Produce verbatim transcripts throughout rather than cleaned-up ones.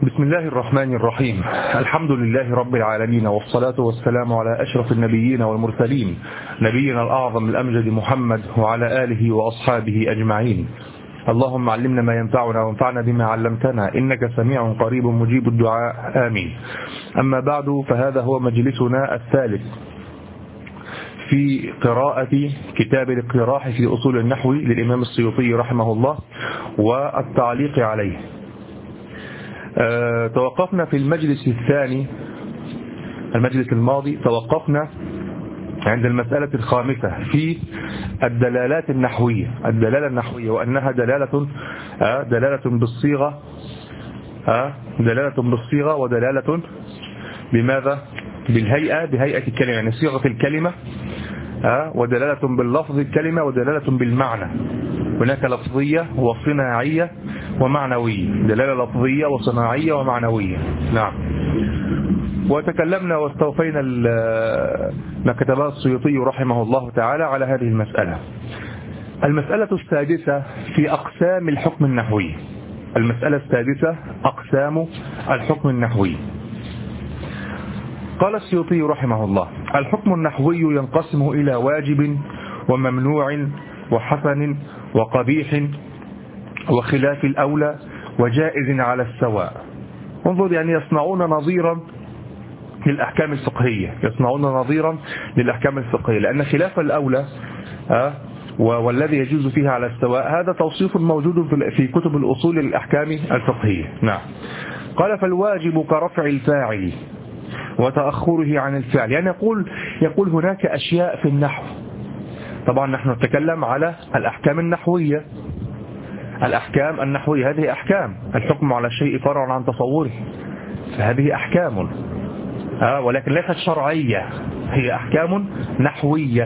بسم الله الرحمن الرحيم. الحمد لله رب العالمين، والصلاة والسلام على أشرف النبيين والمرسلين، نبينا الأعظم الأمجد محمد وعلى آله وأصحابه أجمعين. اللهم علمنا ما ينفعنا وانفعنا بما علمتنا، إنك سميع قريب مجيب الدعاء، آمين. أما بعد، فهذا هو مجلسنا الثالث في قراءة كتاب الاقتراح في أصول النحو للإمام السيوطي رحمه الله والتعليق عليه. أه توقفنا في المجلس الثاني، المجلس الماضي توقفنا عند المسألة الخامسة في الدلالات النحوية، الدلالة النحوية وأنها دلالة أه دلالة بالصيغة أه دلالة بالصيغة ودلالة بماذا؟ بالهيئة، بهيئة الكلمة، يعني صيغة الكلمة أه ودلالة باللفظ الكلمة ودلالة بالمعنى. هناك لفظية وصناعية ومعنوية، دلالة لفظية وصناعية ومعنوية. نعم. وتكلمنا واستوفينا ما كتبه السيوطي رحمه الله تعالى على هذه المسألة. المسألة السادسة في أقسام الحكم النحوي. المسألة السادسة أقسام الحكم النحوي. قال السيوطي رحمه الله: الحكم النحوي ينقسم إلى واجب وممنوع وحسن وقبيح وخلاف الأولى وجائز على السواء. انظر، يعني يصنعون نظيرا للأحكام الفقهية، يصنعون نظيرا للأحكام الفقهية، لأن خلاف الأولى أه والذي يجوز فيها على السواء هذا توصيف موجود في كتب الأصول للأحكام الفقهية. نعم. قال: فالواجب كرفع الفاعل وتأخره عن الفعل. يعني يقول يقول هناك أشياء في النحو، طبعا نحن نتكلم على الأحكام النحوية. الأحكام النحوية هذه أحكام، الحكم على الشيء فرع عن تصوره، فهذه أحكام آه ولكن ليست شرعية، هي أحكام نحوية.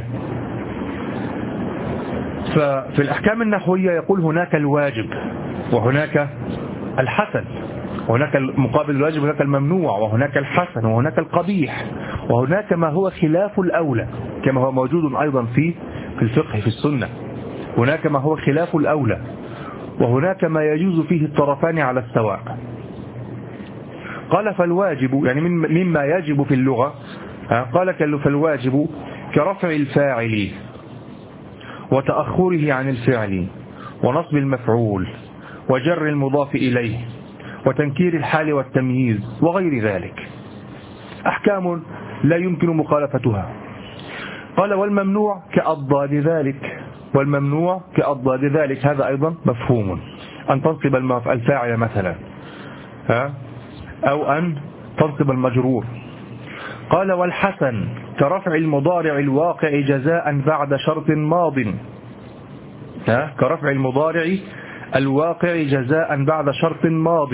ففي الأحكام النحوية يقول هناك الواجب وهناك الحسن، وهناك مقابل الواجب، وهناك الممنوع، وهناك الحسن، وهناك القبيح، وهناك ما هو خلاف الأولى كما هو موجود أيضا في في الفقه في السنة. هناك ما هو خلاف الأولى، وهناك ما يجوز فيه الطرفان على السواء. قال: فالواجب يعني مما يجب في اللغة، قال: فالواجب كرفع الفاعل وتأخره عن الفعل ونصب المفعول وجر المضاف إليه وتنكير الحال والتمييز وغير ذلك، أحكام لا يمكن مخالفتها. قال: والممنوع كأضداد ذلك، والممنوع كأضداد ذلك هذا أيضا مفهوم، أن تنصب الفاعل مثلا ها أو أن تنصب المجرور. قال: والحسن كرفع المضارع الواقع جزاء بعد شرط ماض، ها كرفع المضارع الواقع جزاء بعد شرط ماض.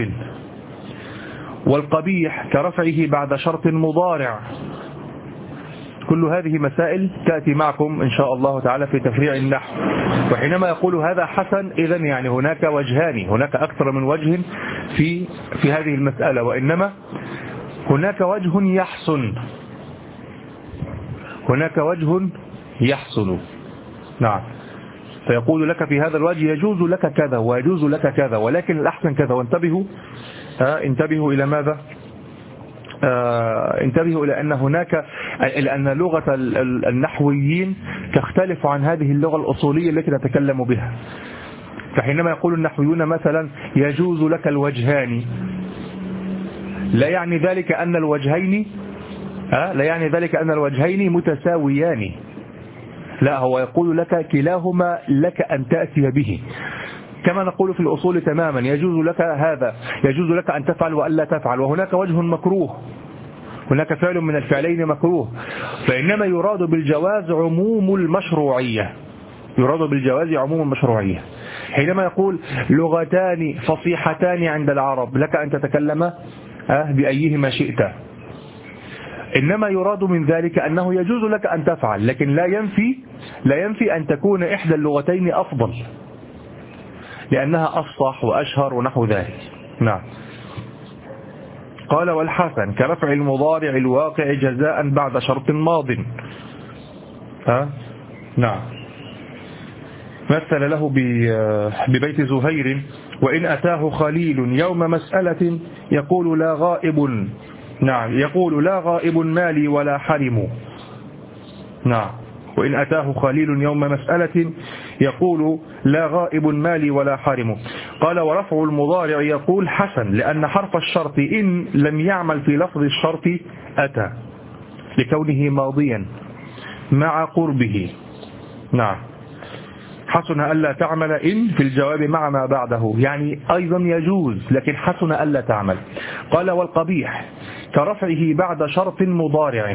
والقبيح كرفعه بعد شرط مضارع. كل هذه مسائل تأتي معكم إن شاء الله تعالى في تفريع النحو. وحينما يقول هذا حسن، إذن يعني هناك وجهان، هناك أكثر من وجه في في هذه المسألة، وإنما هناك وجه يحسن، هناك وجه يحسن. نعم. فيقول لك في هذا الوجه يجوز لك كذا ويجوز لك كذا، ولكن الأحسن كذا. وانتبهوا آه انتبهوا إلى ماذا؟ آه انتبهوا إلى أن هناك إلى أن لغة النحويين تختلف عن هذه اللغة الأصولية التي نتكلم بها. فحينما يقول النحويون مثلا يجوز لك الوجهان، لا يعني ذلك أن الوجهين آه لا يعني ذلك أن الوجهين متساويان، لا، هو يقول لك كلاهما لك أن تأتي به، كما نقول في الأصول تماما. يجوز لك هذا، يجوز لك أن تفعل وألا تفعل، وهناك وجه مكروه، هناك فعل من الفعلين مكروه. فإنما يراد بالجواز عموم المشروعية، يراد بالجواز عموم المشروعية. حينما يقول لغتان فصيحتان عند العرب لك أن تتكلم بأيهما شئت، إنما يراد من ذلك أنه يجوز لك أن تفعل، لكن لا ينفي لا ينفي أن تكون إحدى اللغتين أفضل، لأنها أفصح وأشهر ونحو ذلك. نعم. قال: والحسن كرفع المضارع الواقع جزاء بعد شرط ماض. ها؟ نعم. مثل له ببيت زهير وإن أتاه خليل يوم مسألة يقول لا غائب نعم يقول لا غائب مالي ولا حرم نعم وإن أتاه خليل يوم مسألة يقول لا غائب مالي ولا حرم. قال ورفع المضارع يقول حسن لأن حرف الشرط إن لم يعمل في لفظ الشرط أتى لكونه ماضيا مع قربه. نعم حسن ألا تعمل إن في الجواب مع ما بعده يعني أيضا يجوز لكن حسن ألا تعمل. قال والقبيح كرفعه بعد شرط مضارع.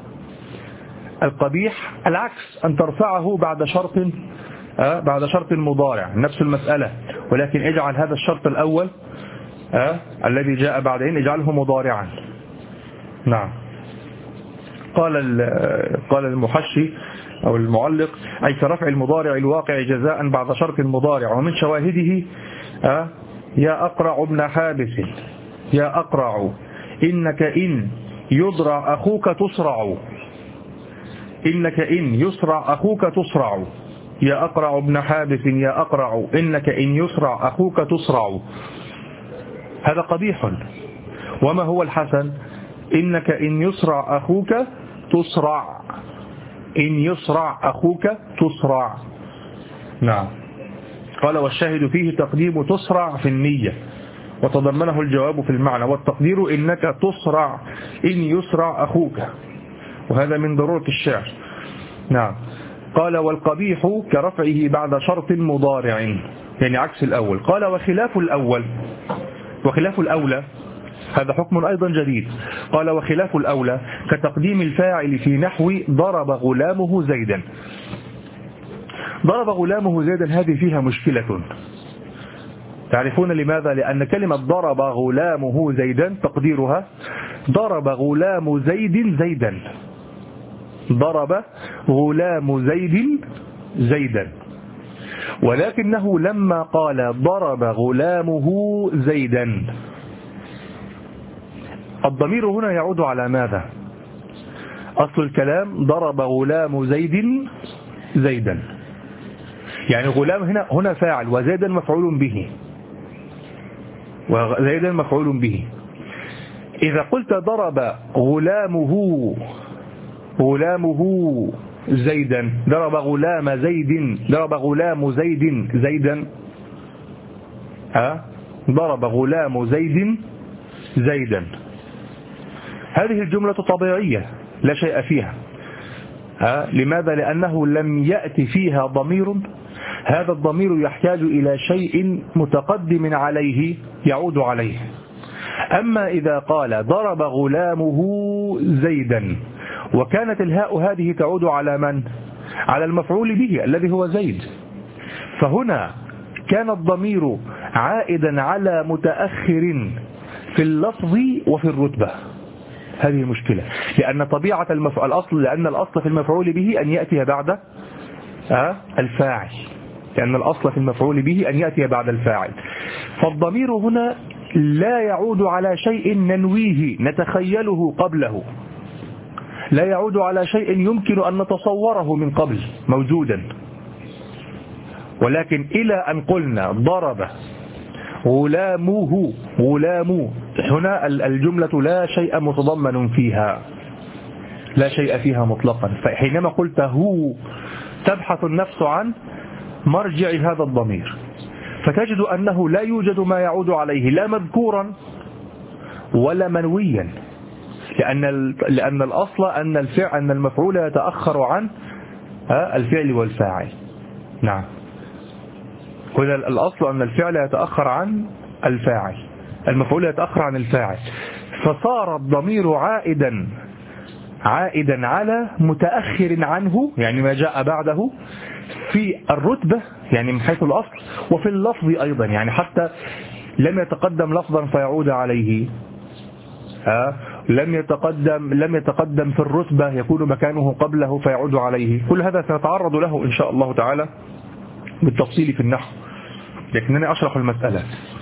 القبيح العكس أن ترفعه بعد شرط أه بعد شرط مضارع نفس المسألة ولكن اجعل هذا الشرط الأول أه الذي جاء بعدين اجعله مضارعا. نعم قال قال المحشي أو المعلق أي كرفع المضارع الواقع جزاء بعد شرط مضارع ومن شواهده أه يا أقرع ابن حابس يا أقرع إنك إن يضرع أخوك تسرع إنك إن يسرع أخوك تسرع يا أقرع ابن حابس يا أقرع إنك إن يسرع أخوك تسرع. هذا قبيح. وما هو الحسن؟ إنك إن يسرع أخوك تسرع إن يسرع أخوك تسرع. نعم قال والشاهد فيه تقديم تسرع في النية وتضمنه الجواب في المعنى والتقدير إنك تسرع إن يسرع أخوك وهذا من ضرورة الشعر. نعم قال والقبيح كرفعه بعد شرط مضارع يعني عكس الأول. قال وخلاف الأول وخلاف الأولى هذا حكم أيضا جديد. قال وخلاف الأولى كتقديم الفاعل في نحو ضرب غلامه زيدا. ضرب غلامه زيدا هذه فيها مشكلة تعرفون لماذا؟ لأن كلمة ضرب غلامه زيدا تقديرها ضرب غلام زيد زيدا ضرب غلام زيد زيدا ولكنه لما قال ضرب غلامه زيدا الضمير هنا يعود على ماذا؟ أصل الكلام ضرب غلام زيد زيدا يعني غلام هنا هنا فاعل وزيدا مفعول به وزيدا مفعول به. إذا قلت ضرب غلامه غلامه زيدا ضرب غلام زيد ضرب غلام زيد زيدا ها ضرب غلام زيد زيدا هذه الجملة طبيعية لا شيء فيها. ها لماذا؟ لأنه لم يأتي فيها ضمير هذا الضمير يحتاج إلى شيء متقدم عليه يعود عليه. أما إذا قال ضرب غلامه زيدا وكانت الهاء هذه تعود على من؟ على المفعول به الذي هو زيد فهنا كان الضمير عائدا على متأخر في اللفظ وفي الرتبة. هذه المشكلة لأن طبيعة المفعول الأصل لأن الأصل في المفعول به أن يأتي بعد أه الفاعل لأن الأصل في المفعول به أن يأتي بعد الفاعل فالضمير هنا لا يعود على شيء ننويه نتخيله قبله لا يعود على شيء يمكن أن نتصوره من قبل موجودا ولكن إلى أن قلنا ضرب غلامه غلام هنا الجملة لا شيء متضمن فيها لا شيء فيها مطلقا فحينما قلت هو تبحث النفس عن مرجع هذا الضمير فتجد أنه لا يوجد ما يعود عليه لا مذكورا ولا منويا لأن لأن الأصل أن الفعل أن المفعول يتأخر عن الفعل والفاعل. نعم هذا الأصل أن الفعل يتأخر عن الفاعل المفعول يتأخر عن الفاعل فصار الضمير عائدا عائدا على متأخر عنه يعني ما جاء بعده في الرتبة يعني من حيث الأصل وفي اللفظ أيضا يعني حتى لم يتقدم لفظا فيعود عليه ها لم يتقدم لم يتقدم في الرتبة يكون مكانه قبله فيعود عليه. كل هذا سنتعرض له إن شاء الله تعالى بالتفصيل في النحو لكنني أشرح المسألة.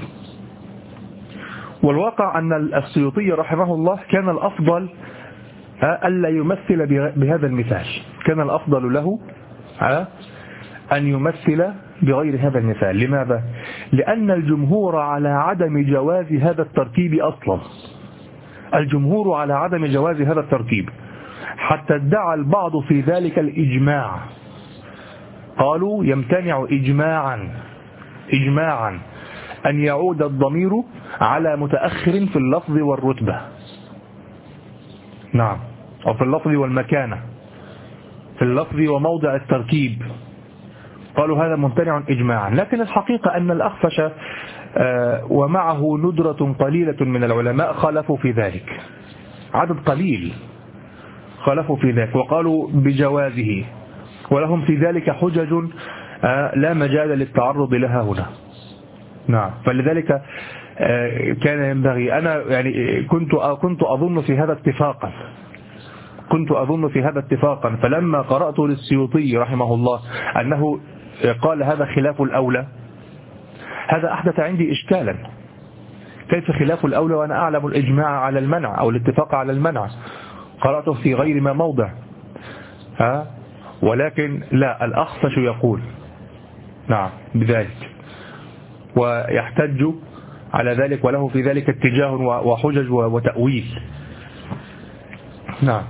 والواقع أن السيوطي رحمه الله كان الأفضل ألا يمثل بهذا المثال كان الأفضل له أن يمثل بغير هذا المثال. لماذا؟ لأن الجمهور على عدم جواز هذا التركيب أصلا، الجمهور على عدم جواز هذا التركيب، حتى ادعى البعض في ذلك الإجماع، قالوا يمتنع إجماعا إجماعا أن يعود الضمير على متأخر في اللفظ والرتبة، نعم، أو في اللفظ والمكانة، في اللفظ وموضع التركيب، قالوا هذا ممتنع إجماعا. لكن الحقيقة أن الأخفش ومعه ندرة قليلة من العلماء خالفوا في ذلك، عدد قليل خالفوا في ذلك وقالوا بجوازه، ولهم في ذلك حجج لا مجال للتعرض لها هنا. نعم، فلذلك كان ينبغي، أنا يعني كنت كنت أظن في هذا اتفاقا كنت أظن في هذا اتفاقا فلما قرأت للسيوطي رحمه الله أنه قال هذا خلاف الأولى، هذا أحدث عندي إشكالا، كيف خلاف الأولى وأنا أعلم الإجماع على المنع أو الاتفاق على المنع؟ قرأته في غير ما موضع، ها؟ ولكن لا، الأخفش يقول نعم بذلك ويحتج على ذلك، وله في ذلك اتجاه وحجج وتأويل. نعم.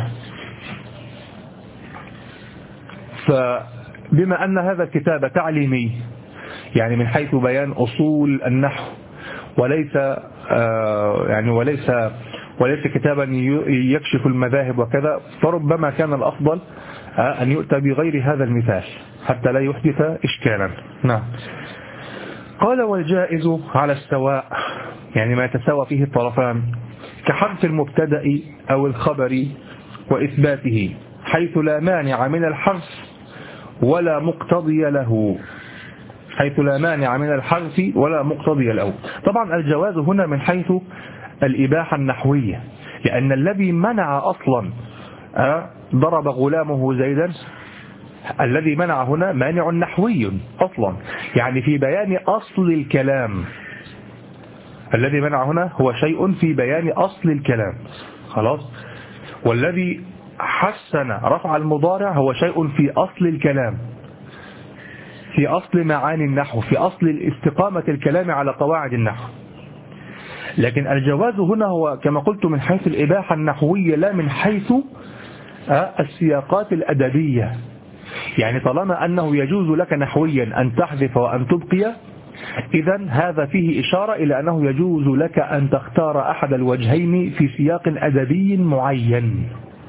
فبما أن هذا الكتاب تعليمي، يعني من حيث بيان أصول النحو، وليس آه يعني وليس وليس كتابا يكشف المذاهب وكذا، فربما كان الأفضل آه أن يؤتى بغير هذا المثال حتى لا يحدث إشكالا. نعم. قال والجائز على السواء، يعني ما يتساوى فيه الطرفان، كحذف المبتدأ أو الخبر وإثباته، حيث لا مانع من الحذف ولا مقتضي له، حيث لا مانع من الحذف ولا مقتضي له. طبعا الجواز هنا من حيث الإباحة النحوية، لأن الذي منع أصلا ضرب غلامه زيدا، الذي منع هنا مانع نحوي أصلا، يعني في بيان أصل الكلام، الذي منع هنا هو شيء في بيان أصل الكلام، خلاص. والذي حسن رفع المضارع هو شيء في أصل الكلام، في أصل معاني النحو، في أصل استقامة الكلام على قواعد النحو. لكن الجواز هنا هو كما قلت من حيث الإباحة النحوية، لا من حيث السياقات الأدبية. يعني طالما أنه يجوز لك نحويا أن تحذف وأن تبقي، إذن هذا فيه إشارة إلى أنه يجوز لك أن تختار أحد الوجهين في سياق أدبي معين،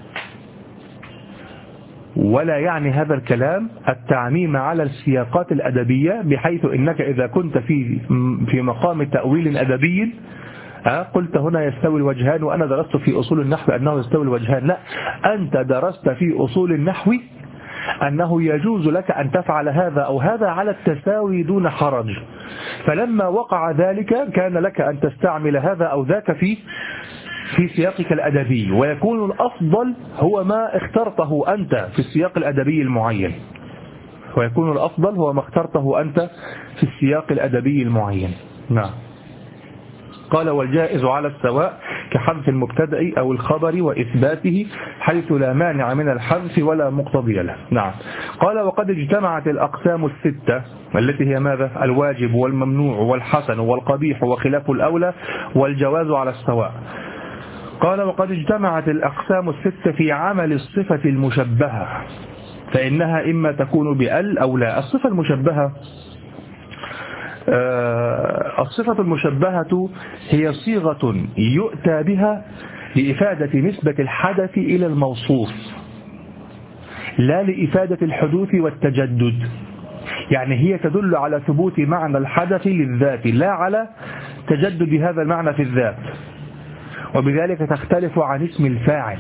ولا يعني هذا الكلام التعميم على السياقات الأدبية، بحيث إنك إذا كنت في في مقام تأويل أدبي قلت هنا يستوي الوجهان وأنا درست في أصول النحو أنه يستوي الوجهان. لا، أنت درست في أصول النحو أنه يجوز لك أن تفعل هذا أو هذا على التساوي دون حرج، فلما وقع ذلك كان لك أن تستعمل هذا أو ذاك في في سياقك الأدبي، ويكون الأفضل هو ما اخترته أنت في السياق الأدبي المعين، ويكون الأفضل هو ما اخترته أنت في السياق الأدبي المعين. نعم. قال والجائز على السواء كحذف المبتدأ أو الخبر وإثباته، حيث لا مانع من الحذف ولا مقتضي له. نعم. قال وقد اجتمعت الأقسام الستة التي هي ماذا؟ الواجب والممنوع والحسن والقبيح وخلاف الأولى والجواز على السواء. قال وقد اجتمعت الأقسام الستة في عمل الصفة المشبهة، فإنها إما تكون بأل أو لا. الصفة المشبهة الصفة المشبهة هي صيغة يؤتى بها لإفادة نسبة الحدث إلى الموصوف، لا لإفادة الحدوث والتجدد، يعني هي تدل على ثبوت معنى الحدث للذات لا على تجدد هذا المعنى في الذات، وبذلك تختلف عن اسم الفاعل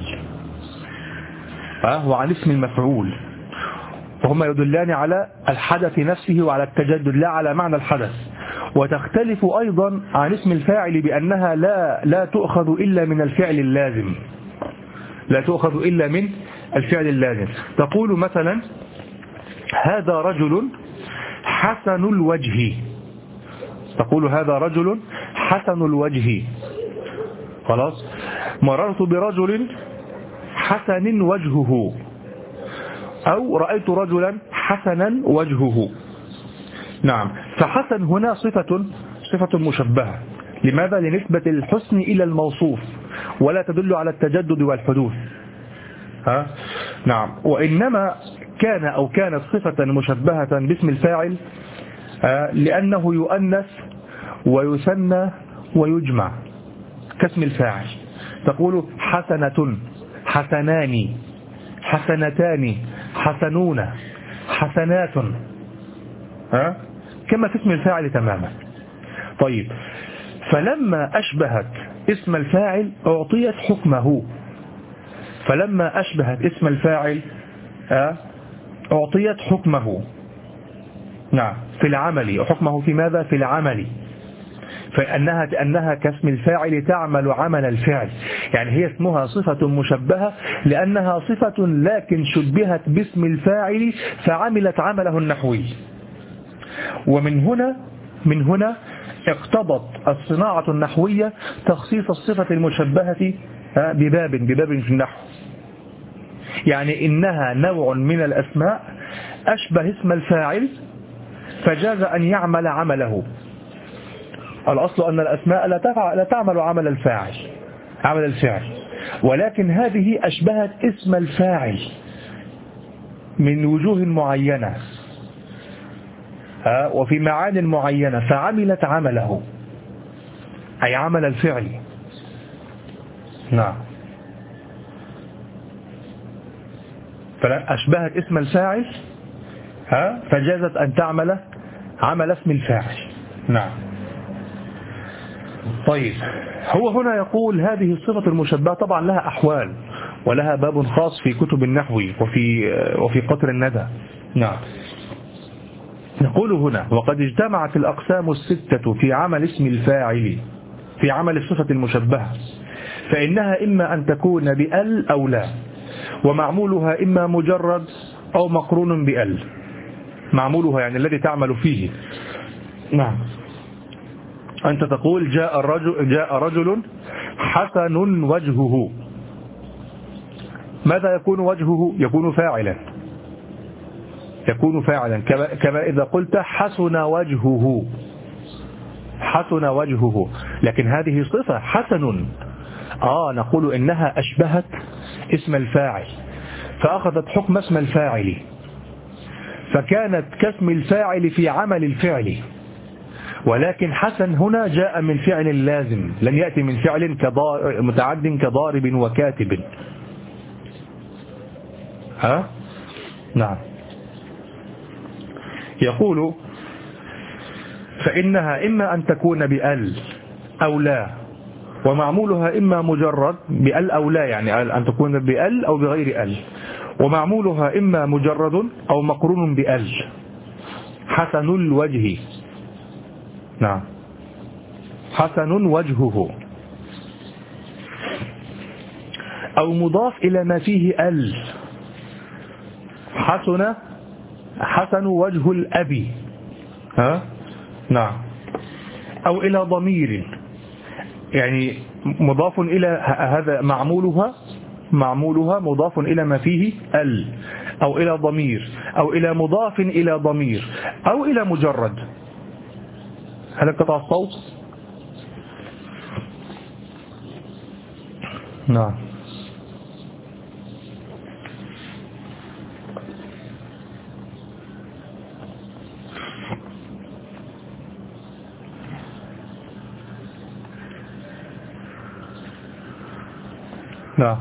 وعن اسم المفعول، فهما يدلان على الحدث نفسه وعلى التجدد لا على معنى الحدث. وتختلف أيضا عن اسم الفاعل بأنها لا لا تؤخذ إلا من الفعل اللازم، لا تؤخذ إلا من الفعل اللازم. تقول مثلا هذا رجل حسن الوجه، تقول هذا رجل حسن الوجه، خلاص. مررت برجل حسن وجهه، أو رأيت رجلا حسنا وجهه. نعم. فحسن هنا صفة صفة مشبهة. لماذا؟ لنسبة الحسن إلى الموصوف ولا تدل على التجدد والحدوث. ها؟ نعم. وإنما كان أو كانت صفة مشبهة باسم الفاعل لأنه يؤنث ويثنى ويجمع كاسم الفاعل. تقول حسنة، حسنان، حسنتان، حسنون، حسنات، ها؟ كما في اسم الفاعل تماما. طيب، فلما أشبهت اسم الفاعل أعطيت حكمه. فلما أشبهت اسم الفاعل أعطيت حكمه. نعم، في العمل. حكمه في ماذا؟ في العمل. فأنها أنها كاسم الفاعل تعمل عمل الفعل. يعني هي اسمها صفة مشبهة لأنها صفة لكن شبهت باسم الفاعل فعملت عمله النحوي. ومن هنا من هنا اقتضت الصناعة النحوية تخصيص الصفة المشبهة بباب بباب في النحو. يعني إنها نوع من الأسماء أشبه اسم الفاعل فجاز أن يعمل عمله. الأصل أن الأسماء لا تعمل عمل الفاعل عمل الفعل، ولكن هذه أشبهت اسم الفاعل من وجوه معينة وفي معان معينة فعملت عمله، أي عمل الفعل. نعم. فأشبهت اسم الفاعل فجازت أن تعمل عمل اسم الفاعل. نعم. طيب، هو هنا يقول هذه الصفة المشبهة طبعا لها أحوال ولها باب خاص في كتب النحو وفي وفي قطر الندى. نعم. نقول هنا وقد اجتمعت الأقسام الستة في عمل اسم الفاعل في عمل الصفة المشبهة، فإنها إما أن تكون بأل أو لا، ومعمولها إما مجرد أو مقرون بأل. معمولها يعني الذي تعمل فيه. نعم. أنت تقول جاء الرجل جاء رجل حسن وجهه. ماذا يكون وجهه؟ يكون فاعلا يكون فاعلا كما إذا قلت حسن وجهه حسن وجهه. لكن هذه صفة حسن آه نقول إنها أشبهت اسم الفاعل فأخذت حكم اسم الفاعل، فكانت كاسم الفاعل في عمل الفعل. ولكن حسن هنا جاء من فعل لازم، لم يأتي من فعل متعد كضارب وكاتب. ها؟ نعم. يقول فإنها إما أن تكون بأل أو لا، ومعمولها إما مجرد بأل أو لا، يعني أن تكون بأل أو بغير أل، ومعمولها إما مجرد أو مقرون بأل. حسن الوجه. نعم. حسن وجهه. أو مضاف إلى ما فيه ال. حسن حسن وجه الأبي. ها؟ نعم. أو إلى ضمير، يعني مضاف إلى هذا معمولها معمولها مضاف إلى ما فيه ال، أو إلى ضمير، أو إلى مضاف إلى ضمير، أو إلى مجرد. هل انقطع الصوت؟ نعم. نعم.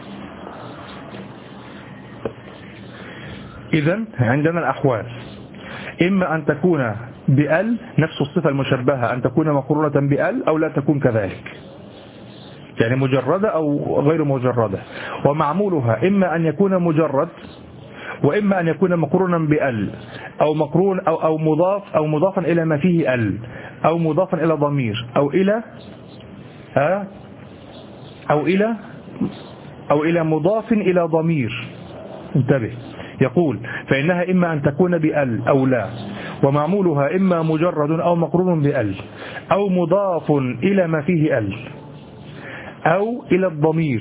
إذن عندنا الأحوال، إما أن تكون بأل نفس الصفة المشبهة أن تكون مقرونة بأل أو لا تكون كذلك، يعني مجردة أو غير مجردة. ومعمولها إما أن يكون مجرد، وإما أن يكون مقرونا بأل، أو مقرون أو أو مضاف أو مضافا إلى ما فيه أل، أو مضافا إلى ضمير، أو إلى ها أو إلى أو إلى مضاف إلى ضمير. انتبه. يقول فإنها إما أن تكون بأل أو لا، ومعمولها إما مجرد أو مقرون بأل، أو مضاف إلى ما فيه أل، أو إلى الضمير،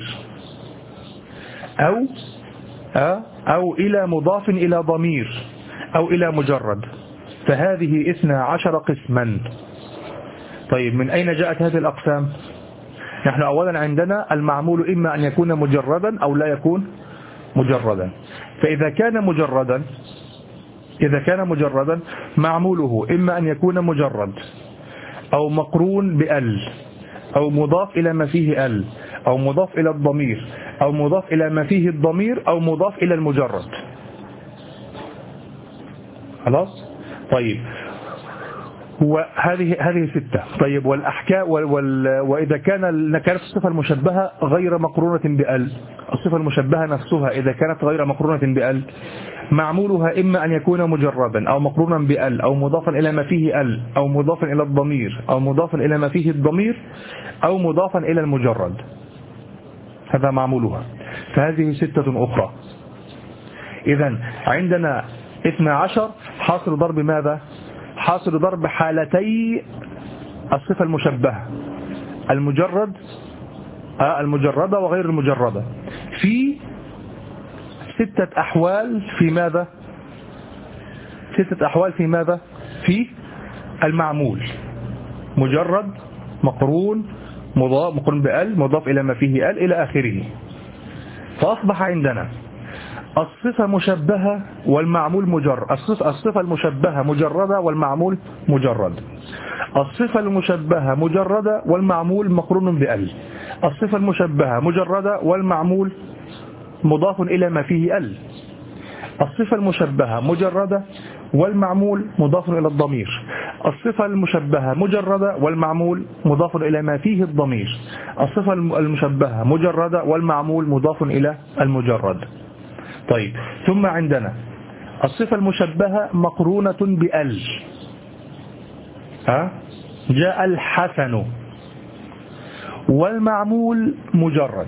أو أو إلى مضاف إلى ضمير، أو إلى مجرد. فهذه اثنا عشر قسما. طيب من أين جاءت هذه الأقسام؟ نحن أولا عندنا المعمول إما أن يكون مجردا أو لا يكون مجردا. فإذا كان مجردا إذا كان مجردا معموله إما أن يكون مجرد أو مقرون بأل أو مضاف إلى ما فيه أل أو مضاف إلى الضمير أو مضاف إلى ما فيه الضمير أو مضاف إلى المجرد. خلاص؟ طيب وهذه هذه ستة. طيب والأحكام وال وال وإذا كان كانت الصفة المشبهة غير مقرونة بأل، الصفة المشبهة نفسها إذا كانت غير مقرونة بأل معمولها إما أن يكون مجردا أو مقرونا بأل أو مضافا إلى ما فيه أل أو مضافا إلى الضمير أو مضافا إلى ما فيه الضمير أو مضافا إلى المجرد. هذا معمولها. فهذه ستة أخرى. إذن عندنا اثنا عشر حاصل ضرب ماذا؟ حاصل ضرب حالتي الصفة المشبهة، المجرد المجردة وغير المجردة، في ستة أحوال. في ماذا؟ ستة أحوال في ماذا؟ في المعمول مجرد مقرون مضاف مقرون بأل مضاف إلى ما فيه أل إلى آخره. فأصبح عندنا الصفة مشبهة والمعمول مجرد. الصفة, الصفة المشبهة مجردة والمعمول مجرد. الصفة المشبهة مجردة والمعمول مقرون بأل. الصفة المشبهة مجردة والمعمول مضاف إلى ما فيه أل. الصفة المشبهة مجردة والمعمول مضاف إلى الضمير. الصفة المشبهة مجردة والمعمول مضاف إلى ما فيه الضمير. الصفة المشبهة مجردة والمعمول مضاف إلى المجرد. طيب ثم عندنا الصفة المشبهة مقرونة بأل. ها جاء الحسن والمعمول مجرد.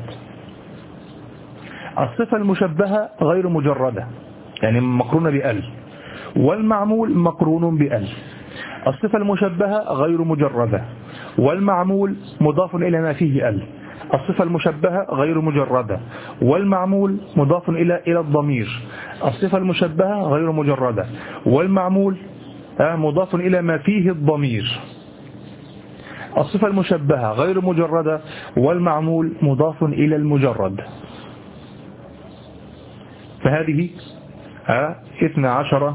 الصفة المشبهة غير مجردة يعني مقرونة بأل والمعمول مقرون بأل. الصفة المشبهة غير مجردة والمعمول مضاف إلى ما فيه أل. الصفة المشبهة غير مجردة والمعمول مضاف إلى إلى الضمير. الصفة المشبهة غير مجردة والمعمول مضاف إلى ما فيه الضمير. الصفة المشبهة غير مجردة والمعمول مضاف إلى المجرد. فهذه اثنا عشر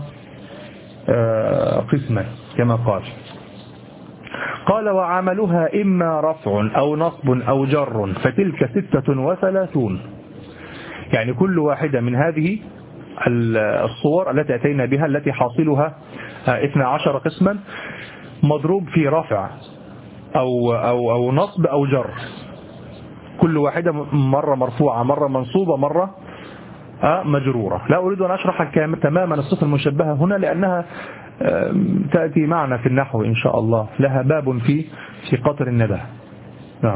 قسما كما قال. قال وعملها إما رفع أو نصب أو جر فتلك ستة وثلاثون. يعني كل واحدة من هذه الصور التي أتينا بها التي حاصلها اثنا عشر قسما مضروب في رفع أو, أو, أو نصب أو جر. كل واحدة مرة مرفوعة مرة منصوبة مرة مجرورة. لا أريد أن أشرح تماما الصفة المشبهة هنا لأنها تأتي معنا في النحو إن شاء الله، لها باب في في قطر الندى. نعم.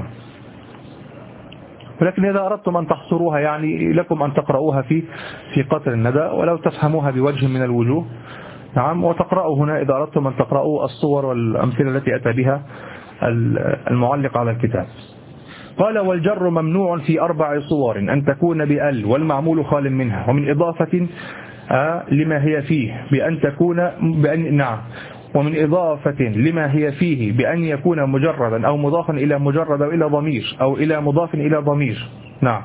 ولكن إذا أردتم أن تحصروها يعني لكم أن تقرؤوها في في قطر الندى ولو تفهموها بوجه من الوجوه. نعم. وتقرأوا هنا إذا أردتم أن تقرأوا الصور والأمثلة التي أتى بها المعلق على الكتاب. قال والجر ممنوع في أربع صور أن تكون بأل والمعمول خال منها ومن إضافة لما هي فيه بأن تكون بأن نعم ومن إضافة لما هي فيه بأن يكون مجردا أو مضافا إلى مجرد أو إلى ضمير أو إلى مضاف إلى ضمير. نعم.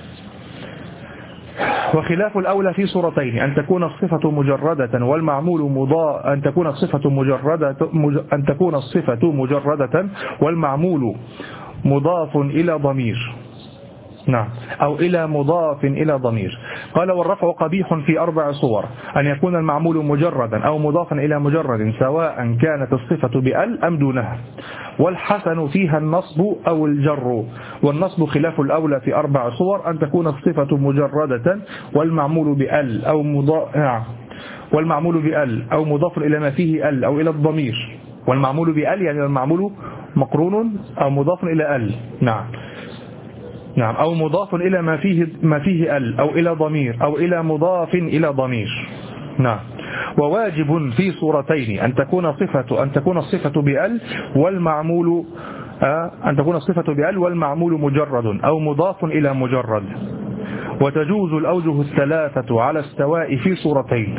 وخلاف الأولى في صورتين أن تكون الصفة مجردة والمعمول مضاف أن تكون الصفة مجردة أن تكون الصفة مجردة والمعمول مضاف إلى ضمير. نعم. أو إلى مضاف إلى ضمير. قال والرفع قبيح في أربع صور أن يكون المعمول مجردا أو مضافا إلى مجرد سواء كانت الصفة بأل أم دونها. والحسن فيها النصب أو الجر. والنصب خلاف الأولى في أربع صور أن تكون الصفة مجردة والمعمول بأل أو مضاف نعم والمعمول بأل أو مضاف إلى ما فيه أل أو إلى الضمير. والمعمول بأل يعني المعمول مقرون أو مضاف إلى أل. نعم. نعم. أو مضاف إلى ما فيه ما فيه ال أو إلى ضمير أو إلى مضاف إلى ضمير. نعم. وواجب في صورتين أن تكون صفة أن تكون الصفة بأل والمعمول أن تكون الصفة بأل والمعمول مجرد أو مضاف إلى مجرد. وتجوز الأوجه الثلاثة على السواء في صورتين.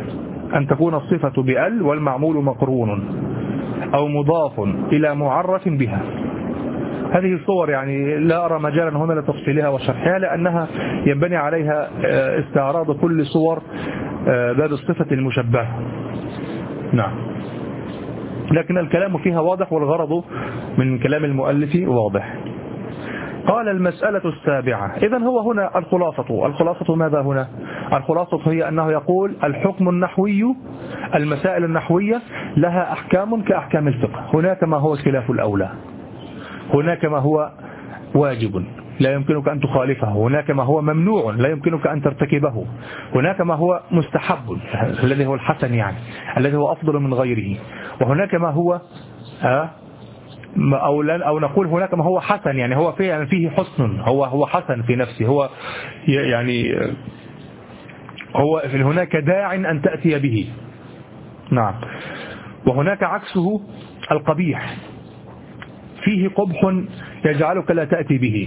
أن تكون الصفة بأل والمعمول مقرون أو مضاف إلى معرف بها. هذه الصور يعني لا أرى مجالا هنا لتفصيلها وشرحها، لأنها ينبني عليها استعراض كل صور باب الصفة المشبهة. نعم، لكن الكلام فيها واضح والغرض من كلام المؤلف واضح. قال المسألة السابعة. إذن هو هنا الخلاصة. الخلاصة ماذا هنا؟ الخلاصة هي أنه يقول الحكم النحوي، المسائل النحوية لها أحكام كأحكام الفقه. هناك ما هو خلاف الأولى، هناك ما هو واجب لا يمكنك أن تخالفه، هناك ما هو ممنوع لا يمكنك أن ترتكبه، هناك ما هو مستحب الذي هو الحسن يعني الذي هو أفضل من غيره، وهناك ما هو أه أو, أو نقول هناك ما هو حسن يعني هو فيه, يعني فيه حسن، هو هو حسن في نفسه، هو يعني هو هناك داع أن تأتي به. نعم. وهناك عكسه القبيح، فيه قبح يجعلك لا تأتي به.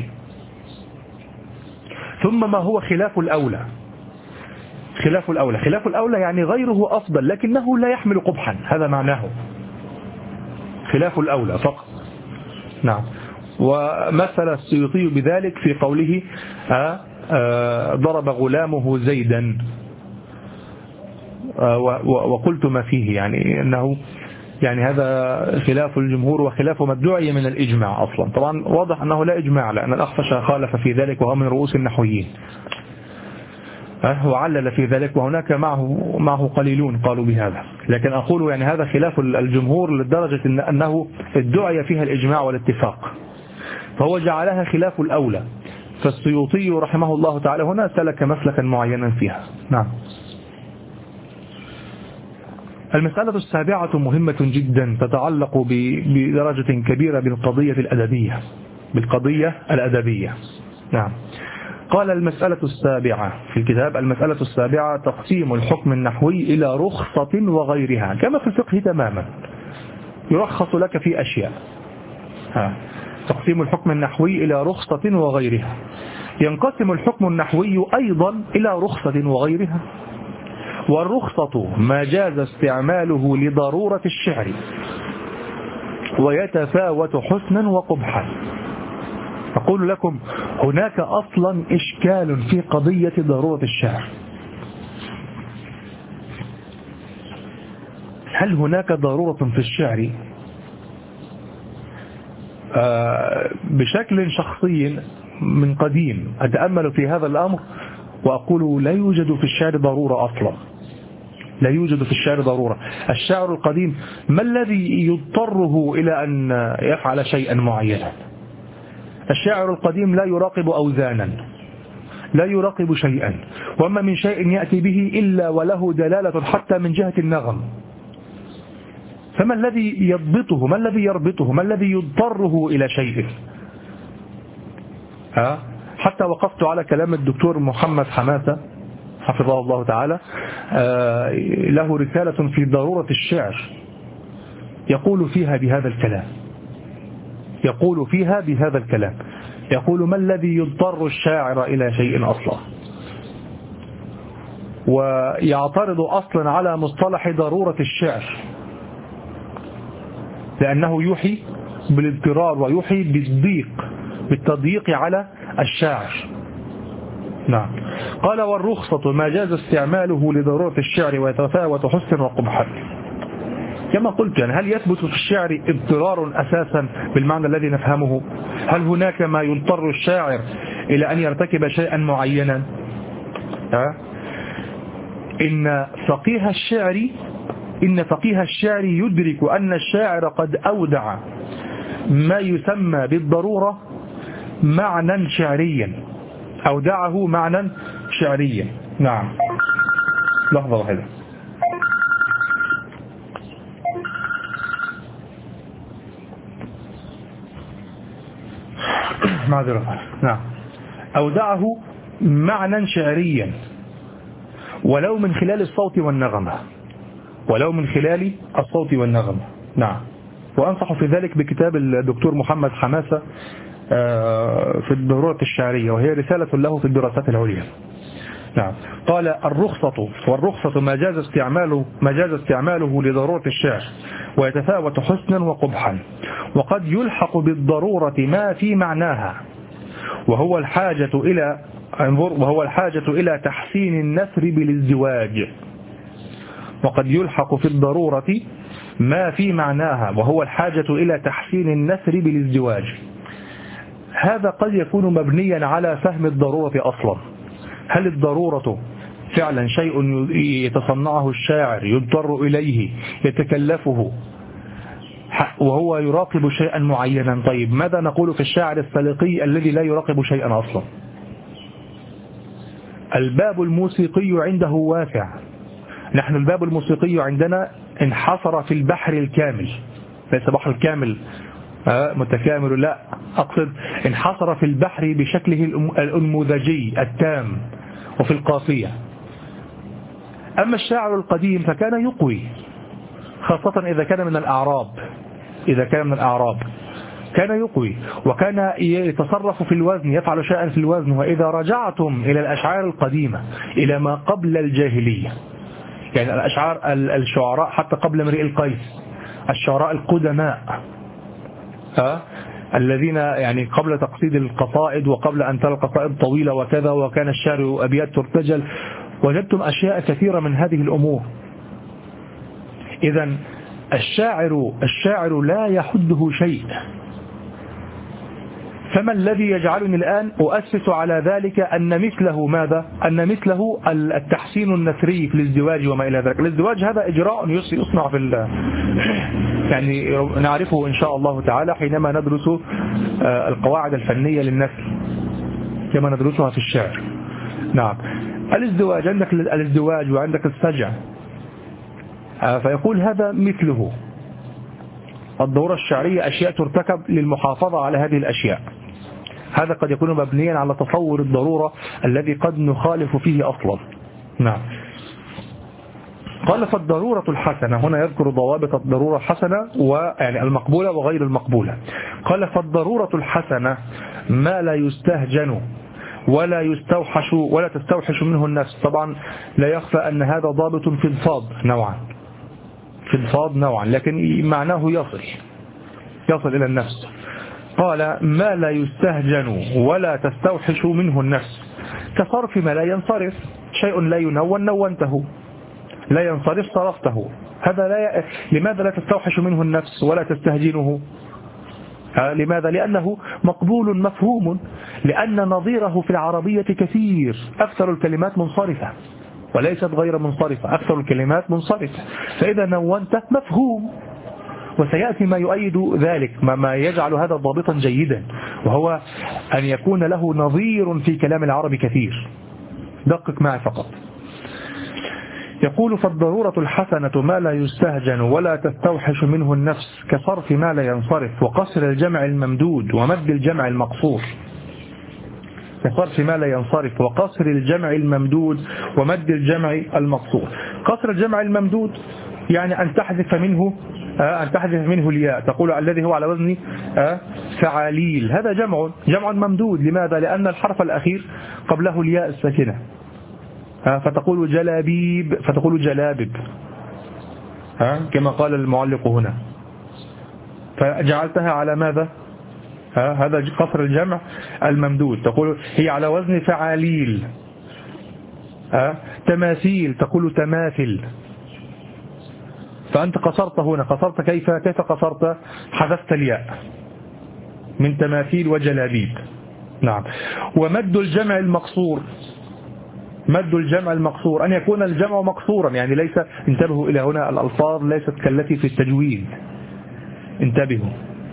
ثم ما هو خلاف الأولى. خلاف الأولى خلاف الأولى يعني غيره أفضل لكنه لا يحمل قبحا، هذا معناه خلاف الأولى فقط. نعم. ومثل السيوطي بذلك في قوله آه آه ضرب غلامه زيدا، آه وقلت ما فيه يعني أنه يعني هذا خلاف الجمهور وخلاف ما ادعي من الإجماع أصلا. طبعا واضح أنه لا إجماع لأن الأخفش خالف في ذلك وهو من رؤوس النحويين وعلل في ذلك، وهناك معه معه قليلون قالوا بهذا، لكن أقول يعني هذا خلاف الجمهور لدرجة إن أنه ادعي فيها الإجماع والاتفاق، فهو جعلها خلاف الأولى. فالسيوطي رحمه الله تعالى هنا سلك مسلكا معينا فيها. نعم. المسألة السابعة مهمة جدا، تتعلق بدرجة كبيرة بالقضية الأدبية بالقضية الأدبية. نعم. قال المسألة السابعة في الكتاب، المسألة السابعة تقسيم الحكم النحوي إلى رخصة وغيرها، كما في الفقه تماما، يرخص لك في أشياء. ها. تقسيم الحكم النحوي إلى رخصة وغيرها. ينقسم الحكم النحوي أيضا إلى رخصة وغيرها. والرخصة ما جاز استعماله لضرورة الشعر ويتفاوت حسنا وقبحا. أقول لكم هناك أصلا إشكال في قضية ضرورة الشعر. هل هناك ضرورة في الشعر؟ آه بشكل شخصي من قديم أتأمل في هذا الأمر وأقول لا يوجد في الشعر ضرورة أصلا، لا يوجد في الشعر ضرورة. الشاعر القديم ما الذي يضطره إلى أن يفعل شيئا معينا؟ الشاعر القديم لا يراقب أوزانا، لا يراقب شيئا، وما من شيء يأتي به إلا وله دلالة حتى من جهة النغم. فما الذي يضبطه؟ ما الذي يربطه؟ ما الذي يضطره إلى شيء؟ ها؟ حتى وقفت على كلام الدكتور محمد حماسة حفظه الله تعالى، آه له رسالة في ضرورة الشعر يقول فيها بهذا الكلام يقول فيها بهذا الكلام يقول ما الذي يضطر الشاعر إلى شيء أصلا، ويعترض أصلا على مصطلح ضرورة الشعر لأنه يوحي بالاضطرار ويوحي بالضيق بالتضييق على الشاعر. نعم. قال والرخصة ما جاز استعماله لضرورة الشعر ويتفاوت حسن وقبحا. كما قلت يعني هل يثبت في الشعر اضطرار أساسا بالمعنى الذي نفهمه؟ هل هناك ما يضطر الشاعر إلى أن يرتكب شيئا معينا؟ ها؟ إن فقيه الشعر إن فقيه الشعر يدرك أن الشاعر قد أودع ما يسمى بالضرورة معنى شعريا، أودعه معنى شعريا. نعم. لحظة واحدة. معذرة. نعم. أودعه معنى شعريا ولو من خلال الصوت والنغمة ولو من خلال الصوت والنغمة. نعم. وأنصح في ذلك بكتاب الدكتور محمد حماسة في الضرورة الشعرية، وهي رسالة له في الدراسات العليا. نعم. قال الرخصة، والرخصة ما جاز استعماله ما جاز استعماله لضرورة الشعر، ويتفاوت حسنا وقبحا، وقد يلحق بالضرورة ما في معناها، وهو الحاجة إلى وهو الحاجة إلى تحسين النثر بالازدواج. وقد يلحق في الضرورة ما في معناها وهو الحاجة إلى تحسين النثر بالازدواج. هذا قد يكون مبنيا على فهم الضرورة أصلا. هل الضرورة فعلا شيء يتصنعه الشاعر يضطر إليه يتكلفه وهو يراقب شيئا معينا؟ طيب ماذا نقول في الشاعر السلقي الذي لا يراقب شيئا أصلا؟ الباب الموسيقي عنده واسع. نحن الباب الموسيقي عندنا انحصر في البحر الكامل، ليس بحر الكامل متكامل، لا، أقصد انحصر في البحر بشكله الأنموذجي التام وفي القافية. أما الشاعر القديم فكان يقوي، خاصة إذا كان من الأعراب إذا كان من الأعراب كان يقوي، وكان يتصرف في الوزن، يفعل شيئا في الوزن. وإذا رجعتم إلى الأشعار القديمة إلى ما قبل الجاهلية، يعني الأشعار الشعراء حتى قبل امرئ القيس، الشعراء القدماء ها الذين يعني قبل تقصيد القصائد وقبل أن ترى القصائد طويلة وكذا، وكان الشعر أبيات ترتجل، وجدتم أشياء كثيرة من هذه الأمور. إذن الشاعر الشاعر لا يحده شيء. فما الذي يجعلني الآن أؤسس على ذلك أن مثله ماذا؟ أن مثله التحسين النثري في الازدواج وما إلى ذلك. الازدواج هذا إجراء يصنع في يعني نعرفه إن شاء الله تعالى حينما ندرس القواعد الفنية للنثر كما ندرسها في الشعر. نعم. الازدواج، عندك الازدواج وعندك السجع، فيقول هذا مثله. الضرورة الشعرية أشياء ترتكب للمحافظة على هذه الأشياء. هذا قد يكون مبنيا على تصور الضرورة الذي قد نخالف فيه أصلا. نعم. قال فالضرورة الحسنة، هنا يذكر ضوابط الضرورة الحسنة ويعني المقبولة وغير المقبولة. قال فالضرورة الحسنة ما لا يستهجن ولا يستوحش ولا تستوحش منه النفس. طبعا لا يخفى أن هذا ضابط في الفاظ نوعا في الفاظ نوعا لكن معناه يصل يصل إلى النفس. قال ما لا يستهجن ولا تستوحش منه النفس، كصرف ما لا ينصرف. شيء لا ينون نونته، لا ينصرف صرفته. هذا لا ي... لماذا لا تستوحش منه النفس ولا تستهجنه؟ لماذا؟ لأنه مقبول مفهوم، لأن نظيره في العربية كثير. أكثر الكلمات منصرفة وليست غير منصرفة، أكثر الكلمات منصرفة. فإذا نونت مفهوم، وسيأتي ما يؤيد ذلك، ما يجعل هذا ضابطا جيدا، وهو أن يكون له نظير في كلام العرب كثير. دقق معي فقط. يقول فالضرورة الحسنة ما لا يستهجن ولا تستوحش منه النفس، كصرف ما لا ينصرف، وقصر الجمع الممدود ومد الجمع المقصور. كصرف ما لا ينصرف وقصر الجمع الممدود ومد الجمع المقصور. قصر الجمع الممدود يعني أن تحذف منه أن تحذف منه الياء، تقول الذي هو على وزن فعاليل، هذا جمع جمع ممدود. لماذا؟ لأن الحرف الأخير قبله الياء الساكنة، فتقول جلابيب فتقول جلابب كما قال المعلق هنا، فجعلتها على ماذا؟ هذا قصر الجمع الممدود، تقول هي على وزن فعاليل. تماثيل تقول تماثل، فأنت قصرت هنا. قصرت كيف كيف قصرت؟ حذفت الياء من تماثيل وجلابيب. نعم. ومد الجمع المقصور، مد الجمع المقصور أن يكون الجمع مقصورا، يعني ليس، انتبهوا إلى هنا، الألفاظ ليست كالتي في التجويد، انتبهوا.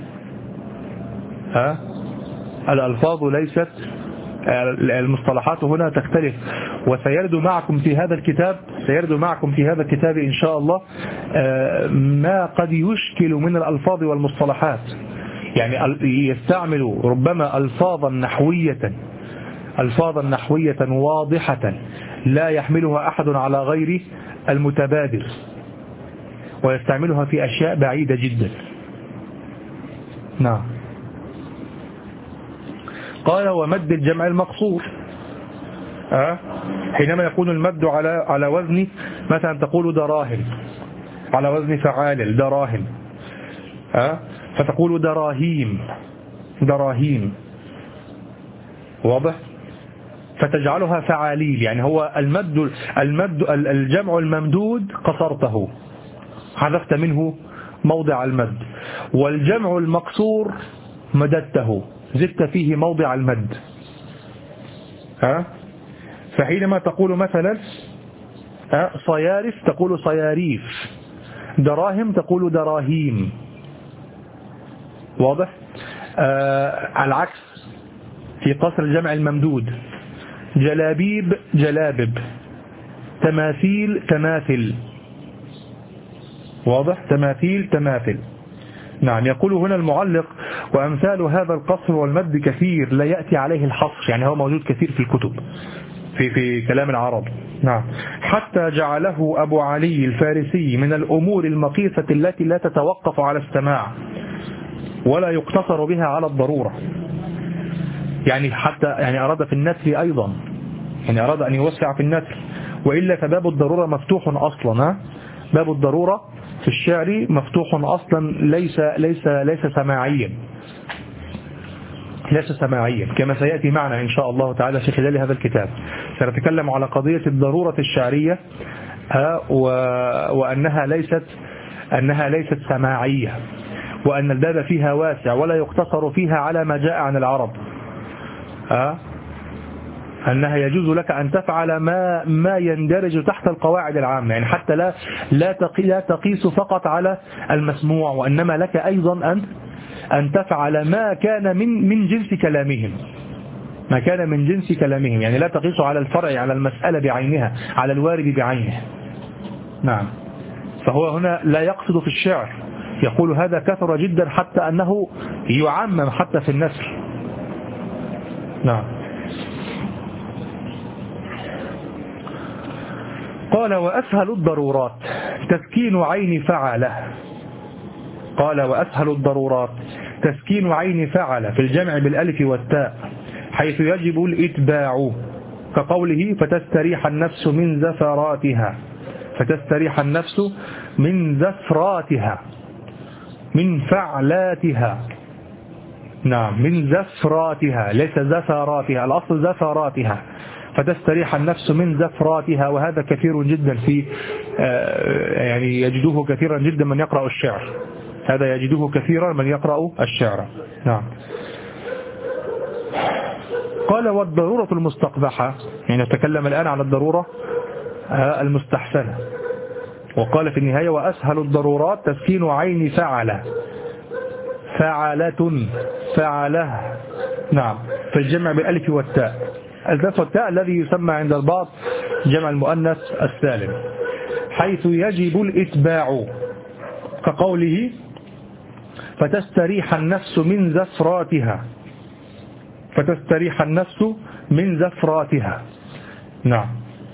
ها الألفاظ ليست، المصطلحات هنا تختلف. وسيرد معكم في هذا الكتاب سيرد معكم في هذا الكتاب إن شاء الله ما قد يشكل من الألفاظ والمصطلحات. يعني يستعمل ربما ألفاظا نحوية ألفاظا نحوية واضحة لا يحملها أحد على غير المتبادر، ويستعملها في أشياء بعيدة جدا. نعم. قال ومد الجمع المقصور أه؟ حينما يكون المد على على وزن مثلا تقول دراهم، على وزن فعال دراهم، أه؟ فتقول دراهيم، دراهيم، واضح؟ فتجعلها فعاليل، يعني هو المد المد الجمع الممدود قصرته، حذفت منه موضع المد، والجمع المقصور مددته، زدت فيه موضع المد. ها؟ فحينما تقول مثلا صيارف تقول صياريف، دراهم تقول دراهيم، واضح؟ آه العكس في قصر الجمع الممدود، جلابيب جلابب، تماثيل تماثل، واضح؟ تماثيل تماثل. نعم. يقول هنا المعلق وأمثال هذا القصر والمد كثير لا يأتي عليه الحصر، يعني هو موجود كثير في الكتب في في كلام العرب. نعم. حتى جعله أبو علي الفارسي من الأمور المقيسة التي لا تتوقف على السماع ولا يقتصر بها على الضرورة، يعني حتى يعني أراد في النثر أيضا، يعني أراد أن يوسع في النثر، وإلا فباب الضرورة مفتوح أصلا. ها؟ باب الضرورة في الشعر مفتوح أصلا، ليس ليس ليس سماعيا، ليس سماعيا كما سيأتي معنا إن شاء الله تعالى في خلال هذا الكتاب. سنتكلم على قضية الضرورة الشعرية وأنها ليست أنها ليست سماعية، وأن الباب فيها واسع ولا يقتصر فيها على ما جاء عن العرب، أنها يجوز لك أن تفعل ما ما يندرج تحت القواعد العامة، يعني حتى لا لا لا تقيس فقط على المسموع، وإنما لك أيضا أن أن تفعل ما كان من من جنس كلامهم، ما كان من جنس كلامهم، يعني لا تقيس على الفرع، على المسألة بعينها، على الوارد بعينه. نعم. فهو هنا لا يقصد في الشعر، يقول هذا كثر جدا حتى أنه يعمم حتى في النثر. نعم. قال وأسهل الضرورات تسكين عين فعل، قال وأسهل الضرورات تسكين عين فعل في الجمع بالألف والتاء، حيث يجب الإتباع، كقوله فتستريح النفس من زفراتها، فتستريح النفس من زفراتها، من فعلاتها. نعم. من زفراتها ليس زفراتها، الأصل زفراتها، فتستريح النفس من زفراتها. وهذا كثير جدا في يعني يجدوه كثيرا جدا من يقرأ الشعر، هذا يجدوه كثيرا من يقرأ الشعر. نعم. قال والضرورة المستقبحة، يعني نتكلم الآن عن الضرورة المستحسنة، وقال في النهاية وأسهل الضرورات تسكين عين فعل، فعلة، فعله. نعم. في الجمع بالألف والتاء، الألف والتاء الذي يسمى عند البعض جمع المؤنث السالم، حيث يجب الإتباع، كقوله فتستريح النفس من زفراتها، فتستريح النفس من زفراتها. نعم.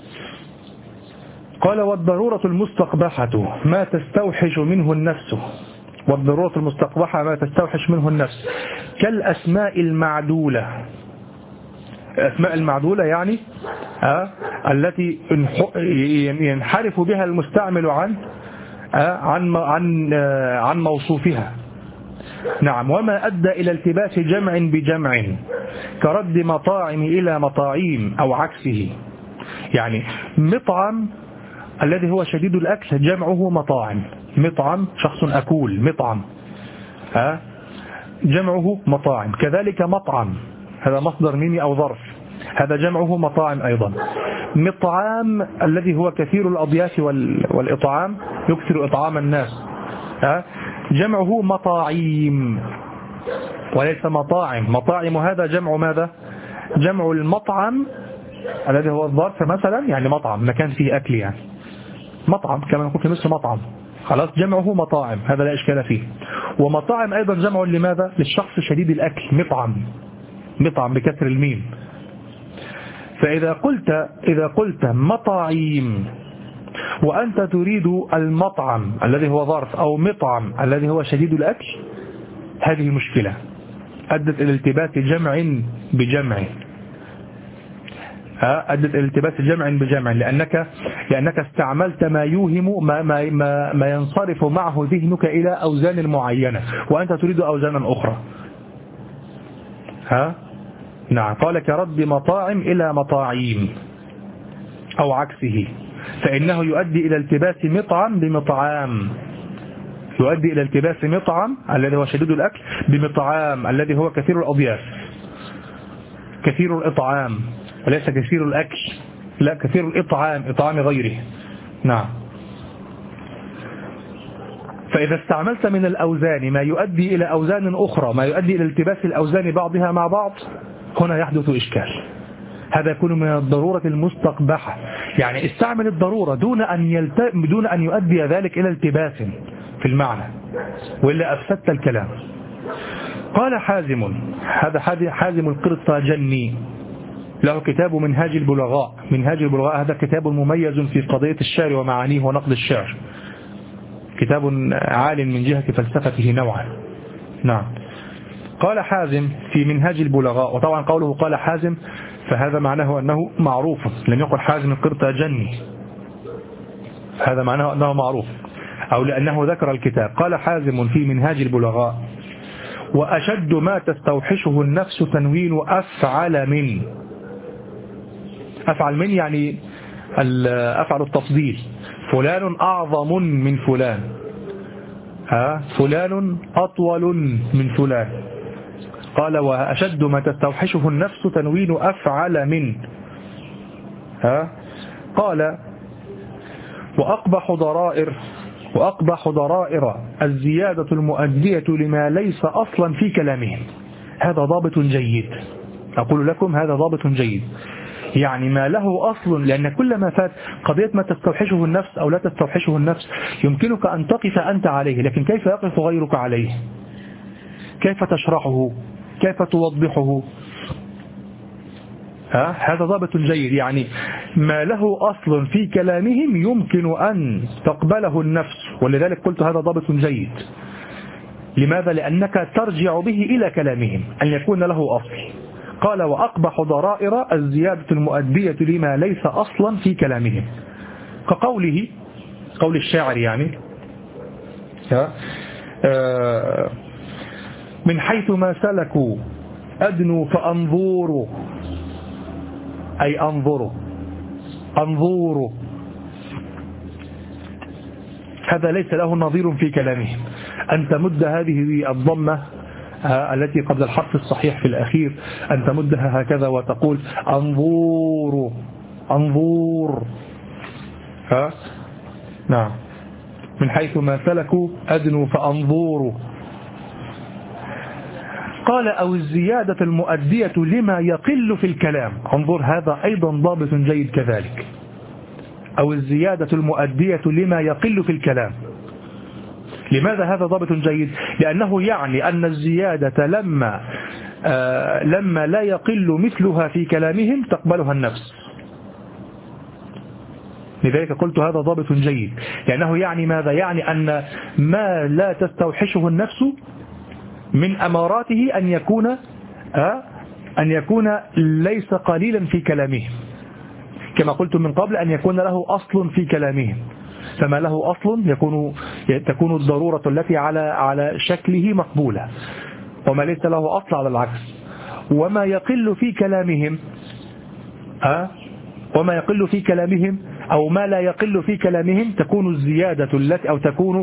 قال والضرورة المستقبحة ما تستوحش منه النفس، والضرورة المستقبحة ما تستوحش منه النفس، كالأسماء المعدولة، الأسماء المعدولة يعني آه التي ينحرف بها المستعمل عن آه عن عن آه عن موصوفها. نعم. وما أدى إلى التباس جمع بجمع، كرد مطاعم إلى مطاعيم أو عكسه، يعني مطعم الذي هو شديد الأكل جمعه مطاعم، مطعم شخص أكول، مطعم آه جمعه مطاعم. كذلك مطعم هذا مصدر ميمي أو ظرف، هذا جمعه مطاعم أيضا. مطعام الذي هو كثير الأضياف والإطعام، يكثر إطعام الناس، جمعه مطاعيم وليس مطاعم. مطاعم هذا جمع ماذا؟ جمع المطعم الذي هو الظرف مثلا، يعني مطعم مكان فيه أكل، يعني مطعم كما نقول في مصر مطعم، خلاص جمعه مطاعم، هذا لا إشكال فيه. ومطاعم أيضا جمع لماذا؟ للشخص شديد الأكل، مطعم، مطعم بكسر الميم. فإذا قلت إذا قلت مطاعيم وأنت تريد المطعم الذي هو ظرف، أو مطعم الذي هو شديد الأكل، هذه مشكلة أدت إلى التباس جمع بجمع. أدت إلى التباس جمع بجمع، لأنك لأنك استعملت ما يوهم ما ما ما, ما ينصرف معه ذهنك إلى أوزان معينة، وأنت تريد أوزانا أخرى. ها نعم. قال كرد مطاعم إلى مطاعيم أو عكسه، فإنه يؤدي إلى التباس مطعم بمطعام، يؤدي إلى التباس مطعم الذي هو شديد الأكل بمطعام الذي هو كثير الأضياف، كثير الإطعام وليس كثير الأكل، لا كثير الإطعام، إطعام غيره. نعم. فإذا استعملت من الأوزان ما يؤدي إلى أوزان أخرى، ما يؤدي إلى التباس الأوزان بعضها مع بعض، هنا يحدث إشكال. هذا يكون من الضرورة المستقبحة، يعني استعمل الضرورة دون أن يلت... دون أن يؤدي ذلك إلى التباس في المعنى، وإلا أفسدت الكلام. قال حازم، هذا حازم القرطاجني له كتاب منهاج البلغاء. منهاج البلغاء هذا كتاب مميز في قضية الشعر ومعانيه ونقد الشعر، كتاب عال من جهة فلسفته نوعا. نعم. قال حازم في منهاج البلغاء، وطبعا قوله قال حازم فهذا معناه أنه معروف، لم يقل حازم القرطاجني، هذا معناه أنه معروف أو لأنه ذكر الكتاب. قال حازم في منهاج البلغاء: وأشد ما تستوحشه النفس تنوين أفعل من. أفعل من يعني أفعل التفضيل، فلان أعظم من فلان، ها فلان أطول من فلان. قال: وأشد ما تستوحشه النفس تنوين أفعل من. ها قال: وأقبح ضرائر وأقبح ضرائر الزيادة المؤدية لما ليس أصلا في كلامهم. هذا ضابط جيد، أقول لكم هذا ضابط جيد، يعني ما له أصل، لأن كل ما فات قضية ما تستوحشه النفس أو لا تستوحشه النفس يمكنك أن تقف أنت عليه، لكن كيف يقف غيرك عليه؟ كيف تشرحه؟ كيف توضحه؟ ها؟ هذا ضابط جيد، يعني ما له أصل في كلامهم يمكن أن تقبله النفس، ولذلك قلت هذا ضابط جيد. لماذا؟ لأنك ترجع به إلى كلامهم أن يكون له أصل. قال: وأقبح ضرائر الزيادة المؤدية لما ليس أصلا في كلامهم، كقوله قول الشاعر يعني من حيث ما سلكوا أدنوا فأنظوروا، أي أنظروا أنظوروا، هذا ليس له نظير في كلامهم. أن تمد هذه الضمة التي قبل الحرف الصحيح في الأخير، أن تمدها هكذا وتقول أنظور أنظور. ها نعم. من حيث ما سلكوا أدنوا فأنظوروا. قال: أو الزيادة المؤدية لما يقل في الكلام. انظر، هذا أيضا ضابط جيد كذلك. أو الزيادة المؤدية لما يقل في الكلام. لماذا هذا ضابط جيد؟ لأنه يعني أن الزيادة لما آه لما لا يقل مثلها في كلامهم تقبلها النفس. لذلك قلت هذا ضابط جيد، لأنه يعني ماذا؟ يعني أن ما لا تستوحشه النفس من أماراته أن يكون آه أن يكون ليس قليلا في كلامهم، كما قلت من قبل أن يكون له أصل في كلامهم. فما له أصل يكون تكون الضرورة التي على على شكله مقبولة، وما ليس له أصل على العكس. وما يقل في كلامهم أه؟ وما يقل في كلامهم أو ما لا يقل في كلامهم تكون الزيادة التي أو تكون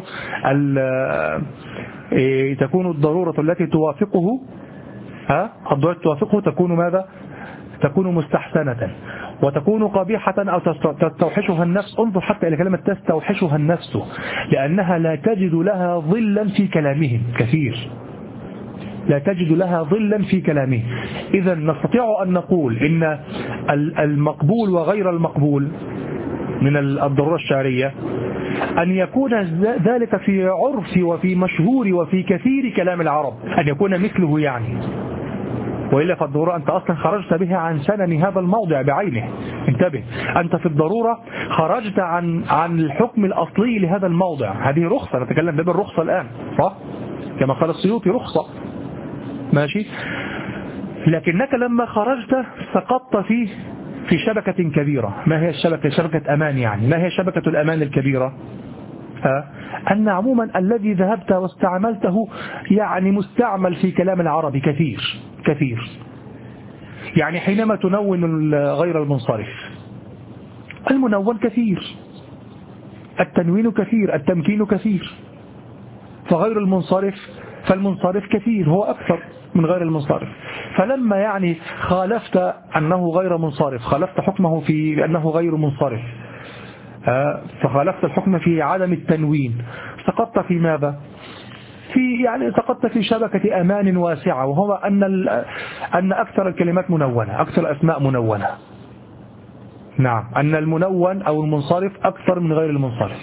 تكون الضرورة التي توافقه أه؟ الضرورة توافقه تكون ماذا؟ تكون مستحسنة، وتكون قبيحة أو تستوحشها النفس. انظر حتى إلى كلمة تستوحشها النفس، لأنها لا تجد لها ظلا في كلامهم كثير، لا تجد لها ظلا في كلامهم. إذا نستطيع أن نقول إن المقبول وغير المقبول من الضرورة الشعرية أن يكون ذلك في عرف وفي مشهور وفي كثير كلام العرب، أن يكون مثله يعني. وإلا فالضرورة أنت أصلا خرجت بها عن سنن هذا الموضع بعينه. انتبه، أنت في الضرورة خرجت عن عن الحكم الأصلي لهذا الموضع. هذه رخصة، نتكلم باب الرخصة الآن، صح؟ كما قال السيوطي رخصة، ماشي. لكنك لما خرجت سقطت في في شبكة كبيرة. ما هي الشبكة؟ شبكة أمان. يعني ما هي شبكة الأمان الكبيرة؟ أن عموما الذي ذهبت واستعملته يعني مستعمل في كلام العربي كثير كثير. يعني حينما تنون غير المنصرف، المنون كثير، التنوين كثير، التمكين كثير، فغير المنصرف فالمنصرف كثير، هو أكثر من غير المنصرف. فلما يعني خالفت أنه غير منصرف، خالفت حكمه في أنه غير منصرف، فخالفت الحكم في عدم التنوين، سقطت في ماذا؟ في يعني سقطت في شبكة أمان واسعة، وهو أن أن أكثر الكلمات منونة، أكثر الأسماء منونة. نعم، أن المنون أو المنصرف أكثر من غير المنصرف.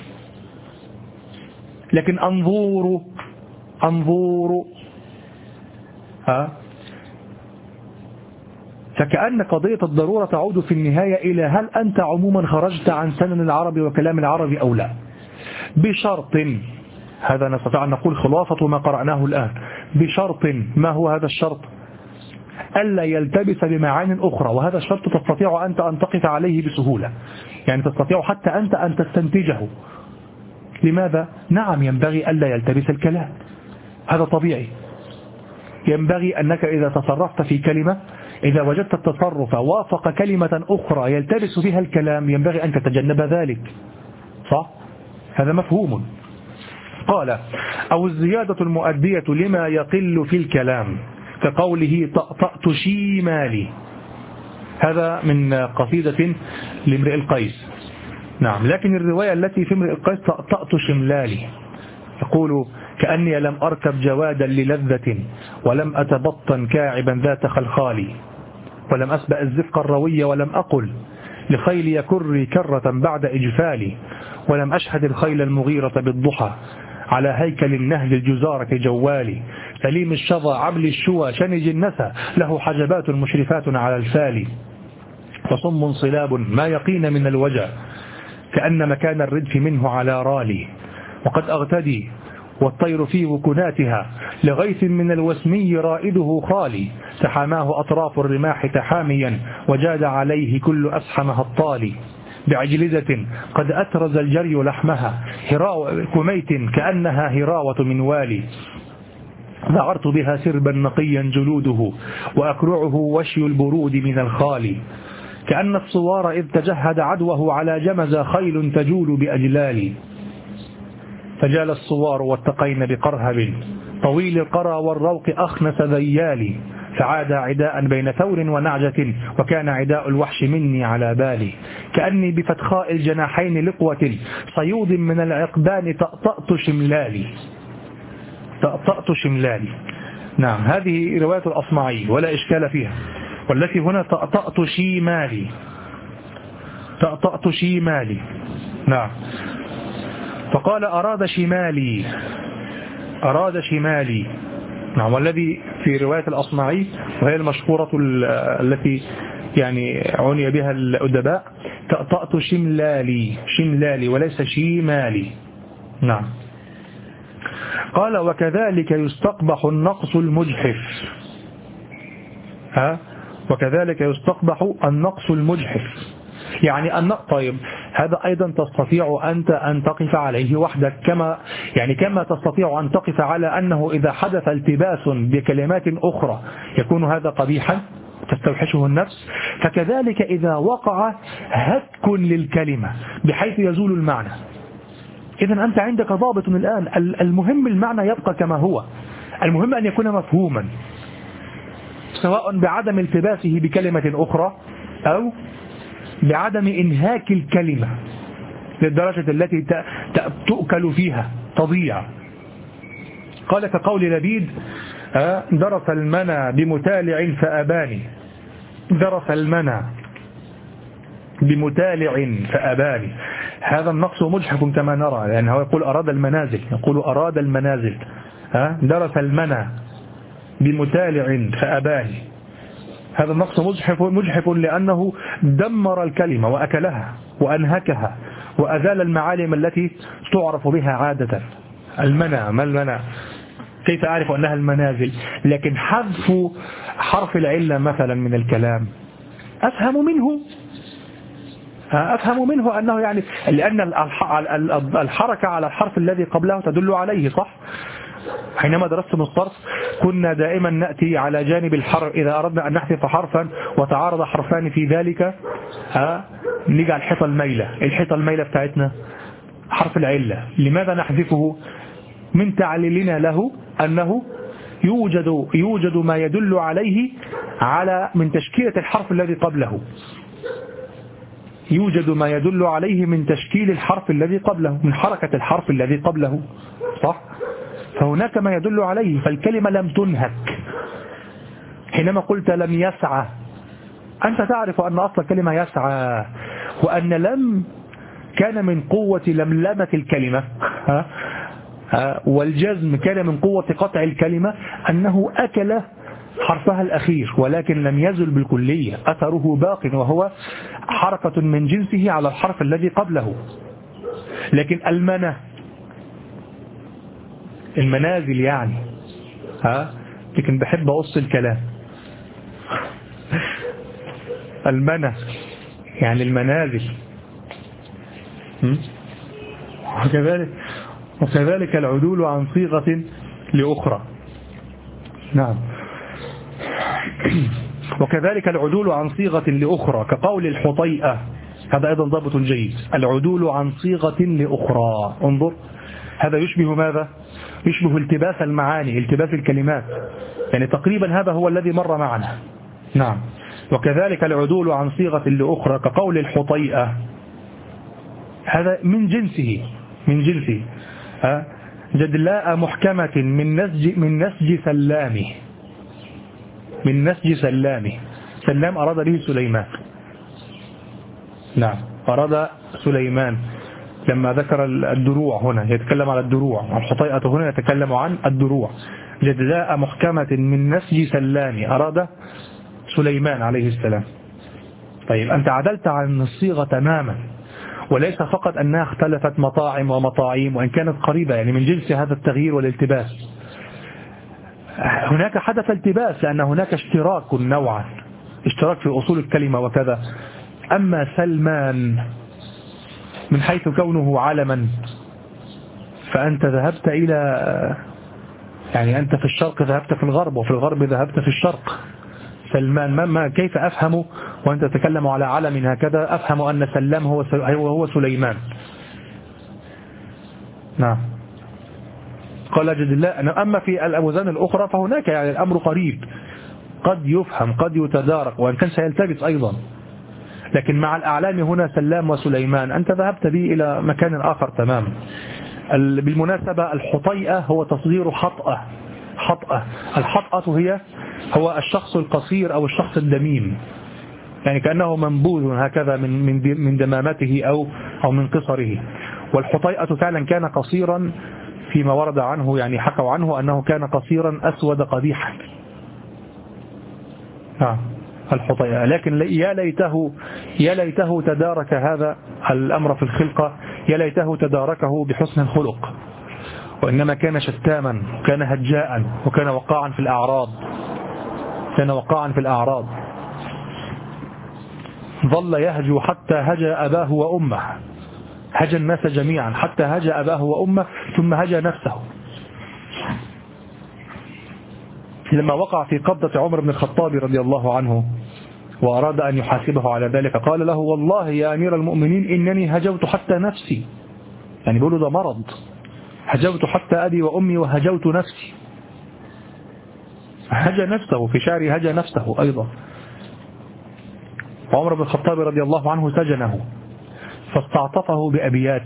لكن أنظور أنظور ها فكأن قضية الضرورة تعود في النهاية إلى هل أنت عموما خرجت عن سنن العربي وكلام العربي أو لا، بشرط، هذا نستطيع أن نقول خلاصة ما قرأناه الآن، بشرط. ما هو هذا الشرط؟ ألا يلتبس بمعان أخرى، وهذا الشرط تستطيع أنت أن تقف عليه بسهولة، يعني تستطيع حتى أنت أن تستنتجه. لماذا؟ نعم، ينبغي ألا يلتبس الكلام، هذا طبيعي. ينبغي أنك إذا تصرفت في كلمة، إذا وجدت التصرف وافق كلمة أخرى يلتبس فيها الكلام، ينبغي أن تتجنب ذلك، صح؟ هذا مفهوم. قال: أو الزيادة المؤدية لما يقل في الكلام، كقوله طأطأت شيمالي. هذا من قصيدة لامرئ القيس. نعم، لكن الرواية التي في امرئ القيس طأطأت شملالي، يقول: كأني لم أركب جوادا للذة، ولم أتبطن كاعبا ذات خلخالي، ولم أسبأ الزفق الروي، ولم أقل لخيلي كري كرة بعد إجفالي، ولم أشهد الخيل المغيرة بالضحى، على هيكل النهل الجزارة جوالي، سليم الشظى عبل الشوى شنج النسى، له حجبات مشرفات على الفالي، فصم صلاب ما يقين من الوجع، كأن مكان الردف منه على رالي، وقد أغتدي والطير في وكناتها، لغيث من الوسمي رائده خالي، تحاماه أطراف الرماح تحاميا، وجاد عليه كل أسحمها الطالي، بعجلزة قد أترز الجري لحمها، هراء كميت كأنها هراوة من والي، ذعرت بها سربا نقيا جلوده، وأكرعه وشي البرود من الخالي، كأن الصوار إذ تجهد عدوه على جمز خيل تجول بأجلالي، فجال الصوار والتقين بقرهب، طويل القرى والروق أخنس ذيالي، فعاد عداء بين ثور ونعجة، وكان عداء الوحش مني على بالي، كأني بفتخاء الجناحين لقوة، صيود من العقبان طأطأت شملالي. طأطأت شملالي. نعم، هذه رواية الأصمعي ولا إشكال فيها، والتي هنا طأطأت شيمالي. طأطأت شيمالي. نعم. فقال: أراد شمالي، أراد شمالي. نعم، والذي في رواية الأصمعي، وهي المشهورة التي يعني عني بها الأدباء، طأطأت شملالي، شملالي وليس شيمالي. نعم. قال: وكذلك يستقبح النقص المجحف. ها؟ وكذلك يستقبح النقص المجحف، يعني أن طيب هذا أيضا تستطيع أنت أن تقف عليه وحدك، كما يعني كما تستطيع أن تقف على أنه إذا حدث التباس بكلمات أخرى يكون هذا قبيحا تستوحشه النفس، فكذلك إذا وقع هتك للكلمة بحيث يزول المعنى، إذن أنت عندك ضابط الآن. المهم المعنى يبقى كما هو، المهم أن يكون مفهوما، سواء بعدم التباسه بكلمة أخرى أو بعدم إنهاك الكلمة للدرجة التي تؤكل فيها تضيع. قال: كقول لبيد: درس المنى بمتالع فأباني. درس المنى بمتالع فأباني، هذا النقص مجحف كما نرى، لأنه يقول أراد المنازل، يقول أراد المنازل. درس المنى بمتالع فأباني، هذا النقص مجحف مجحف لأنه دمر الكلمة وأكلها وأنهكها وأزال المعالم التي تعرف بها عادة. المنى، ما المنى؟ كيف أعرف أنها المنازل؟ لكن حذف حرف العلة مثلا من الكلام، أفهم منه أفهم منه أنه يعني لأن الحركة على الحرف الذي قبله تدل عليه، صح؟ حينما درستم الصرف كنا دائما نأتي على جانب الحرف إذا أردنا أن نحذف حرفا وتعارض حرفان في ذلك، ها نيجي على الحيطة الميلة. الحيطة الميلة بتاعتنا حرف العلة، لماذا نحذفه؟ من تعليلنا له أنه يوجد يوجد ما يدل عليه على من تشكيلة الحرف الذي قبله، يوجد ما يدل عليه من تشكيل الحرف الذي قبله، من حركة الحرف الذي قبله، صح؟ فهناك ما يدل عليه، فالكلمة لم تنهك. حينما قلت لم يسعى، أنت تعرف أن أصل الكلمة يسعى، وأن لم كان من قوة لملمة الكلمة، ها؟ ها؟ والجزم كان من قوة قطع الكلمة، أنه أكل حرفها الأخير، ولكن لم يزل بالكلية، أثره باق، وهو حركة من جنسه على الحرف الذي قبله. لكن المنى، المنازل يعني، ها، لكن بحب أقص الكلام. المنى يعني المنازل. وكذلك وكذلك العدول عن صيغة لأخرى. نعم. وكذلك العدول عن صيغة لأخرى كقول الحطيئة، هذا أيضا ضابط جيد. العدول عن صيغة لأخرى، انظر، هذا يشبه ماذا؟ يشبه التباس المعاني، التباس الكلمات، يعني تقريبا هذا هو الذي مر معنا. نعم. وكذلك العدول عن صيغة لأخرى كقول الحطيئة، هذا من جنسه من جنسه ها جدلاء محكمة من نسج من نسج سلامه، من نسج سلامه. سلام أراد به سليمان. نعم، أراد سليمان لما ذكر الدروع، هنا يتكلم على الدروع، الحطيئة هنا يتكلم عن الدروع. جدلاء محكمة من نسج سلام أراد سليمان عليه السلام. طيب أنت عدلت عن الصيغة تماما، وليس فقط أنها اختلفت مطاعم ومطاعيم وإن كانت قريبة، يعني من جنس هذا التغيير والالتباس. هناك حدث التباس لأن هناك اشتراك نوعا، اشتراك في أصول الكلمة وكذا. أما سلمان من حيث كونه علما، فأنت ذهبت إلى، يعني أنت في الشرق ذهبت في الغرب، وفي الغرب ذهبت في الشرق. سلمان ما, ما كيف أفهم وأنت تتكلم على علم هكذا أفهم أن سلام هو هو سليمان. نعم. قال جد الله. أما في الأوزان الأخرى فهناك يعني الأمر قريب، قد يفهم قد يتدارك، وإن كان سيلتبس أيضا. لكن مع الأعلام هنا سلام وسليمان، أنت ذهبت به إلى مكان آخر تماما. بالمناسبة الحطيئة هو تصغير حطأة. حطأة الحطأة هي هو الشخص القصير أو الشخص الدميم، يعني كأنه منبوذ هكذا من من من دمامته أو أو من قصره. والحطيئة فعلا كان قصيرا فيما ورد عنه، يعني حكوا عنه أنه كان قصيرا أسود قبيحا. آه. الحطيئة. لكن يا ليته يا ليته تدارك هذا الأمر في الخلقة، يا ليته تداركه بحسن الخلق، وإنما كان شتاما، وكان هجاء، وكان وقاعا في الأعراض كان وقاعا في الأعراض ظل يهجو حتى هجا أباه وأمه، هجا الناس جميعا حتى هجا أباه وأمه، ثم هجا نفسه. لما وقع في قبضة عمر بن الخطاب رضي الله عنه وأراد أن يحاسبه على ذلك، قال له: والله يا أمير المؤمنين إنني هجوت حتى نفسي، يعني بيقولوا ده مرض، هجوت حتى أبي وأمي وهجوت نفسي. هجا نفسه في شعره، هجا نفسه أيضا. عمر بن الخطاب رضي الله عنه سجنه فاستعطفه بأبيات،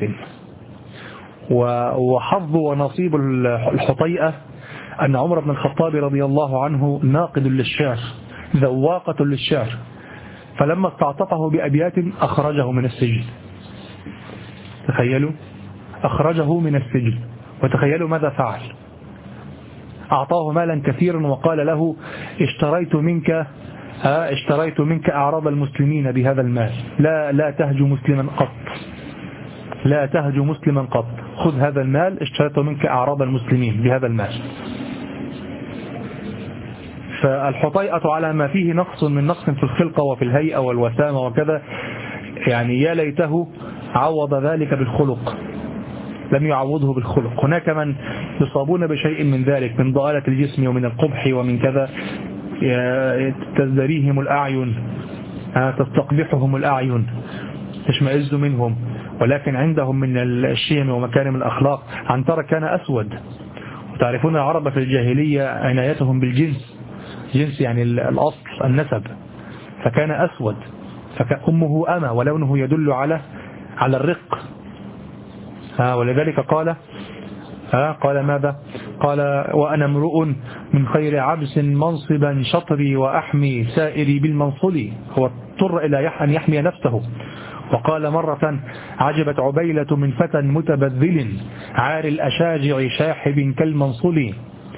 وحظ ونصيب الحطيئة أن عمر بن الخطاب رضي الله عنه ناقد للشعر، ذواقة للشعر، فلما استعطفه بأبيات أخرجه من السجن. تخيلوا، أخرجه من السجن، وتخيلوا ماذا فعل. أعطاه مالا كثيرا وقال له: اشتريت منك اشتريت منك أعراض المسلمين بهذا المال، لا لا تهجو مسلما قط، لا تهجو مسلما قط، خذ هذا المال، اشتريت منك أعراض المسلمين بهذا المال. ف فالحطيئة على ما فيه نقص من نقص في الخلقة وفي الهيئة والوسامة وكذا، يعني يا ليته عوض ذلك بالخلق، لم يعوضه بالخلق. هناك من يصابون بشيء من ذلك، من ضآلة الجسم ومن القبح ومن كذا، تزدريهم الأعين، تستقبحهم الأعين، تشمئز منهم، ولكن عندهم من الشيم ومكارم الأخلاق. عنترة كان أسود، وتعرفون العرب في الجاهلية عنايتهم بالجنس، جنس يعني الأصل النسب، فكان أسود، فأمه أمة ولونه يدل على على الرق. ها ولذلك قال ها قال ماذا؟ قال وأنا امرؤ من خير عبس منصبا شطري وأحمي سائري بالمنصل. هو اضطر إلى أن يحمي نفسه. وقال مرة عجبت عبيلة من فتى متبذل عار الأشاجع شاحب كالمنصل،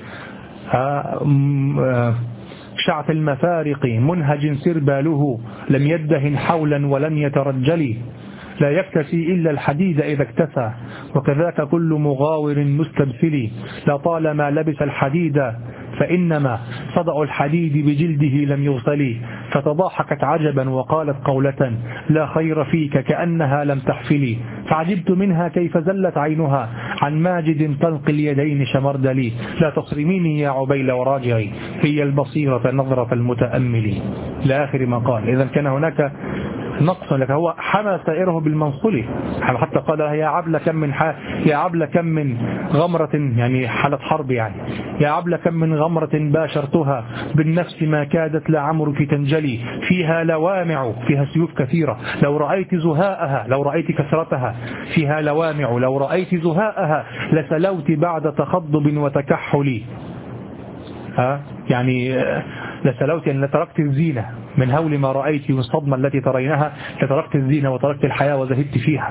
شعث المفارق منهج سرباله لم يدهن حولا ولم يترجل، لا يكتسي إلا الحديد إذا اكتسى وكذاك كل مغاور مستبسل، لطالما لبس الحديد فإنما صدع الحديد بجلده لم يغسل. فتضاحكت عجبا وقالت قولة لا خير فيك كأنها لم تحفلي، فعجبت منها كيف زلت عينها عن ماجد طلق اليدين شمردلي، لا تصرميني يا عبيل وراجعي هي البصيرة نظرة المتأمل، لآخر ما قال. إذا كان هناك نقص، لك هو حمى سائره بالمنصل، حتى قال يا عبل كم من ح... يا عبل كم من غمرة، يعني حالة حرب، يعني يا عبل كم من غمرة باشرتها بالنفس ما كادت لعمرك تنجلي، فيها لوامع، فيها سيوف كثيرة، لو رأيت زهاءها، لو رأيت كثرتها، فيها لوامع لو رأيت زهاءها لسلوت بعد تخضب وتكحل. ها يعني لسلوت يعني لتركت الزينة من هول ما رأيت والصدمة التي ترينها، لتركت الزينة وتركت الحياة وزهدت فيها.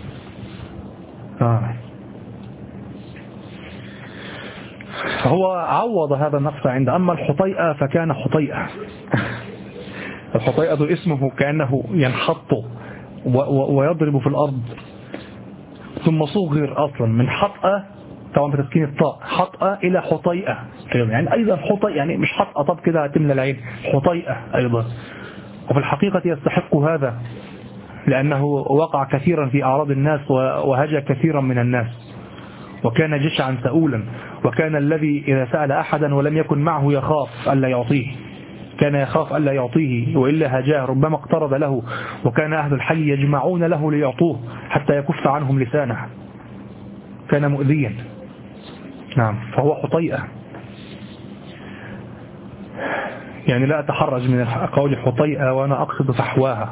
آه. هو عوض هذا النقص عند. أما الحطيئة فكان حطيئة الحطيئة اسمه كأنه ينحط ويضرب في الأرض، ثم صغر أصلا من حطأة، طبعا بتسكين الطاء، حطأة إلى حطيئة، يعني أيضا حطيئة، يعني مش حطأة طب كده تملى العين، حطيئة أيضا. وفي الحقيقة يستحق هذا، لأنه وقع كثيرا في أعراض الناس وهجى كثيرا من الناس، وكان جشعا سؤولا، وكان الذي إذا سأل أحدا ولم يكن معه يخاف ألا يعطيه، كان يخاف ألا يعطيه وإلا هجاه، ربما اقترب له، وكان أهل الحي يجمعون له ليعطوه حتى يكف عنهم لسانه، كان مؤذيا. نعم، فهو حطيئة، يعني لا أتحرج من قول حطيئة وأنا أقصد فحواها.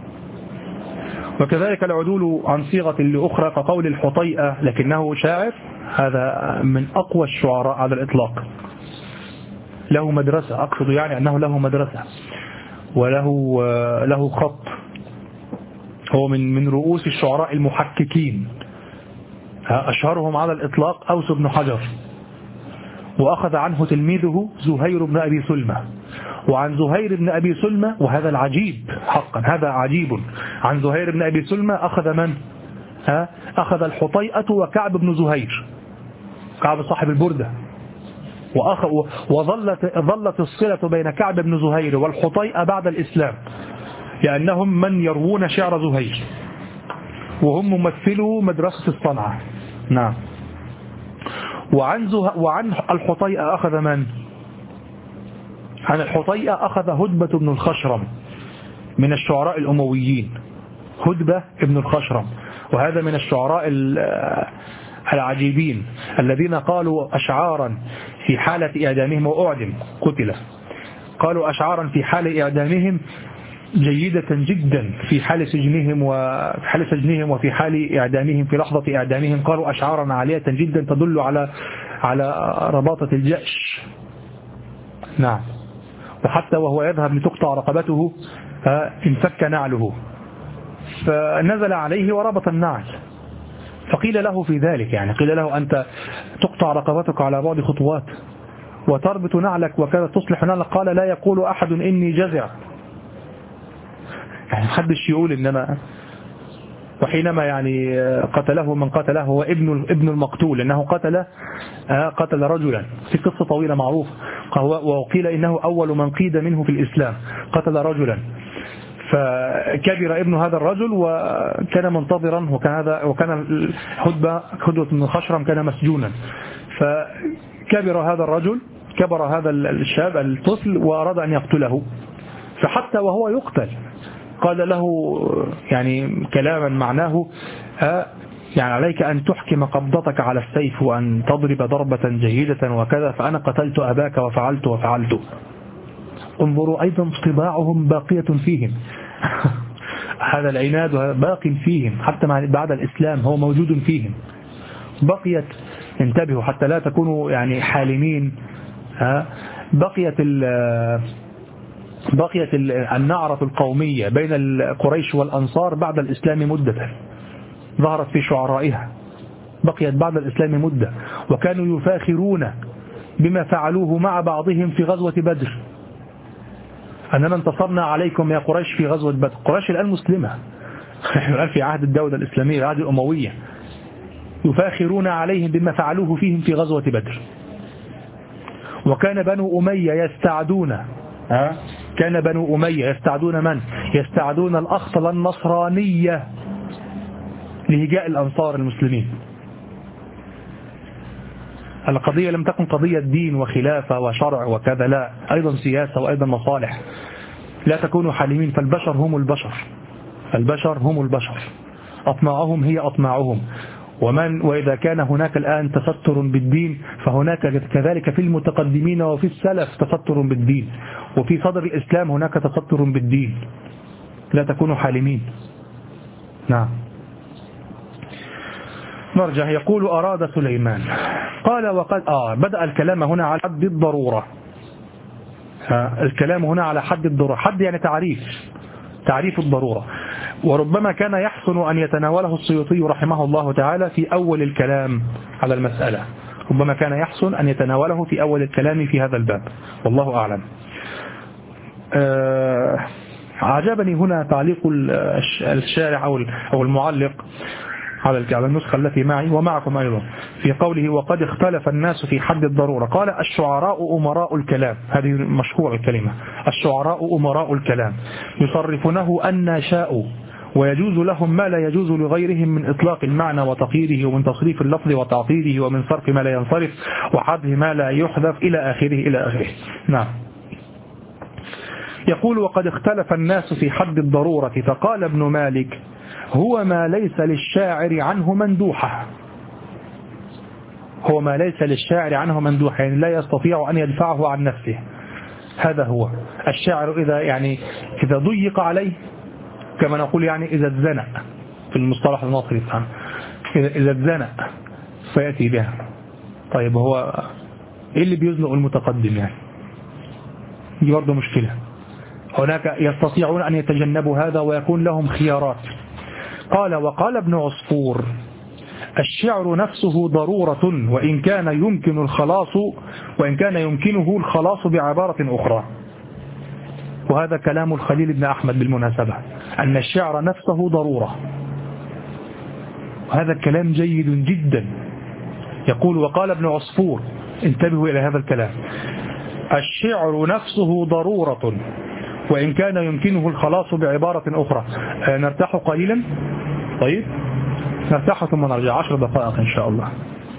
وكذلك العدول عن صيغة لأخرى كقول الحطيئة لكنه شاعر، هذا من أقوى الشعراء على الإطلاق، له مدرسة، أقصد يعني أنه له مدرسة وله له خط، هو من من رؤوس الشعراء المحككين، أشهرهم على الإطلاق أوس بن حجر، وأخذ عنه تلميذه زهير بن أبي سلمة، وعن زهير بن أبي سلمة، وهذا العجيب حقا، هذا عجيب، عن زهير بن أبي سلمة أخذ من؟ ها؟ أخذ الحطيئة وكعب بن زهير، كعب صاحب البردة، وأخ... وظلت ظلت الصلة بين كعب بن زهير والحطيئة بعد الإسلام، لأنهم من يروون شعر زهير، وهم ممثلوا مدرسة الصنعة. نعم. وعن, زه... وعن الحطيئة أخذ من؟ عن الحطيئة أخذ هدبة بن الخشرم من الشعراء الأمويين، هدبة بن الخشرم، وهذا من الشعراء العجيبين الذين قالوا أشعارا في حالة إعدامهم، وأعدم قتل، قالوا أشعارا في حال إعدامهم جيدة جدا في حال سجنهم وفي حال سجنهم وفي حال إعدامهم، في لحظة إعدامهم قالوا أشعارا عالية جدا تدل على على رباطة الجأش. نعم. وحتى وهو يذهب لتقطع رقبته انفك نعله، فنزل عليه وربط النعل، فقيل له في ذلك، يعني قيل له أنت تقطع رقبتك على بعد خطوات وتربط نعلك وكذا تصلح نعلك، قال لا يقول أحد إني جزع، يعني محدش يقول إنما. وحينما يعني قتله من قتله هو ابن ابن المقتول، انه قتل قتل رجلا، في قصة طويلة معروفة، وقيل إنه أول من قيد منه في الإسلام، قتل رجلا فكبر ابن هذا الرجل وكان منتظرا، وكان هذا وكان الحدبة حدبة بن خشرم كان مسجونا، فكبر هذا الرجل كبر هذا الشاب الطفل وأراد أن يقتله، فحتى وهو يقتل قال له يعني كلاما معناه يعني عليك أن تحكم قبضتك على السيف وأن تضرب ضربة جيدة وكذا، فأنا قتلت أباك وفعلت وفعلت. انظروا أيضا طباعهم باقية فيهم هذا العناد باق فيهم حتى بعد الإسلام، هو موجود فيهم، بقيت. انتبهوا حتى لا تكونوا يعني حالمين. بقيت بقيت النعرة القومية بين قريش والأنصار بعد الإسلام مدة، ظهرت في شعرائها، بقيت بعد الإسلام مدة، وكانوا يفاخرون بما فعلوه مع بعضهم في غزوة بدر، أننا انتصرنا عليكم يا قريش في غزوة بدر. قريش الآن مسلمة، الآن في عهد الدولة الإسلامية، عهد الأموية، يفاخرون عليهم بما فعلوه فيهم في غزوة بدر. وكان بنو أمية يستعدون ها كان بنو أمية يستعدون من؟ يستعدون الأخطل النصرانية لهجاء الأنصار المسلمين. القضية لم تكن قضية دين وخلافة وشرع وكذا، لا، أيضا سياسة وأيضا مصالح. لا تكونوا حالمين، فالبشر هم البشر، البشر هم البشر، أطماعهم هي أطماعهم. ومن وإذا كان هناك الآن تستر بالدين، فهناك كذلك في المتقدمين وفي السلف تستر بالدين، وفي صدر الإسلام هناك تستر بالدين. لا تكونوا حالمين. نعم. نرجع. يقول أراد سليمان قال وقد آه بدأ الكلام هنا على حد الضرورة. الكلام هنا على حد الضرورة، حد يعني تعريف تعريف الضرورة، وربما كان يحسن أن يتناوله السيوطي رحمه الله تعالى في أول الكلام على المسألة، ربما كان يحسن أن يتناوله في أول الكلام في هذا الباب، والله أعلم. آه عجبني هنا تعليق الشارع أو المعلق على النسخة التي معي ومعكم أيضا في قوله وقد اختلف الناس في حد الضرورة. قال الشعراء أمراء الكلام، هذه مشهورة الكلمة، الشعراء أمراء الكلام يصرفونه أن شاءوا، ويجوز لهم ما لا يجوز لغيرهم من إطلاق المعنى وتقييده، ومن تصريف اللفظ وتعطيله، ومن صرف ما لا ينصرف وحذف ما لا يحذف إلى آخره إلى آخره. نعم. يقول وقد اختلف الناس في حد الضرورة، فقال ابن مالك هو ما ليس للشاعر عنه مندوحة، هو ما ليس للشاعر عنه مندوحة، يعني لا يستطيع أن يدفعه عن نفسه. هذا هو الشاعر إذا يعني إذا ضيق عليه، كما نقول يعني إذا اتزنق في المصطلح المصري، إذا اتزنق فيأتي بها. طيب هو إيه اللي بيزنق المتقدم؟ يعني دي برضه مشكلة. هناك يستطيعون أن يتجنبوا هذا ويكون لهم خيارات. قال وقال ابن عصفور الشعر نفسه ضرورة، وإن كان يمكن الخلاص وإن كان يمكنه الخلاص بعبارة أخرى. وهذا كلام الخليل بن أحمد بالمناسبة، أن الشعر نفسه ضرورة، وهذا الكلام جيد جدا. يقول وقال ابن عصفور، انتبهوا إلى هذا الكلام، الشعر نفسه ضرورة وإن كان يمكنه الخلاص بعبارة أخرى. نرتاح قليلا. طيب نرتاح ثم نرجع عشر دقائق إن شاء الله.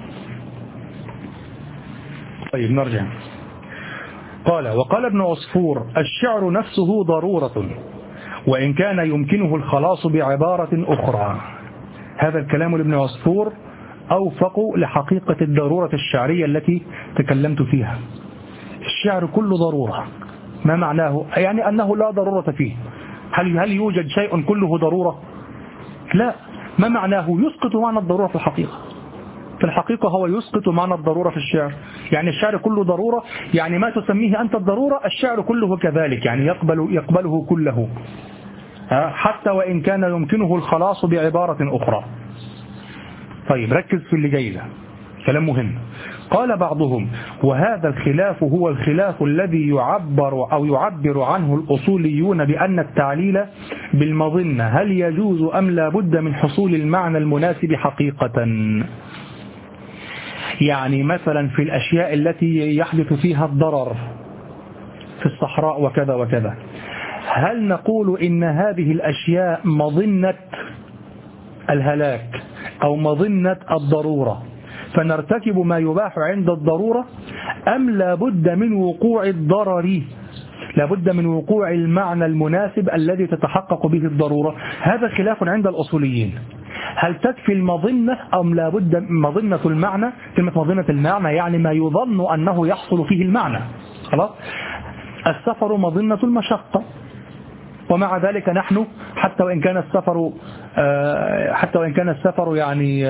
طيب نرجع. قال وقال ابن عصفور الشعر نفسه ضرورة وإن كان يمكنه الخلاص بعبارة أخرى. هذا الكلام لابن عصفور أوفق لحقيقة الضرورة الشعرية التي تكلمت فيها. الشعر كله ضرورة، ما معناه؟ يعني أنه لا ضرورة فيه. هل هل يوجد شيء كله ضرورة؟ لا. ما معناه؟ يسقط معنى الضرورة في الحقيقة. في الحقيقة هو يسقط معنى الضرورة في الشعر. يعني الشعر كله ضرورة، يعني ما تسميه أنت الضرورة الشعر كله كذلك، يعني يقبل يقبله كله، حتى وإن كان يمكنه الخلاص بعبارة أخرى. طيب ركز في اللي جاي ده، كلام مهم. قال بعضهم وهذا الخلاف هو الخلاف الذي يعبر أو يعبر عنه الأصوليون بأن التعليل بالمظنة هل يجوز أم لا بد من حصول المعنى المناسب حقيقة. يعني مثلا في الأشياء التي يحدث فيها الضرر في الصحراء وكذا وكذا، هل نقول إن هذه الأشياء مظنة الهلاك أو مظنة الضرورة فنرتكب ما يباح عند الضرورة، أم لابد من وقوع الضرر، لابد من وقوع المعنى المناسب الذي تتحقق به الضرورة؟ هذا خلاف عند الأصوليين. هل تكفي المظنة أم لابد مظنة المعنى؟ كلمة مظنة المعنى يعني ما يظن أنه يحصل فيه المعنى. خلاص. السفر مظنة المشقة، ومع ذلك نحن حتى وإن كان السفر حتى وإن كان السفر يعني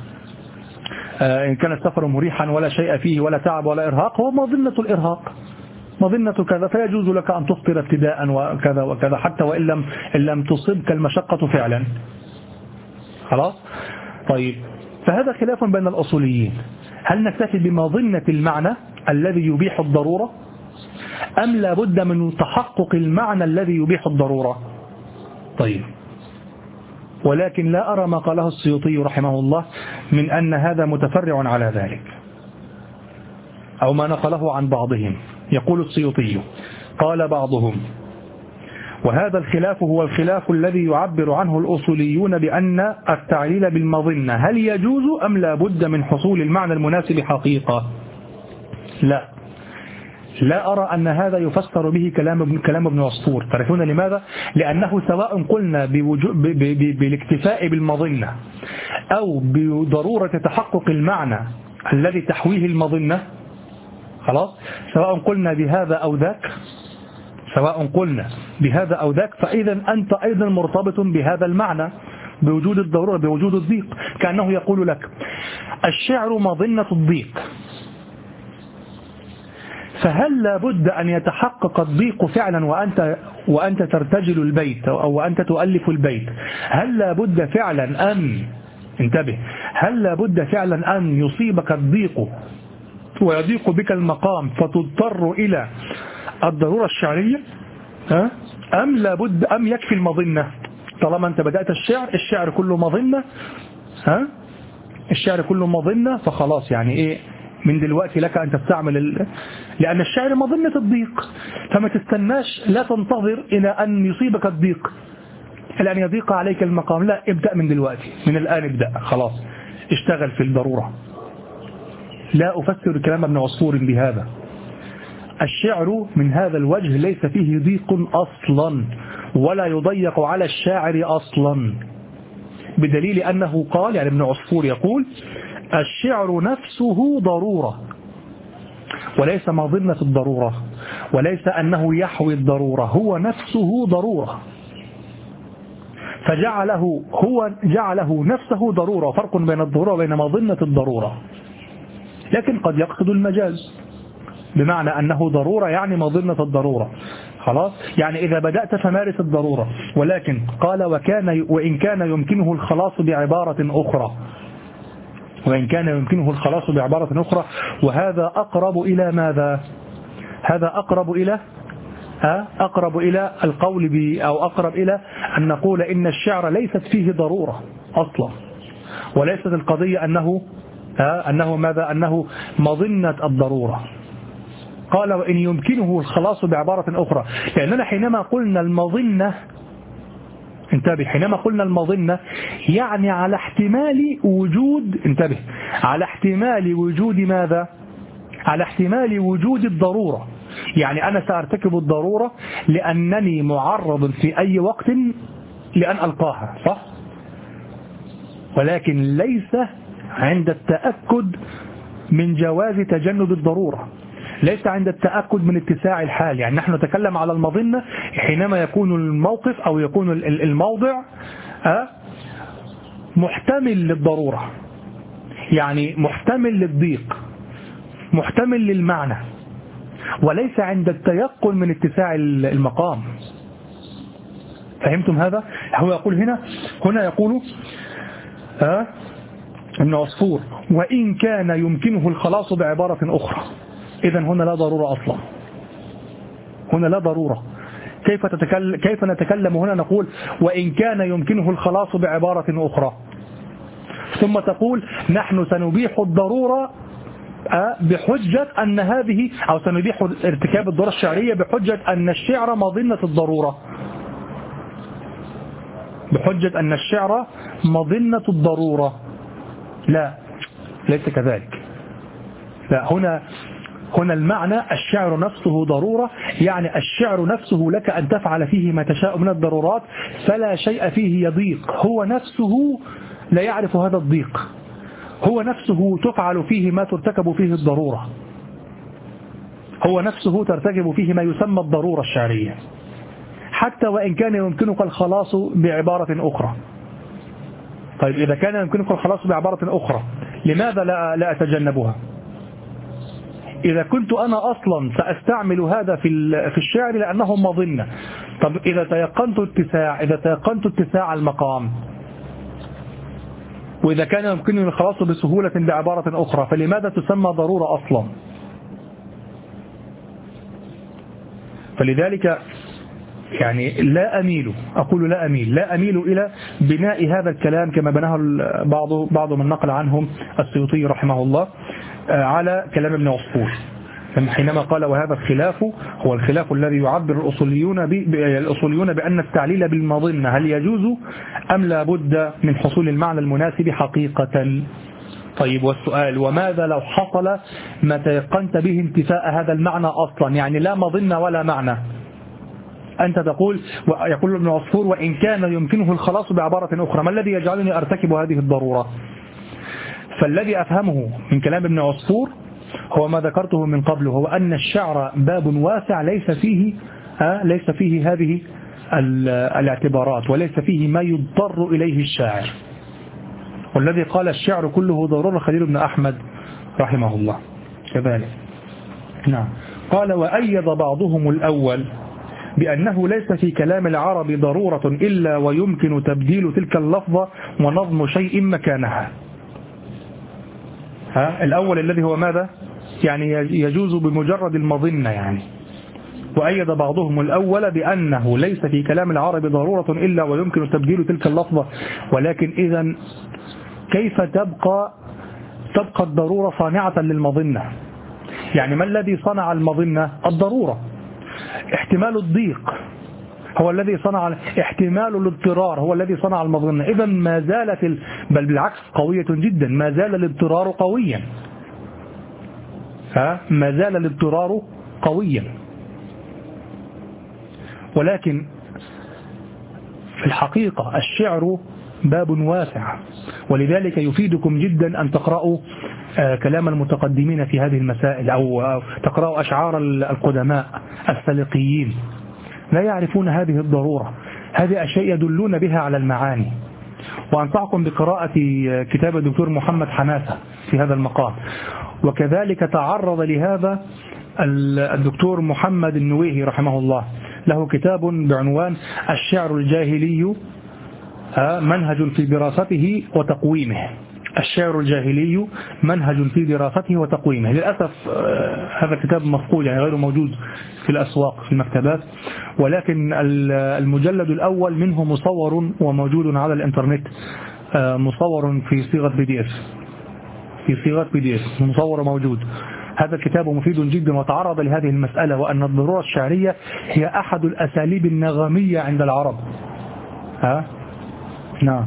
إن كان السفر مريحا ولا شيء فيه ولا تعب ولا إرهاق، هو مظنة الإرهاق، مظنة كذا، فيجوز لك أن تفطر ابتداء وكذا وكذا حتى وإن لم, إن لم تصبك المشقة فعلا. خلاص. طيب، فهذا خلاف بين الأصوليين. هل نكتفي بمظنة المعنى الذي يبيح الضرورة، أم لا بد من تحقق المعنى الذي يبيح الضرورة؟ طيب، ولكن لا أرى ما قاله السيوطي رحمه الله من أن هذا متفرع على ذلك، أو ما نقله عن بعضهم. يقول السيوطي: قال بعضهم: وهذا الخلاف هو الخلاف الذي يعبر عنه الأصوليون بأن التعليل بالمظنة هل يجوز أم لا بد من حصول المعنى المناسب حقيقة؟ لا لا أرى أن هذا يفسر به كلام ابن كلام ابن عصفور. تعرفون لماذا؟ لأنه سواء قلنا بالاكتفاء بالمظنة أو بضرورة تحقق المعنى الذي تحويه المظنة، خلاص، سواء قلنا بهذا أو ذاك سواء قلنا بهذا أو ذاك فإذا أنت أيضا مرتبط بهذا المعنى بوجود الضرورة، بوجود الضيق. كأنه يقول لك: الشعر مظنة الضيق، فهل لابد أن يتحقق الضيق فعلا وأنت وأنت ترتجل البيت أو وأنت تؤلف البيت؟ هل لابد فعلا أن انتبه هل لابد فعلا أن يصيبك الضيق ويضيق بك المقام فتضطر إلى الضرورة الشعرية، ها؟ أم لابد أم يكفي المظنة؟ طالما أنت بدأت الشعر الشعر كله مظنة، ها؟ الشعر كله مظنة، فخلاص يعني إيه من دلوقتي لك أن تستعمل ال... لأن الشعر مظنة الضيق، فما تستناش، لا تنتظر إلى أن يصيبك الضيق إلى أن يضيق عليك المقام، لا، ابدأ من دلوقتي، من الآن ابدأ، خلاص اشتغل في الضرورة. لا أفسر كلام ابن عصفور بهذا. الشعر من هذا الوجه ليس فيه ضيق أصلا ولا يضيق على الشاعر أصلا، بدليل أنه قال، يعني ابن عصفور يقول: الشعر نفسه ضرورة وليس مظنة الضرورة، وليس أنه يحوي الضرورة، هو نفسه ضرورة، فجعله هو جعله نفسه ضرورة. فرق بين الضرورة وبين مظنة الضرورة. لكن قد يقصد المجاز بمعنى أنه ضرورة يعني مظنة الضرورة، خلاص، يعني إذا بدأت فمارس الضرورة. ولكن قال: وكان وإن كان يمكنه الخلاص بعبارة أخرى وإن كان يمكنه الخلاص بعبارة أخرى وهذا أقرب إلى ماذا؟ هذا أقرب إلى أقرب إلى القول ب أو أقرب إلى أن نقول إن الشعر ليست فيه ضرورة أصلا، وليست القضية أنه أنه ماذا؟ أنه مظنة الضرورة. قال: وإن يمكنه الخلاص بعبارة أخرى، لأننا حينما قلنا المظنة، انتبه، حينما قلنا المظنة يعني على احتمال وجود، انتبه، على احتمال وجود ماذا؟ على احتمال وجود الضرورة. يعني أنا سأرتكب الضرورة لأنني معرض في أي وقت لأن ألقاها، صح؟ ولكن ليس عند التأكد من جواز تجنب الضرورة، ليس عند التأكد من اتساع الحال. يعني نحن نتكلم على المظنة حينما يكون الموقف أو يكون الموضع محتمل للضرورة، يعني محتمل للضيق، محتمل للمعنى، وليس عند التيقن من اتساع المقام. فهمتم هذا؟ هو يقول هنا هنا يقول ها ابن عصفور: وإن كان يمكنه الخلاص بعبارة أخرى. إذا هنا لا ضرورة أصلا، هنا لا ضرورة. كيف تتكلم كيف نتكلم هنا نقول وإن كان يمكنه الخلاص بعبارة أخرى، ثم تقول نحن سنبيح الضرورة بحجة أن هذه أو سنبيح ارتكاب الضرورة الشعرية بحجة أن الشعر مظنة الضرورة، بحجة أن الشعر مظنة الضرورة. لا، ليس كذلك. لا، هنا هنا المعنى الشعر نفسه ضرورة، يعني الشعر نفسه لك أن تفعل فيه ما تشاء من الضرورات فلا شيء فيه يضيق، هو نفسه لا يعرف هذا الضيق، هو نفسه تفعل فيه ما ترتكب فيه الضرورة، هو نفسه ترتكب فيه ما يسمى الضرورة الشعرية، حتى وإن كان يمكنك الخلاص بعبارة أخرى. طيب إذا كان يمكنك الخلاص بعبارة أخرى لماذا لا, لا أتجنبها؟ إذا كنت أنا أصلا سأستعمل هذا في في الشعر لأنه مظنة. طب إذا تيقنت اتساع إذا تيقنت اتساع المقام، وإذا كان يمكنني الخلاص بسهولة بعبارة أخرى، فلماذا تسمى ضرورة أصلا؟ فلذلك يعني لا أميل أقول لا أميل لا أميل إلى بناء هذا الكلام كما بناه بعض بعض من نقل عنهم السيوطي رحمه الله على كلام ابن عصفور حينما قال وهذا الخلاف هو الخلاف الذي يعبر الأصوليون الأصوليون بأن التعليل بالمظنة هل يجوز أم لا بد من حصول المعنى المناسب حقيقة. طيب والسؤال وماذا لو حصل ما تيقنت به انتفاء هذا المعنى أصلا، يعني لا مظنة ولا معنى؟ أنت تقول يقول ابن عصفور وإن كان يمكنه الخلاص بعبارة أخرى، ما الذي يجعلني أرتكب هذه الضرورة؟ فالذي أفهمه من كلام ابن عصفور هو ما ذكرته من قبل، هو أن الشعر باب واسع ليس فيه آه ليس فيه هذه الاعتبارات، وليس فيه ما يضطر إليه الشاعر. والذي قال الشعر كله ضرورة خليل بن أحمد رحمه الله كذلك. نعم. قال وأيد بعضهم الأول بأنه ليس في كلام العرب ضرورة إلا ويمكن تبديل تلك اللفظة ونظم شيء مكانها. ها الأول الذي هو ماذا؟ يعني يجوز بمجرد المظنة يعني. وأيد بعضهم الأول بأنه ليس في كلام العرب ضرورة إلا ويمكن تبديل تلك اللفظة، ولكن إذن كيف تبقى تبقى الضرورة صانعة للمظنة؟ يعني ما الذي صنع المظنة؟ الضرورة. احتمال الضيق هو الذي صنع، احتمال الاضطرار هو الذي صنع المظنة. إذن ما زالت ال... بل بالعكس قوية جدا، ما زال الاضطرار قويا. ها ما زال الاضطرار قويا. ولكن في الحقيقة الشعر باب واسع، ولذلك يفيدكم جدا أن تقرأوا كلام المتقدمين في هذه المسائل، أو تقرأوا أشعار القدماء السلقيين، لا يعرفون هذه الضرورة. هذه أشياء يدلون بها على المعاني. وأنصحكم بقراءة كتاب الدكتور محمد حماسة في هذا المقام. وكذلك تعرض لهذا الدكتور محمد النويهي رحمه الله، له كتاب بعنوان الشعر الجاهلي منهج في دراسته وتقويمه. الشعر الجاهلي منهج في دراسته وتقويمه. للأسف هذا الكتاب مفقود، يعني غير موجود في الأسواق في المكتبات، ولكن المجلد الأول منه مصور وموجود على الإنترنت، مصور في صيغة بي دي اف في صيغة بي دي اف مصور موجود. هذا الكتاب مفيد جدا وتعرض لهذه المسألة، وأن الضرورة الشعرية هي أحد الأساليب النغمية عند العرب. ها نعم.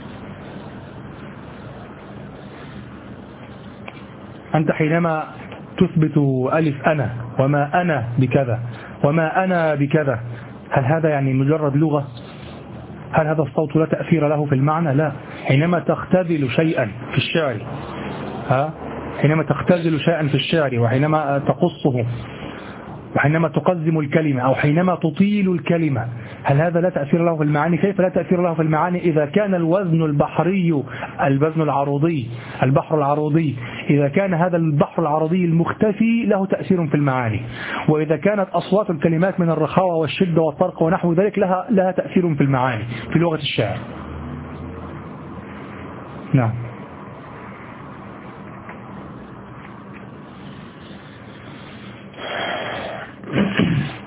أنت حينما تثبت ألف أنا وما أنا بكذا وما أنا بكذا، هل هذا يعني مجرد لغة؟ هل هذا الصوت لا تأثير له في المعنى؟ لا. حينما تختزل شيئا في الشعر ها حينما تختزل شيئا في الشعر وحينما تقصه وحينما تقزم الكلمة أو حينما تطيل الكلمة، هل هذا لا تأثير له في المعاني؟ كيف لا تأثير له في المعاني إذا كان الوزن البحري الوزن العروضي البحر العروضي إذا كان هذا البحر العروضي المختفي له تأثير في المعاني، وإذا كانت أصوات الكلمات من الرخاوة والشدة والطرق ونحو ذلك لها لها تأثير في المعاني في لغة الشعر. نعم.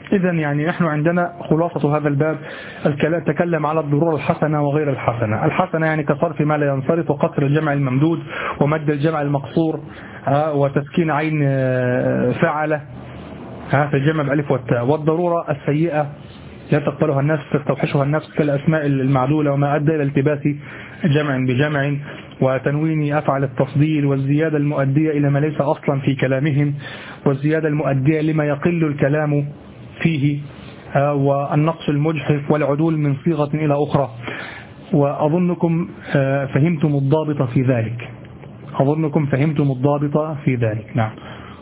إذن يعني نحن عندنا خلاصة هذا الباب الكلام تكلم على الضرورة الحسنة وغير الحسنة. الحسنة يعني كصرف ما لا ينصرف، وقصر الجمع الممدود، ومد الجمع المقصور، وتسكين عين فعلة في الجمع بألف والتاء. والضرورة السيئة لا تقبلها النفس تستوحشها النفس كالأسماء المعدولة وما أدى إلى التباس جمع بجمع وتنوين أفعل التفضيل، والزيادة المؤدية إلى ما ليس أصلا في كلامهم، والزيادة المؤدية لما يقل الكلام فيه، والنقص المجحف، والعدول من صيغة إلى أخرى. وأظنكم فهمتم الضابط في ذلك أظنكم فهمتم الضابط في ذلك. نعم.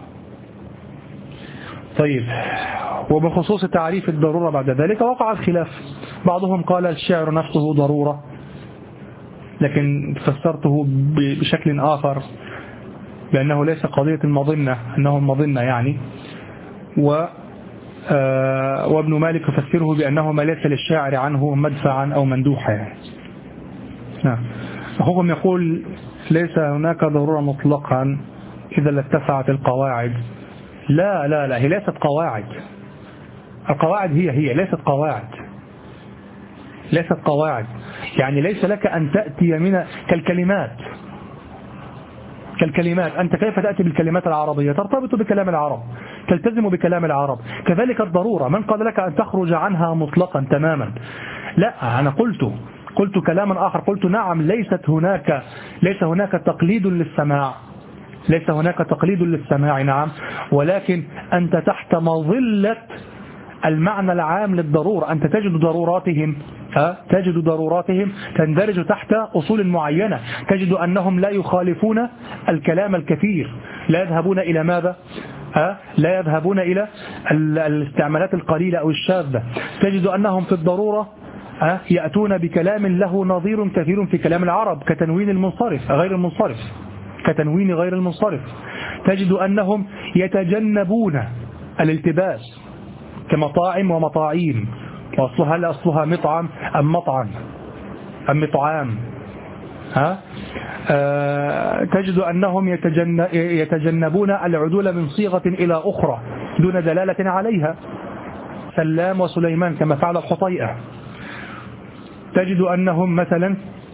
طيب، وبخصوص تعريف الضرورة بعد ذلك وقع الخلاف. بعضهم قال الشعر نفسه ضرورة، لكن فسرته بشكل آخر بأنه ليس قضية المظنة، أنه المظنة يعني. و وابن مالك يفسره بأنه ما ليس للشاعر عنه مدفعا أو مندوحا يعني. نعم. أخوكم يقول ليس هناك ضرورة مطلقا إذا لاتسعت القواعد. لا لا لا، هي ليست قواعد. القواعد هي هي ليست قواعد ليست قواعد يعني ليس لك أن تأتي من كالكلمات كالكلمات أنت كيف تأتي بالكلمات العربية؟ ترتبط بكلام العرب، تلتزم بكلام العرب. كذلك الضرورة، من قال لك أن تخرج عنها مطلقا تماما؟ لا، أنا قلت قلت كلاما آخر، قلت نعم ليست هناك ليس هناك تقليد للسماع ليس هناك تقليد للسماع نعم، ولكن أنت تحت مظلة المعنى العام للضرورة. أنت تجد ضروراتهم ها تجد ضروراتهم تندرج تحت أصول معينة، تجد أنهم لا يخالفون الكلام الكثير، لا يذهبون إلى ماذا؟ ها لا يذهبون إلى الاستعمالات القليلة أو الشاذة. تجد أنهم في الضرورة ها يأتون بكلام له نظير كثير في كلام العرب، كتنوين المنصرف غير المنصرف كتنوين غير المنصرف. تجد أنهم يتجنبون الالتباس كمطاعم ومطاعيم، وأصلها هل أصلها مطعم أم مطعم أم مطعام. ها آه تجد أنهم يتجنب يتجنبون العدول من صيغة إلى أخرى دون دلالة عليها، سلام وسليمان كما فعل الحطيئة. تجد أنهم مثلا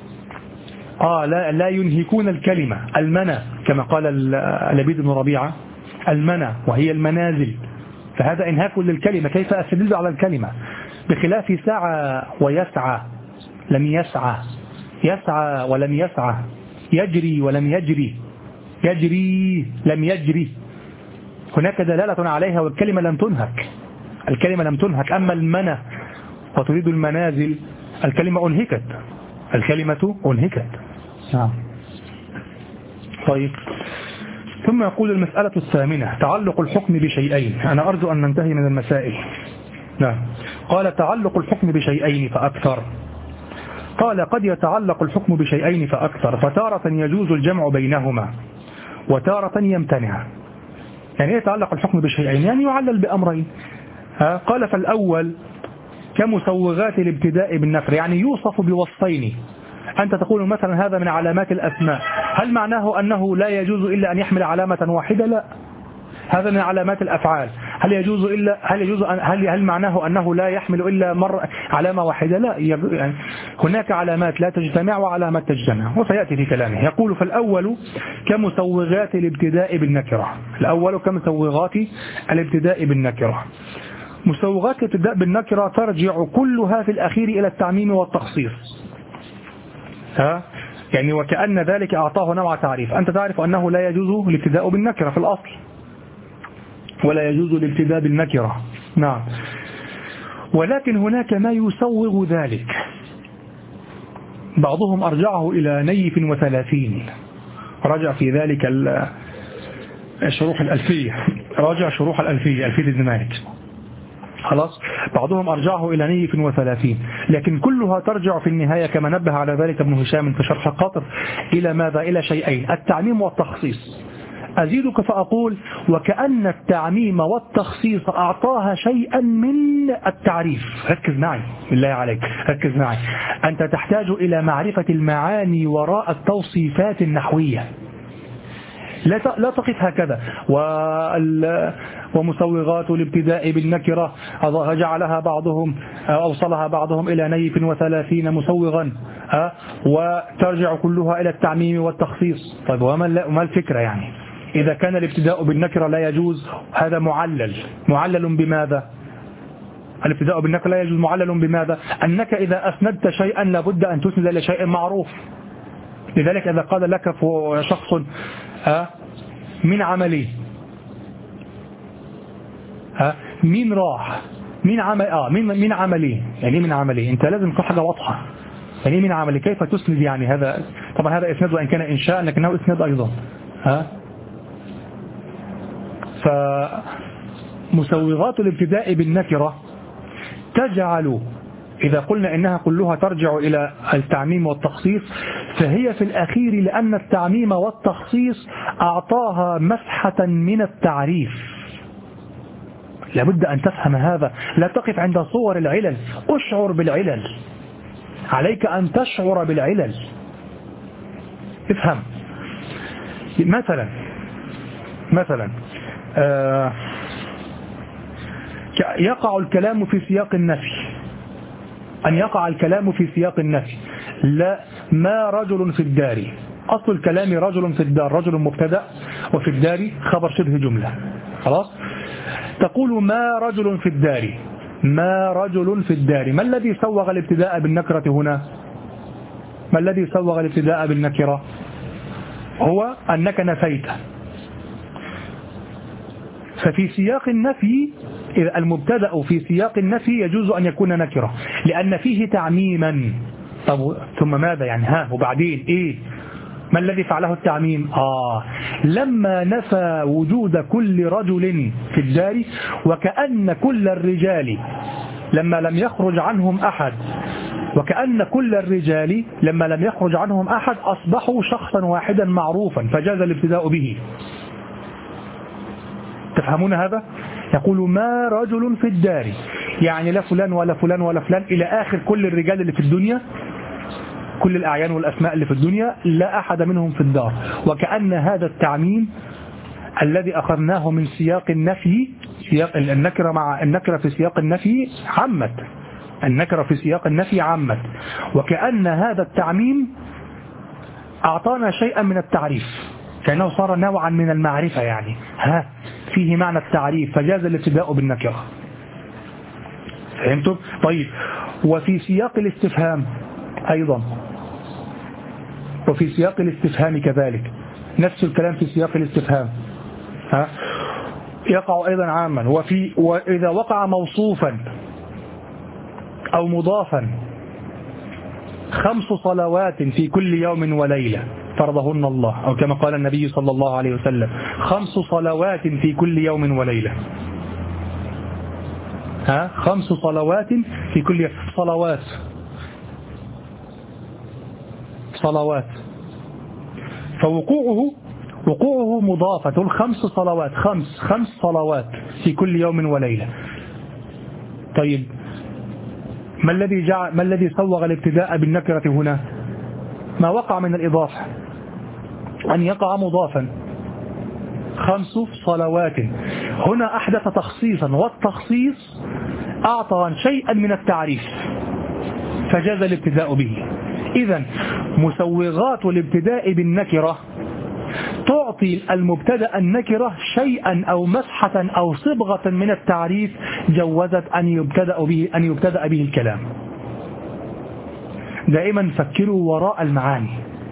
آه لا, لا ينهكون الكلمة المنى كما قال لبيد بن ربيعة، المنى وهي المنازل، فهذا انهاك للكلمة. كيف أستدل على الكلمة؟ بخلاف سعى ويسعى لم يسعى، يسعى ولم يسعى، يجري ولم يجري، يجري لم يجري، هناك دلالة عليها والكلمة لم تنهك الكلمة لم تنهك. أما المنى وتريد المنازل الكلمة أنهكت الكلمة أنهكت. نعم. طيب، ثم يقول المسألة الثامنة تعلق الحكم بشيئين. أنا أرجو أن ننتهي من المسائل. نعم. قال تعلق الحكم بشيئين فأكثر. قال قد يتعلق الحكم بشيئين فأكثر، فتارة يجوز الجمع بينهما وتارة يمتنع. يعني يتعلق الحكم بشيئين يعني يعلل بأمرين. قال فالأول كمسوغات الابتداء بالنفر، يعني يوصف بوصفين. أنت تقول مثلا هذا من علامات الأسماء، هل معناه أنه لا يجوز إلا أن يحمل علامة واحدة؟ لا، هذا من علامات الأفعال. هل يجوز إلا هل يجوز أن هل هل معناه أنه لا يحمل إلا مرة علامة واحدة؟ لا، يعني هناك علامات لا تجتمع وعلامات تجتمع، وسيأتي في كلامه. يقول فالأول كمسوغات الابتداء بالنكرة. الأول كمسوغات الابتداء بالنكرة. مسوغات الابتداء بالنكرة ترجع كلها في الأخير إلى التعميم والتخصيص. ها يعني وكأن ذلك أعطاه نوع تعريف. أنت تعرف أنه لا يجوز الابتداء بالنكرة في الأصل، ولا يجوز الابتداء بالنكرة. نعم. ولكن هناك ما يسوغ ذلك، بعضهم أرجعه إلى نيف وثلاثين، رجع في ذلك الشروح الألفية، راجع شروح الألفية ألفية ابن مالك. خلاص، بعضهم أرجعه إلى نيف وثلاثين، لكن كلها ترجع في النهاية كما نبه على ذلك ابن هشام في شرح القاطر إلى ماذا؟ إلى شيئين: التعميم والتخصيص. أزيدك فأقول وكأن التعميم والتخصيص أعطاها شيئا من التعريف. ركز معي بالله عليك، ركز معي. أنت تحتاج إلى معرفة المعاني وراء التوصيفات النحوية. لا لا تقف هكذا. ومسوغات الابتداء بالنكرة جعلها بعضهم أوصلها بعضهم إلى نيف وثلاثين مسوغا، وترجع كلها إلى التعميم والتخصيص. طيب وما الفكرة يعني؟ إذا كان الابتداء بالنكرة لا يجوز، هذا معلل. معلل بماذا؟ الابتداء بالنكرة لا يجوز، معلل بماذا؟ أنك إذا أسندت شيئا لابد أن تسند إلى شيء معروف. لذلك إذا قال لك شخص من عملي، مين راح، مين عمل آه مين من عملي، يعني من عملي، أنت لازم تكون حاجة واضحة. يعني من عملي كيف تسند؟ يعني هذا طبعا هذا إسناد وإن كان إنشاء لكنه إسناد أيضا. ها فمسوغات الابتداء بالنكرة تجعل، إذا قلنا إنها كلها ترجع إلى التعميم والتخصيص، فهي في الأخير لأن التعميم والتخصيص أعطاها مسحة من التعريف. لابد أن تفهم هذا، لا تقف عند صور العلل، أشعر بالعلل، عليك أن تشعر بالعلل. افهم. مثلا مثلا آه يقع الكلام في سياق النفي، أن يقع الكلام في سياق النفي. لا، ما رجل في الدار، أصل الكلام رجل في الدار، رجل مبتدأ، وفي الدار خبر شبه جملة. خلاص، تقول ما رجل في الدار، ما رجل في الدار. ما الذي سوغ الابتداء بالنكرة هنا؟ ما الذي سوغ الابتداء بالنكرة؟ هو أنك نفيت. ففي سياق النفي، إذا المبتدأ في سياق النفي يجوز أن يكون نكرة لأن فيه تعميما. طب ثم ماذا يعني؟ ها وبعدين إيه؟ ما الذي فعله التعميم؟ آه لما نفى وجود كل رجل في الدار، وكأن كل الرجال لما لم يخرج عنهم أحد، وكأن كل الرجال لما لم يخرج عنهم أحد أصبحوا شخصا واحدا معروفا، فجاز الابتداء به. تفهمون هذا؟ يقول ما رجل في الدار، يعني لا فلان ولا فلان ولا فلان إلى آخر كل الرجال اللي في الدنيا، كل الأعيان والأسماء اللي في الدنيا لا أحد منهم في الدار. وكأن هذا التعميم الذي أخذناه من سياق النفي، سياق النكرة مع النكرة في سياق النفي عمت، النكرة في سياق النفي عمت، وكأن هذا التعميم أعطانا شيئا من التعريف، كأنه صار نوعا من المعرفة، يعني ها فيه معنى التعريف، فجاز الابتداء بالنكرة. فهمتم؟ طيب، وفي سياق الاستفهام أيضا، وفي سياق الاستفهام كذلك نفس الكلام في سياق الاستفهام، ها يقع أيضا عاما. وفي وإذا وقع موصوفا أو مضافا، خمس صلوات في كل يوم وليلة فرضهن الله، أو كما قال النبي صلى الله عليه وسلم خمس صلوات في كل يوم وليلة. ها خمس صلوات في كل صلوات صلوات فوقوعه وقوعه مضافة، الخمس صلوات، خمس خمس صلوات في كل يوم وليلة. طيب ما الذي جعل ما الذي سوغ الابتداء بالنكرة هنا؟ ما وقع من الإضافة، أن يقع مضافا، خمس صلوات. هنا أحدث تخصيصا، والتخصيص أعطى شيئا من التعريف فجاز الابتداء به. إذن مسوغات الابتداء بالنكرة تعطي المبتدأ النكرة شيئا أو مسحة أو صبغة من التعريف جوزت أن يبتدأ به أن يبتدأ به الكلام. دائما فكروا وراء المعاني،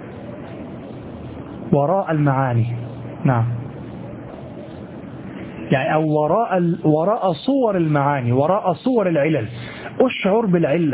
وراء المعاني، نعم، يعني أو وراء وراء صور المعاني، وراء صور العلل. أشعر بالعلة،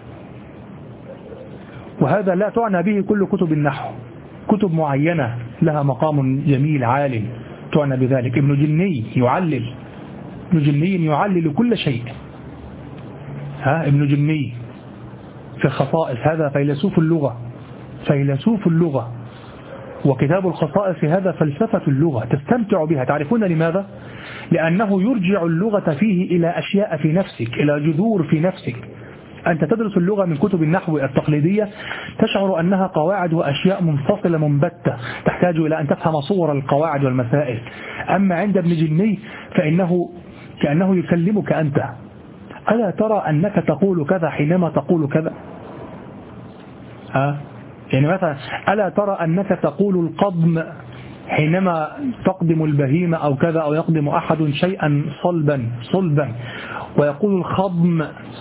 وهذا لا تعنى به كل كتب النحو، كتب معينة لها مقام جميل عال تعنى بذلك. ابن جني يعلل، ابن جني يعلل كل شيء، ها ابن جني في الخصائص، هذا فيلسوف اللغة، فيلسوف اللغة، وكتاب الخصائص هذا فلسفة اللغة تستمتع بها. تعرفون لماذا؟ لأنه يرجع اللغة فيه إلى أشياء في نفسك، إلى جذور في نفسك، أنت تدرس اللغة من كتب النحو التقليدية تشعر أنها قواعد وأشياء منفصلة منبتة تحتاج إلى أن تفهم صور القواعد والمسائل. أما عند ابن جني فإنه كأنه يكلمك أنت، ألا ترى أنك تقول كذا حينما تقول كذا؟ ها؟ يعني مثلا ألا ترى أنك تقول القضم حينما تقدم البهيمة أو كذا، أو يقدم أحد شيئا صلبا صلبا، ويقول الخضم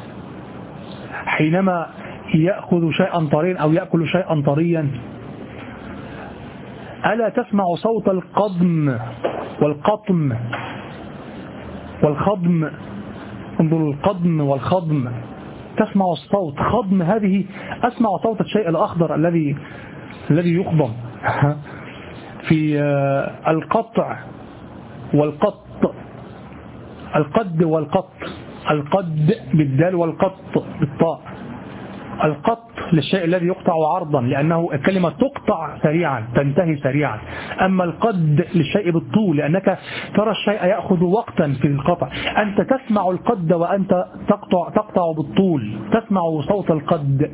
حينما يأخذ شيئا طريا أو يأكل شيئا طريا. ألا تسمع صوت القضم والقطم والخضم؟ انظر، القضم والخضم تسمع الصوت. خضم هذه أسمع صوت الشيء الأخضر الذي الذي يخضم. في القطع والقط، القد والقط، القد بالدال والقط بالطاء. القط للشيء الذي يقطع عرضا لأنه الكلمة تقطع سريعا تنتهي سريعا. أما القد للشيء بالطول لأنك ترى الشيء يأخذ وقتا في القطع. أنت تسمع القد وأنت تقطع تقطع بالطول، تسمع صوت القد.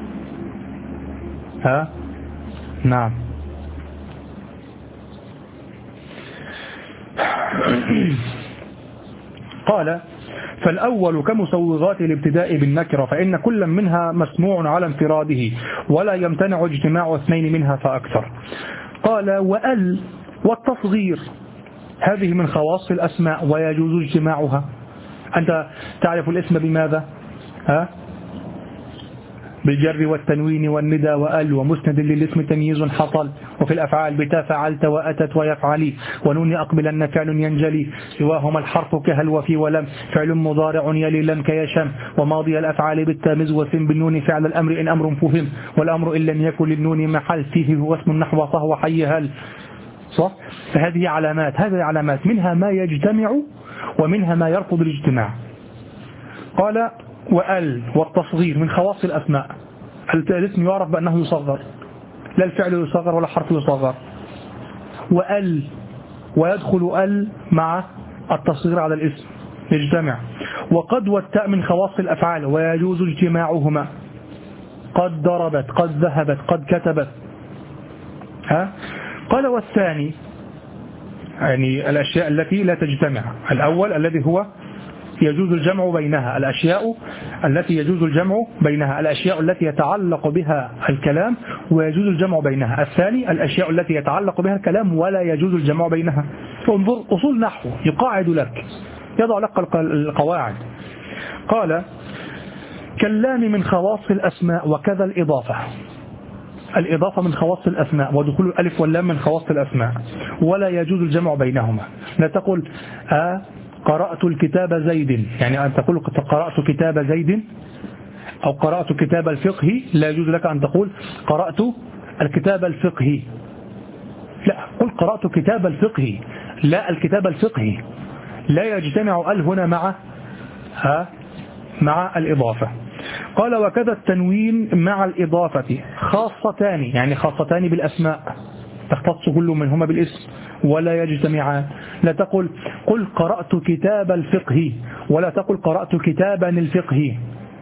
ها؟ نعم. قال فالأول كمسوغات الابتداء بالنكرة، فإن كل منها مسموع على انفراده ولا يمتنع اجتماع اثنين منها فأكثر. قال وأل والتصغير هذه من خواص الأسماء ويجوز اجتماعها. أنت تعرف الاسم بماذا؟ ها؟ بالجر والتنوين والندى وأل، ومسند للاسم تمييز حصل. وفي الأفعال بتا فعلت وأتت ويفعلي، ونون أقبلن فعل ينجلي، سواهما الحرف كهل وفي ولم، فعل مضارع يلي لم كيشم، وماضي الأفعال بالتامز وسم بالنون فعل الأمر إن أمر فهم، والأمر إن لم يكن للنون محل فيه هو اسم النحو فهو حي هل. صح؟ فهذه علامات، هذه علامات منها ما يجتمع ومنها ما يرفض الاجتماع. قال وأل والتصغير من خواص الأسماء. الاسم يعرف بأنه يصغر، لا الفعل يصغر ولا حرف يصغر. وأل ويدخل أل مع التصغير على الاسم يجتمع. وقد والتاء من خواص الأفعال ويجوز اجتماعهما. قد ضربت، قد ذهبت، قد كتبت. ها؟ قال والثاني يعني الأشياء التي لا تجتمع. الأول الذي هو يجوز الجمع بينها، الأشياء التي يجوز الجمع بينها، الأشياء التي يتعلق بها الكلام ويجوز الجمع بينها. الثاني الأشياء التي يتعلق بها الكلام ولا يجوز الجمع بينها. انظر أصول نحو يقاعد لك، يضع لك القواعد. قال كاللام من خواص الأسماء وكذا الإضافة. الإضافة من خواص الأسماء، ودخول الألف واللام من خواص الأسماء ولا يجوز الجمع بينهما. لا تقول آه قرأت الكتاب زيد، يعني أن تقول قرأت كتاب زيد أو قرأت كتاب الفقه، لا يجوز لك أن تقول قرأت الكتاب الفقهي. لا، قل قرأت كتاب الفقه، لا الكتاب الفقهي. لا يجتمع ال هنا مع ها مع الإضافة. قال وكذا التنوين مع الإضافة خاصتان، يعني خاصتان بالأسماء تختص كل منهما بالاسم ولا يجتمعان. لا تقل قل قرأت كتاب الفقه ولا تقل قرأت كتابا الفقه.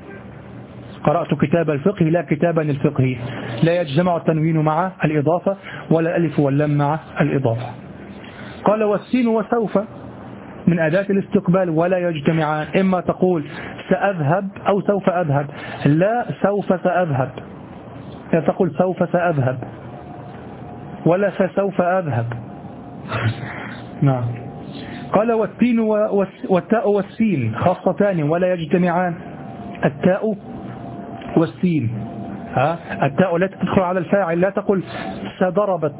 قرأت كتاب الفقه لا كتابا الفقه. لا يجتمع التنوين مع الإضافة ولا الألف واللام مع الإضافة. قال والسين وسوف من أداة الاستقبال ولا يجتمعان. إما تقول سأذهب أو سوف أذهب، لا سوف سأذهب. لا تقول سوف سأذهب ولا فسوف أذهب. نعم. قال والتين والتاء والسين خاصتان ولا يجتمعان. التاء والسين، ها التاء لا تدخل على الفاعل، لا تقل سضربت،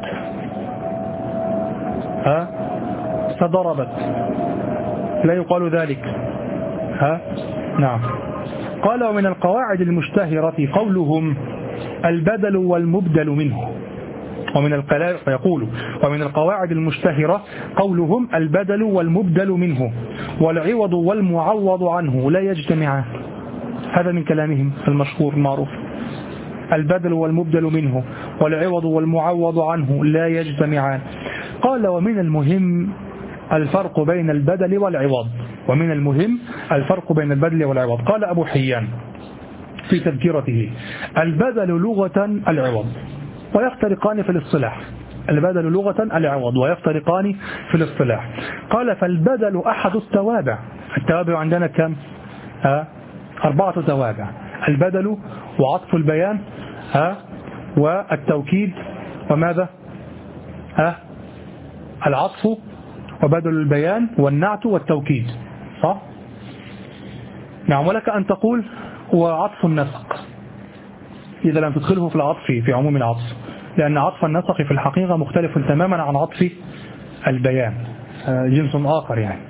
ها سضربت، لا يقال ذلك. ها نعم. قال ومن القواعد المشتهرة قولهم البدل والمبدل منه. ومن القواعد فيقول ومن القواعد المشتهرة قولهم البدل والمبدل منه والعوض والمعوض عنه لا يجتمعان. هذا من كلامهم المشهور المعروف. البدل والمبدل منه والعوض والمعوض عنه لا يجتمعان. قال ومن المهم الفرق بين البدل والعوض. ومن المهم الفرق بين البدل والعوض. قال أبو حيان في تذكرته: البدل لغة العوض ويفترقان في الاصطلاح. البدل لغة العوض ويفترقان في الاصطلاح. قال: فالبدل أحد التوابع. التوابع عندنا كم؟ ها؟ أربعة توابع: البدل وعطف البيان ها؟ والتوكيد وماذا؟ ها؟ العطف وبدل البيان والنعت والتوكيد، صح؟ نعم. ولك أن تقول وعطف النسق إذا لم تدخله في العطف في عموم العطف، لأن عطف النسق في الحقيقة مختلف تماما عن عطف البيان، جنس آخر يعني.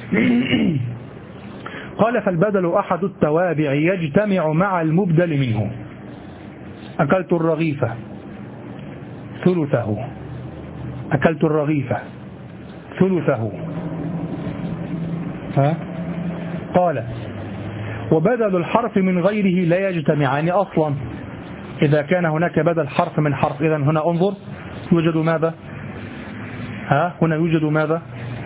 قال: فالبدل أحد التوابع يجتمع مع المبدل منه. أكلت الرغيفة ثلثه، أكلت الرغيفة ثلثه. ها؟ قال: وبدل الحرف من غيره لا يجتمعان أصلا. إذا كان هناك بدل حرف من حرف، إذن هنا انظر يوجد ماذا؟ ها؟ هنا يوجد ماذا؟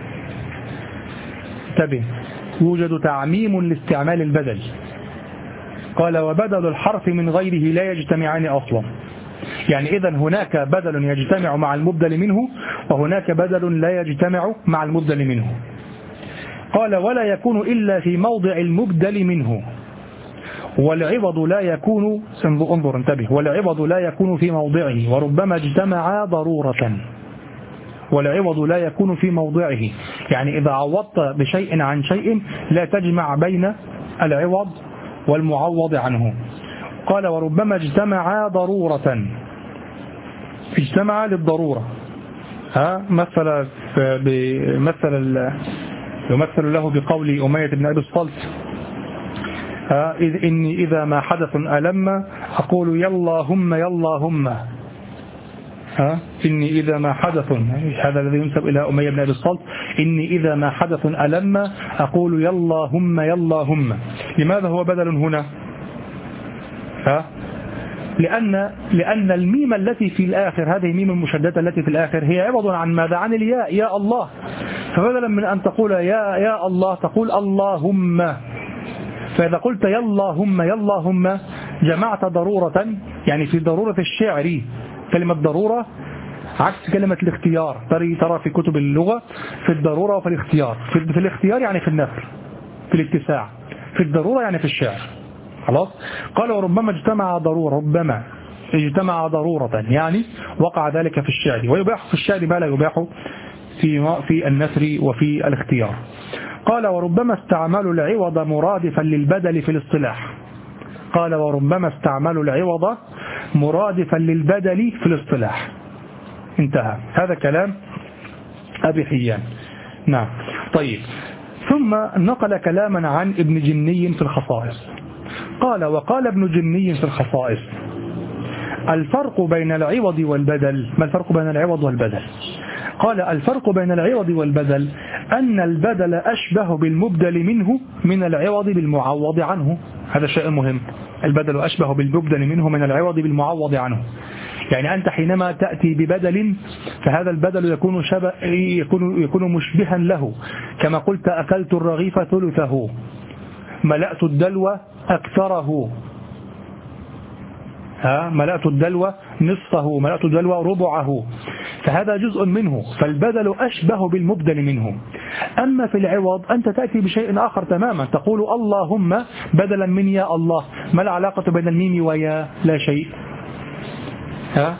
انتبه، يوجد تعميم لاستعمال البدل. قال: وبدل الحرف من غيره لا يجتمعان أصلا. يعني إذن هناك بدل يجتمع مع المبدل منه، وهناك بدل لا يجتمع مع المبدل منه. قال: ولا يكون إلا في موضع المبدل منه، والعوض لا يكون، انظر انتبه، والعوض لا يكون في موضعه، وربما اجتمع ضرورة. والعوض لا يكون في موضعه، يعني إذا عوضت بشيء عن شيء لا تجمع بين العوض والمعوض عنه. قال: وربما اجتمع ضرورة، اجتمع للضرورة. ها؟ مثل بمثل يمثل له بقول أمية بن أبي الصلت: ها إذ إني إذا ما حدث ألم أقول يلا هم يلا هم. ها إني إذا ما حدث، هذا الذي ينسب إلى أمية بن أبي الصلت: إني إذا ما حدث ألم أقول يلا هم يلا هم. لماذا هو بدل هنا؟ ها؟ لأن لأن الميم التي في الآخر، هذه الميم المشددة التي في الآخر، هي عوض عن ماذا؟ عن الياء، يا الله. فبدلا من أن تقول يا يا الله تقول اللهم. فإذا قلت يلا هم يلا هم جمعت ضرورة، يعني في ضرورة الشعر. كلمة ضرورة عكس كلمة الاختيار، ترى ترى في كتب اللغة في الضرورة وفي الاختيار. في, في الاختيار يعني في النثر، في الاتساع. في الضرورة يعني في الشعر. خلاص. قال: وربما اجتمع ضرورة، ربما اجتمع ضرورة يعني وقع ذلك في الشعر، ويباح في الشعر ما لا يباح في في النثر وفي الاختيار. قال: وربما استعملوا العوض مرادفا للبدل في الاصطلاح. قال: وربما استعملوا العوض مرادفا للبدل في الاصطلاح. انتهى. هذا كلام أبي حيان. نعم. طيب، ثم نقل كلاما عن ابن جني في الخصائص. قال: وقال ابن جني في الخصائص: الفرق بين العوض والبدل. ما الفرق بين العوض والبدل؟ قال: الفرق بين العوض والبدل أن البدل أشبه بالمبدل منه من العوض بالمعوض عنه. هذا شيء مهم. البدل أشبه بالمبدل منه من العوض بالمعوض عنه. يعني أنت حينما تأتي ببدل فهذا البدل يكون شبه يكون يكون مشبها له، كما قلت أكلت الرغيف ثلثه، ملأت الدلو أكثره، ها ملأت الدلو نصفه، ملأت الدلو ربعه، فهذا جزء منه، فالبدل أشبه بالمبدل منه. أما في العوض أنت تأتي بشيء آخر تماما، تقول اللهم بدلا من يا الله. ما العلاقة بين الميم ويا؟ لا شيء. ها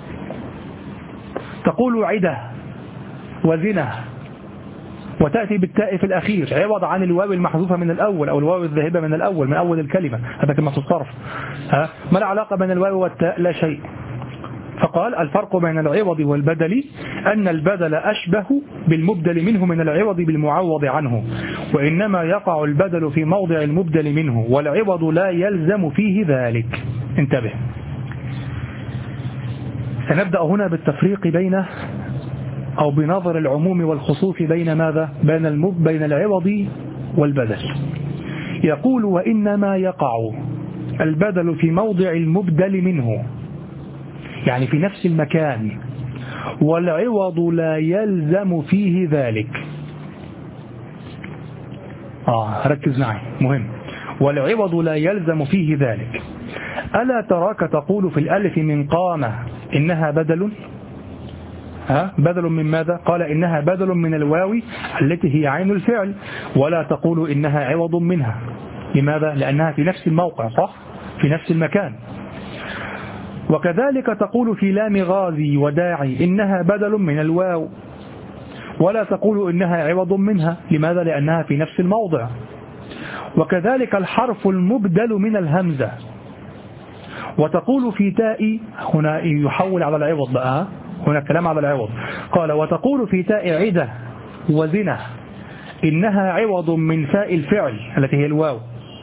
تقول عدة وزنة وتأتي بالتاء في الأخير عوض عن الواو المحذوفة من الأول أو الواو الذاهبة من الأول من أول الكلمة، هذا كما تصرف. ها ما العلاقة بين الواو والتاء؟ لا شيء. فقال: الفرق بين العوض والبدل أن البدل أشبه بالمبدل منه من العوض بالمعوض عنه، وإنما يقع البدل في موضع المبدل منه، والعوض لا يلزم فيه ذلك. انتبه، سنبدأ هنا بالتفريق بين أو بنظر العموم والخصوص بين ماذا؟ بين المب بين العوض والبدل. يقول: وإنما يقع البدل في موضع المبدل منه، يعني في نفس المكان، والعوض لا يلزم فيه ذلك. آه ركز معي، مهم. والعوض لا يلزم فيه ذلك. ألا تراك تقول في الألف من قام إنها بدل؟ ها بدل من ماذا؟ قال إنها بدل من الواو التي هي عين الفعل، ولا تقول إنها عوض منها. لماذا؟ لأنها في نفس الموقع، صح؟ في نفس المكان. وكذلك تقول في لام غازي وداعي إنها بدل من الواو، ولا تقول إنها عوض منها. لماذا؟ لأنها في نفس الموضع. وكذلك الحرف المبدل من الهمزة، وتقول في تاء، هنا يحول على العوض بقى، هنا الكلام على العوض. قال وتقول في تاء عدة وزنة إنها عوض من فاء الفعل التي هي الواو،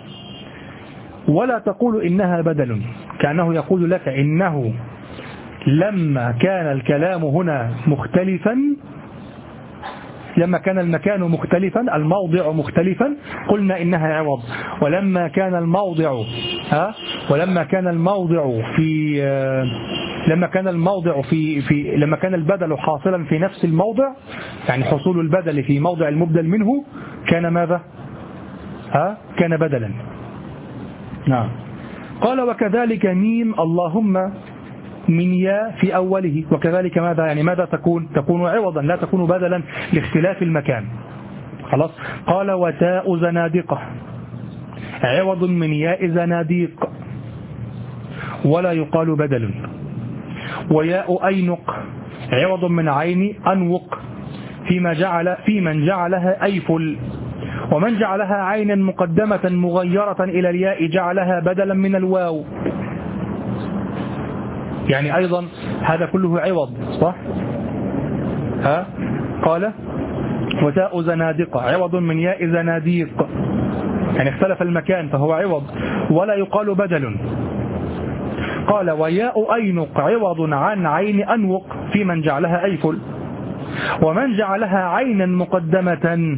ولا تقول إنها بدل، كأنه يقول لك إنه لما كان الكلام هنا مختلفا، لما كان المكان مختلفا، الموضع مختلفا، قلنا إنها عوض. ولما كان الموضع ها ولما كان الموضع في لما كان الموضع في في لما كان البدل حاصلا في نفس الموضع، يعني حصول البدل في موضع المبدل منه، كان ماذا؟ ها كان بدلا. نعم. قال وكذلك ميم اللهم من ياء في أوله، وكذلك ماذا؟ يعني ماذا تكون؟ تكون عوضا، لا تكون بدلا لاختلاف المكان. خلاص. قال وتاء زنادقة عوض من ياء زناديق، ولا يقال بدل. وياء أينق عوض من عين أنوق، فيما جعل في من جعلها أيفل، ومن جعلها عينا مقدمة مغيرة إلى الياء جعلها بدلا من الواو. يعني أيضا هذا كله عوض، صح؟ ها؟ قال وتاء زنادقة عوض من ياء زناديق، يعني اختلف المكان فهو عوض، ولا يقال بدل. قال وياء أينق عوض عن عين أنوق في من جعلها أيفل، ومن جعلها عينا مقدمة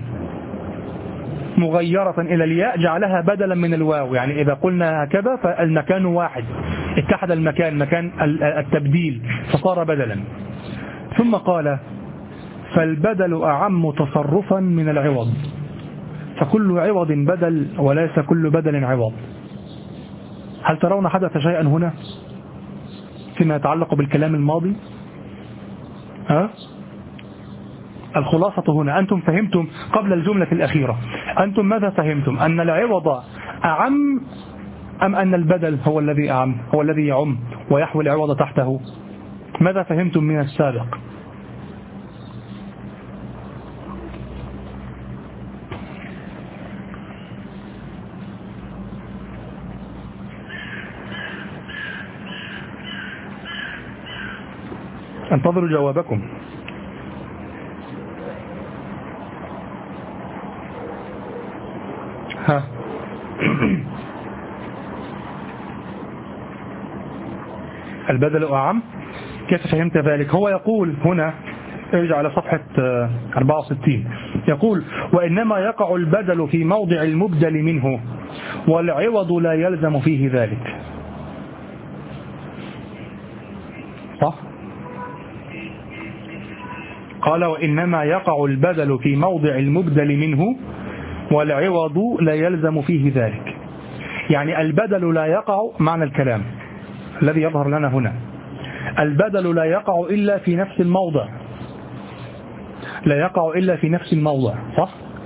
مغيرة إلى الياء جعلها بدلا من الواو. يعني إذا قلنا هكذا فالمكان واحد، اتحد المكان، مكان التبديل، فصار بدلا. ثم قال فالبدل أعم تصرفا من العوض، فكل عوض بدل وليس كل بدل عوض. هل ترون حدث شيئا هنا فيما يتعلق بالكلام الماضي؟ ها؟ الخلاصة هنا أنتم فهمتم قبل الجملة الأخيرة، أنتم ماذا فهمتم؟ أن العوض أعم أم أن البدل هو الذي أعم، هو الذي يعم ويحوي العوض تحته؟ ماذا فهمتم من السابق؟ انتظروا جوابكم. ها البدل أعم، كيف فهمت ذلك؟ هو يقول هنا، ارجع على صفحة أربعة وستين، يقول وإنما يقع البدل في موضع المبدل منه، والعوض لا يلزم فيه ذلك. صح؟ قال وإنما يقع البدل في موضع المبدل منه، والعوض لا يلزم فيه ذلك. يعني البدل لا يقع، معنى الكلام الذي يظهر لنا هنا، البدل لا يقع إلا في نفس الموضع، لا يقع إلا في نفس الموضع، صح؟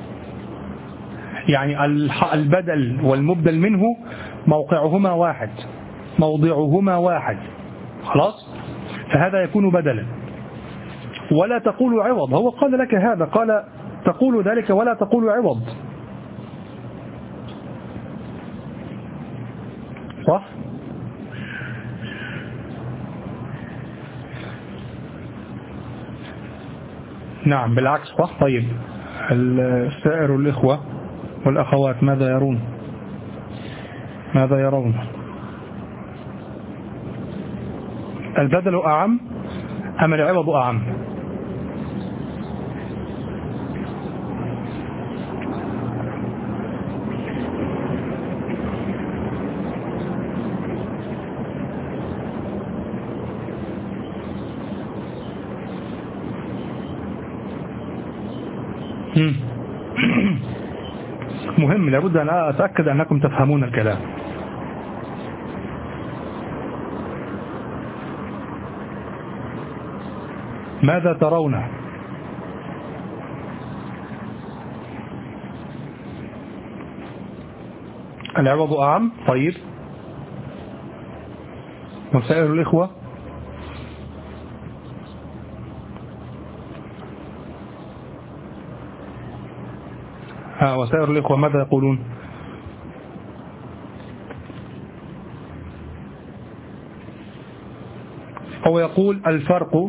يعني البدل والمبدل منه موقعهما واحد، موضعهما واحد، خلاص؟ فهذا يكون بدلا. ولا تقول عوض، هو قال لك هذا، قال تقول ذلك ولا تقول عوض، صح؟ نعم بالعكس، صح. طيب السائر الإخوة والأخوات ماذا يرون؟ ماذا يرون؟ البدل أعم أم العوض أعم؟ مهم، لابد أن أتأكد أنكم تفهمون الكلام. ماذا ترون؟ العوض أعم. طيب وسائر الإخوة؟ ها وسائر الإخوة ماذا يقولون؟ هو يقول الفرق،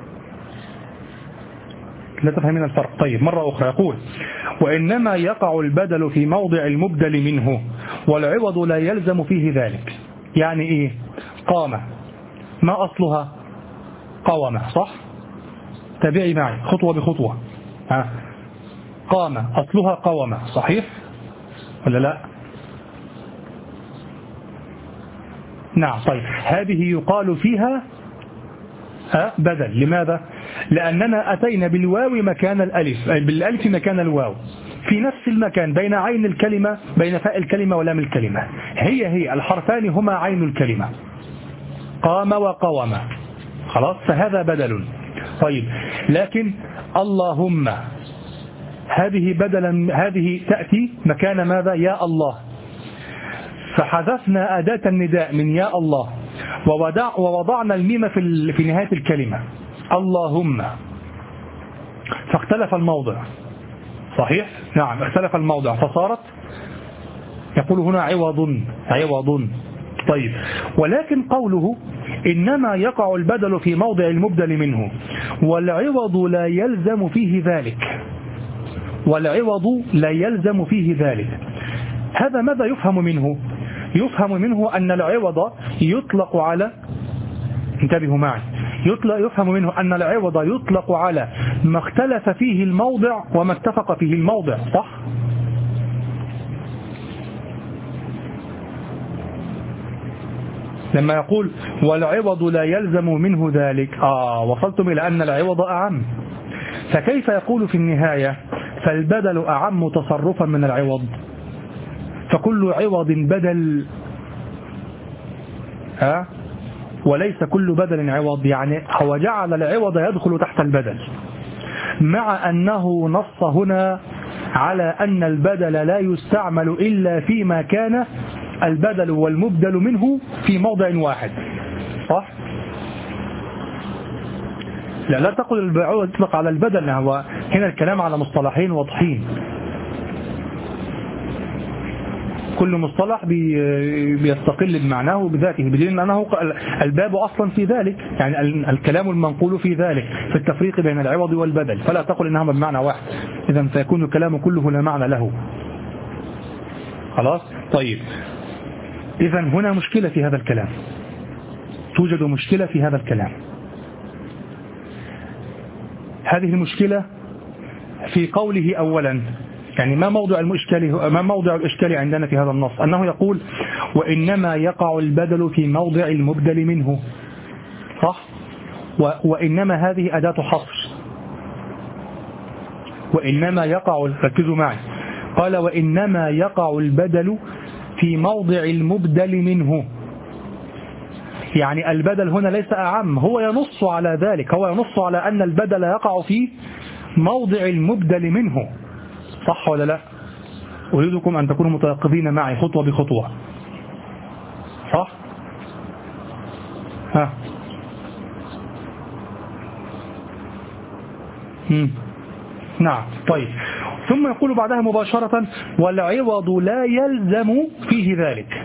لا تفهمين الفرق. طيب مرة أخرى يقول وإنما يقع البدل في موضع المبدل منه والعوض لا يلزم فيه ذلك. يعني إيه؟ قام ما أصلها؟ قوامة، صح؟ تابعي معي خطوة بخطوة. ها قام أصلها قوامة، صحيح ولا لا؟ نعم. طيب هذه يقال فيها ها بدل. لماذا؟ لأننا أتينا بالواو مكان الألف، بالألف مكان الواو في نفس المكان بين عين الكلمة، بين فاء الكلمة ولام الكلمة، هي هي الحرفان هما عين الكلمة، قام وقوم، خلاص، فهذا بدل. طيب لكن اللهم هذه بدلا، هذه تأتي مكان ماذا؟ يا الله، فحذفنا أداة النداء من يا الله ووضع ووضعنا الميم في في نهاية الكلمة اللهم، فاختلف الموضع، صحيح؟ نعم اختلف الموضع فصارت، يقول هنا عوض عوض. طيب ولكن قوله إنما يقع البدل في موضع المبدل منه والعوض لا يلزم فيه ذلك، والعوض لا يلزم فيه ذلك، هذا ماذا يفهم منه؟ يفهم منه أن العوض يطلق على، انتبهوا معي، يطلق يفهم منه أن العوض يطلق على ما اختلف فيه الموضع وما اتفق فيه الموضع، صح؟ لما يقول والعوض لا يلزم منه ذلك، آه وصلتم إلى أن العوض أعم، فكيف يقول في النهاية فالبدل أعم تصرفا من العوض، فكل عوض بدل ها وليس كل بدل عوض، يعني هو جعل العوض يدخل تحت البدل، مع أنه نص هنا على أن البدل لا يستعمل إلا فيما كان البدل والمبدل منه في موضع واحد، صح؟ لا لا تقل العوض يطلق على البدل، هو هنا الكلام على مصطلحين واضحين، كل مصطلح بيستقل بمعناه بذاته، بدليل أنه الباب أصلا في ذلك، يعني الكلام المنقول في ذلك في التفريق بين العوض والبدل، فلا تقل إنهما بمعنى واحد، إذا سيكون الكلام كله لا معنى له، خلاص؟ طيب إذا هنا مشكلة في هذا الكلام، توجد مشكلة في هذا الكلام. هذه المشكلة في قوله أولا، يعني ما موضع الإشكال، ما موضع الإشكال عندنا في هذا النص؟ أنه يقول وإنما يقع البدل في موضع المبدل منه، صح؟ وإنما هذه أداة حصر، وإنما يقع، ركزوا معي، قال وإنما يقع البدل في موضع المبدل منه، يعني البدل هنا ليس أعم، هو ينص على ذلك، هو ينص على أن البدل يقع في موضع المبدل منه، صح ولا لا؟ أريدكم أن تكونوا متيقظين معي خطوة بخطوة، صح؟ ها مم. نعم. طيب ثم يقول بعدها مباشرة والعوض لا يلزم فيه ذلك،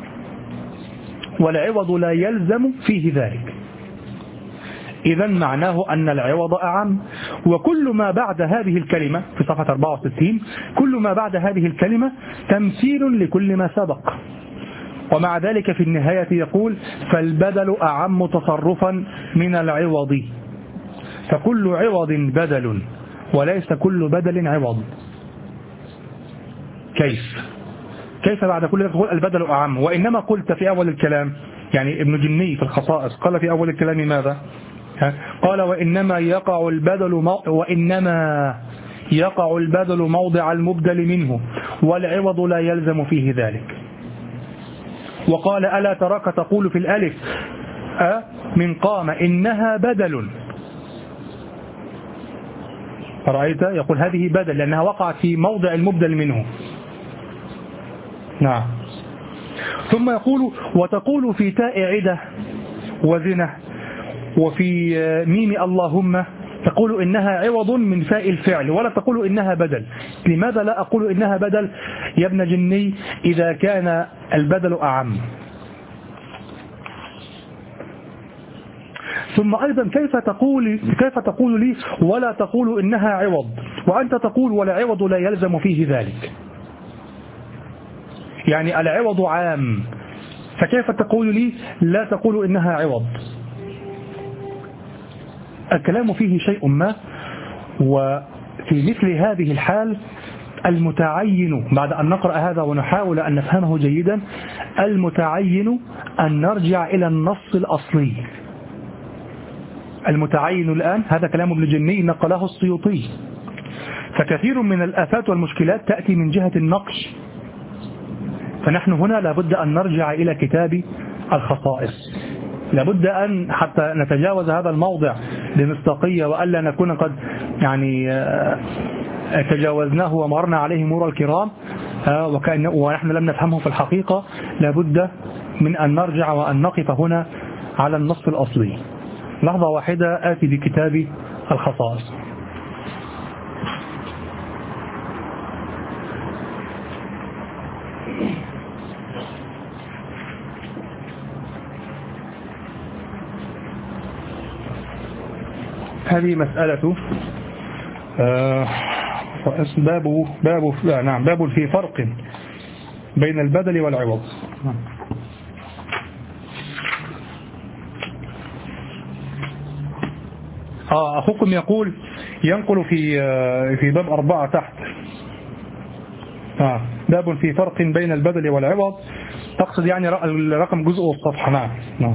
والعوض لا يلزم فيه ذلك، إذا معناه أن العوض أعم، وكل ما بعد هذه الكلمة في صفحة أربعة وستين كل ما بعد هذه الكلمة تمثيل لكل ما سبق، ومع ذلك في النهاية يقول فالبدل أعم تصرفا من العوض، فكل عوض بدل وليس كل بدل عوض. كيف كيف بعد كل ذلك يقول البدل أعم؟ وإنما قلت في أول الكلام، يعني ابن جني في الخصائص قال في أول الكلام ماذا؟ قال وإنما يقع البدل مو... وإنما يقع البدل موضع المبدل منه والعوض لا يلزم فيه ذلك. وقال ألا تراك تقول في الألف أ من قام إنها بدل، رأيت؟ يقول هذه بدل لأنها وقعت في موضع المبدل منه. نعم. ثم يقول وتقول في تاء عدة وزنة وفي ميم اللهم تقول إنها عوض من فاء الفعل ولا تقول إنها بدل. لماذا لا أقول إنها بدل يا ابن جني إذا كان البدل أعم؟ ثم أيضا كيف تقول كيف تقول لي ولا تقول إنها عوض وأنت تقول ولا عوض لا يلزم فيه ذلك؟ يعني العوض عام، فكيف تقول لي لا تقول إنها عوض؟ الكلام فيه شيء ما. وفي مثل هذه الحال المتعين بعد أن نقرأ هذا ونحاول أن نفهمه جيدا المتعين أن نرجع إلى النص الأصلي. المتعين الآن هذا كلام ابن جني نقله السيوطي. فكثير من الآفات والمشكلات تأتي من جهة النقش، فنحن هنا لابد أن نرجع إلى كتاب الخصائص، لابد أن حتى نتجاوز هذا الموضع بمصداقية وألا نكون قد يعني تجاوزناه ومرنا عليه مرور الكرام وكأن ونحن لم نفهمه في الحقيقة. لابد من أن نرجع وأن نقف هنا على النص الأصلي. لحظة واحدة آتي بكتاب الخصائص. هذه مسألة آه باب باب نعم باب في فرق بين البدل والعوض. آه أخوكم يقول ينقل في آه في باب أربعة تحت آه باب في فرق بين البدل والعوض، تقصد يعني رقم جزء والصفحة. نعم نعم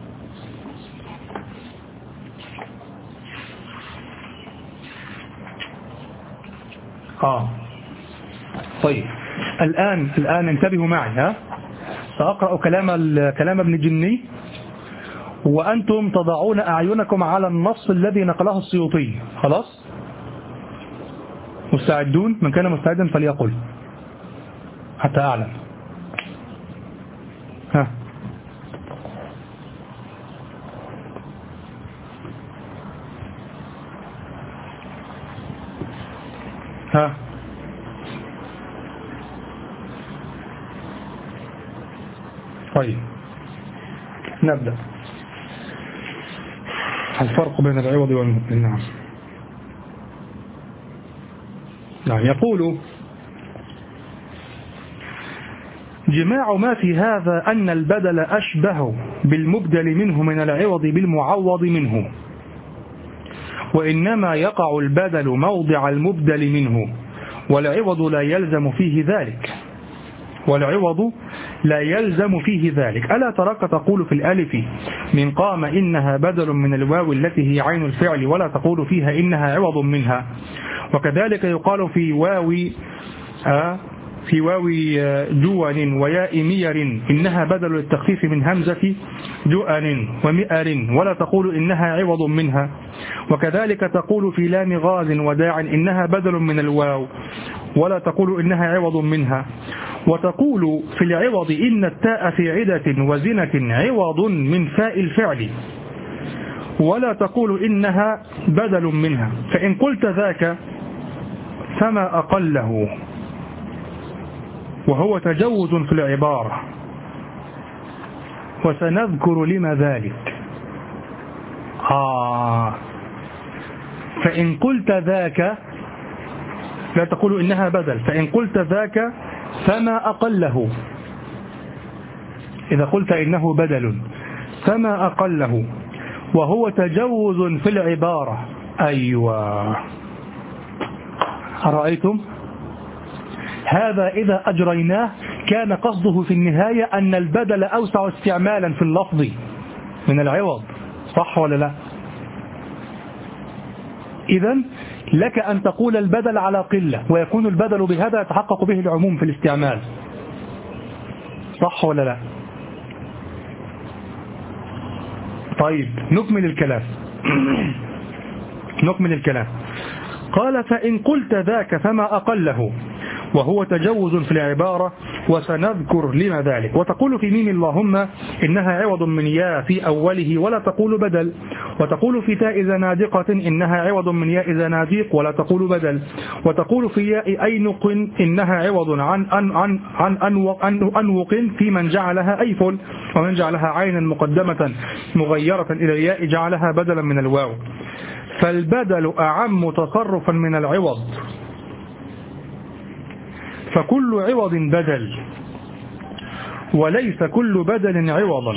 آه طيب الآن الآن انتبهوا معي. ها سأقرأ كلام كلام ابن جني وأنتم تضعون أعينكم على النص الذي نقله السيوطي. خلاص مستعدون؟ من كان مستعدا فليقل حتى أعلم. ها ها طيب نبدأ. الفرق بين العوض والمبدل. نعم نعم يقول جماع ما في هذا أن البدل أشبه بالمبدل منه من العوض بالمعوض منه، وإنما يقع البدل موضع المبدل منه والعوض لا يلزم فيه ذلك والعوض لا يلزم فيه ذلك. ألا تراك تقول في الألف من قام إنها بدل من الواو التي هي عين الفعل ولا تقول فيها إنها عوض منها. وكذلك يقال في واو آه في واو جوان وياء مير إنها بدل التخفيف من همزة جؤن ومئر ولا تقول إنها عوض منها. وكذلك تقول في لام غاز وداع إنها بدل من الواو ولا تقول إنها عوض منها. وتقول في العوض إن التاء في عدة وزنة عوض من فاء الفعل ولا تقول إنها بدل منها. فإن قلت ذاك فما أقله، وهو تجوز في العبارة وسنذكر لما ذلك. آه فإن قلت ذاك لا تقول إنها بدل، فإن قلت ذاك فما أقله. إذا قلت إنه بدل فما أقله وهو تجوز في العبارة. أيوة أرأيتم هذا إذا أجريناه كان قصده في النهاية أن البدل أوسع استعمالا في اللفظ من العوض، صح ولا لا؟ إذن لك أن تقول البدل على قلة ويكون البدل بهذا يتحقق به العموم في الاستعمال، صح ولا لا؟ طيب نكمل الكلام نكمل الكلام قال فإن قلت ذاك فما أقله وهو تجوز في العبارة وسنذكر لما ذلك. وتقول في ميم اللهم إنها عوض من يا في أوله ولا تقول بدل، وتقول في تاء زنادقة إنها عوض من ياء زناديق ولا تقول بدل، وتقول في ياء أينق إنها عوض عن أن عن عن أنوق, أنوق في من جعلها أيفل، ومن جعلها عينا مقدمة مغيرة إلى الياء جعلها بدلا من الواو. فالبدل أعم تصرفا من العوض، فكل عوض بدل وليس كل بدل عوضا.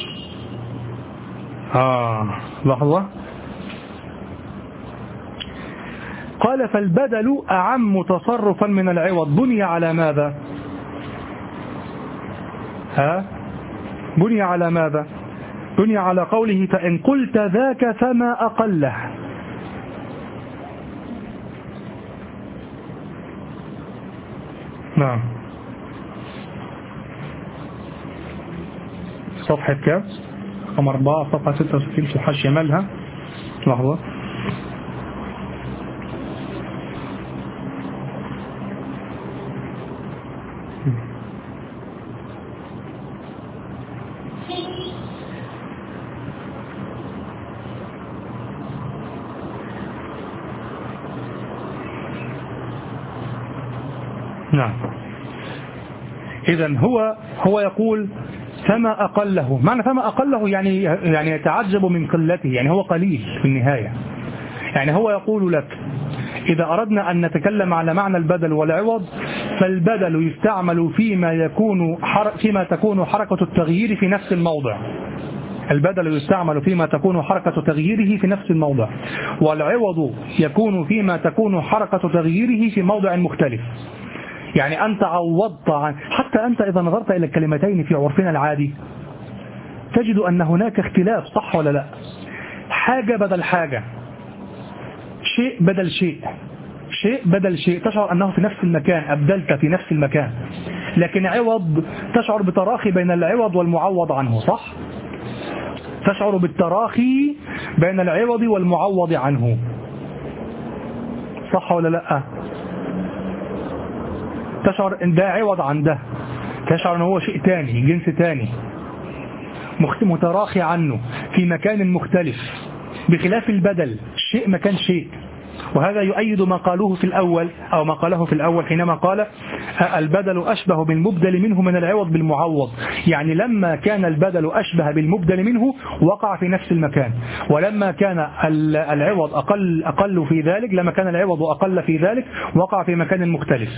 آه لحظة. قال فالبدل أعم تصرفا من العوض بني على ماذا؟ ها بني على ماذا؟ بني على قوله فإن قلت ذاك فما أقله. نعم. صفحة كام؟ رقم أربعة صفحة ستة وستين في الحاشية مالها؟ لحظة. نعم. إذن هو هو يقول فما أقله، معنى فما أقله يعني يعني يتعجب من قلته، يعني هو قليل في النهاية. يعني هو يقول لك إذا أردنا أن نتكلم على معنى البدل والعوض فالبدل يستعمل فيما يكون فيما تكون حركة التغيير في نفس الموضع. البدل يستعمل فيما تكون حركة تغييره في نفس الموضع، والعوض يكون فيما تكون حركة تغييره في موضع مختلف. يعني أنت عوضت عن، حتى أنت إذا نظرت إلى الكلمتين في عرفنا العادي تجد أن هناك اختلاف، صح ولا لا؟ حاجة بدل حاجة، شيء بدل شيء، شيء بدل شيء، تشعر أنه في نفس المكان، أبدلت في نفس المكان. لكن عوض تشعر بتراخي بين العوض والمعوض عنه، صح؟ تشعر بالتراخي بين العوض والمعوض عنه، صح ولا لا؟ تشعر ان ده عوض عن ده، تشعر ان هو شيء تاني، جنس تاني متراخي عنه في مكان مختلف، بخلاف البدل شيء مكان شيء. وهذا يؤيد ما قالوه في الأول أو ما قاله في الأول حينما قال البدل أشبه بالمبدل منه من العوض بالمعوض. يعني لما كان البدل أشبه بالمبدل منه وقع في نفس المكان، ولما كان العوض أقل أقل في ذلك، لما كان العوض أقل في ذلك وقع في مكان مختلف.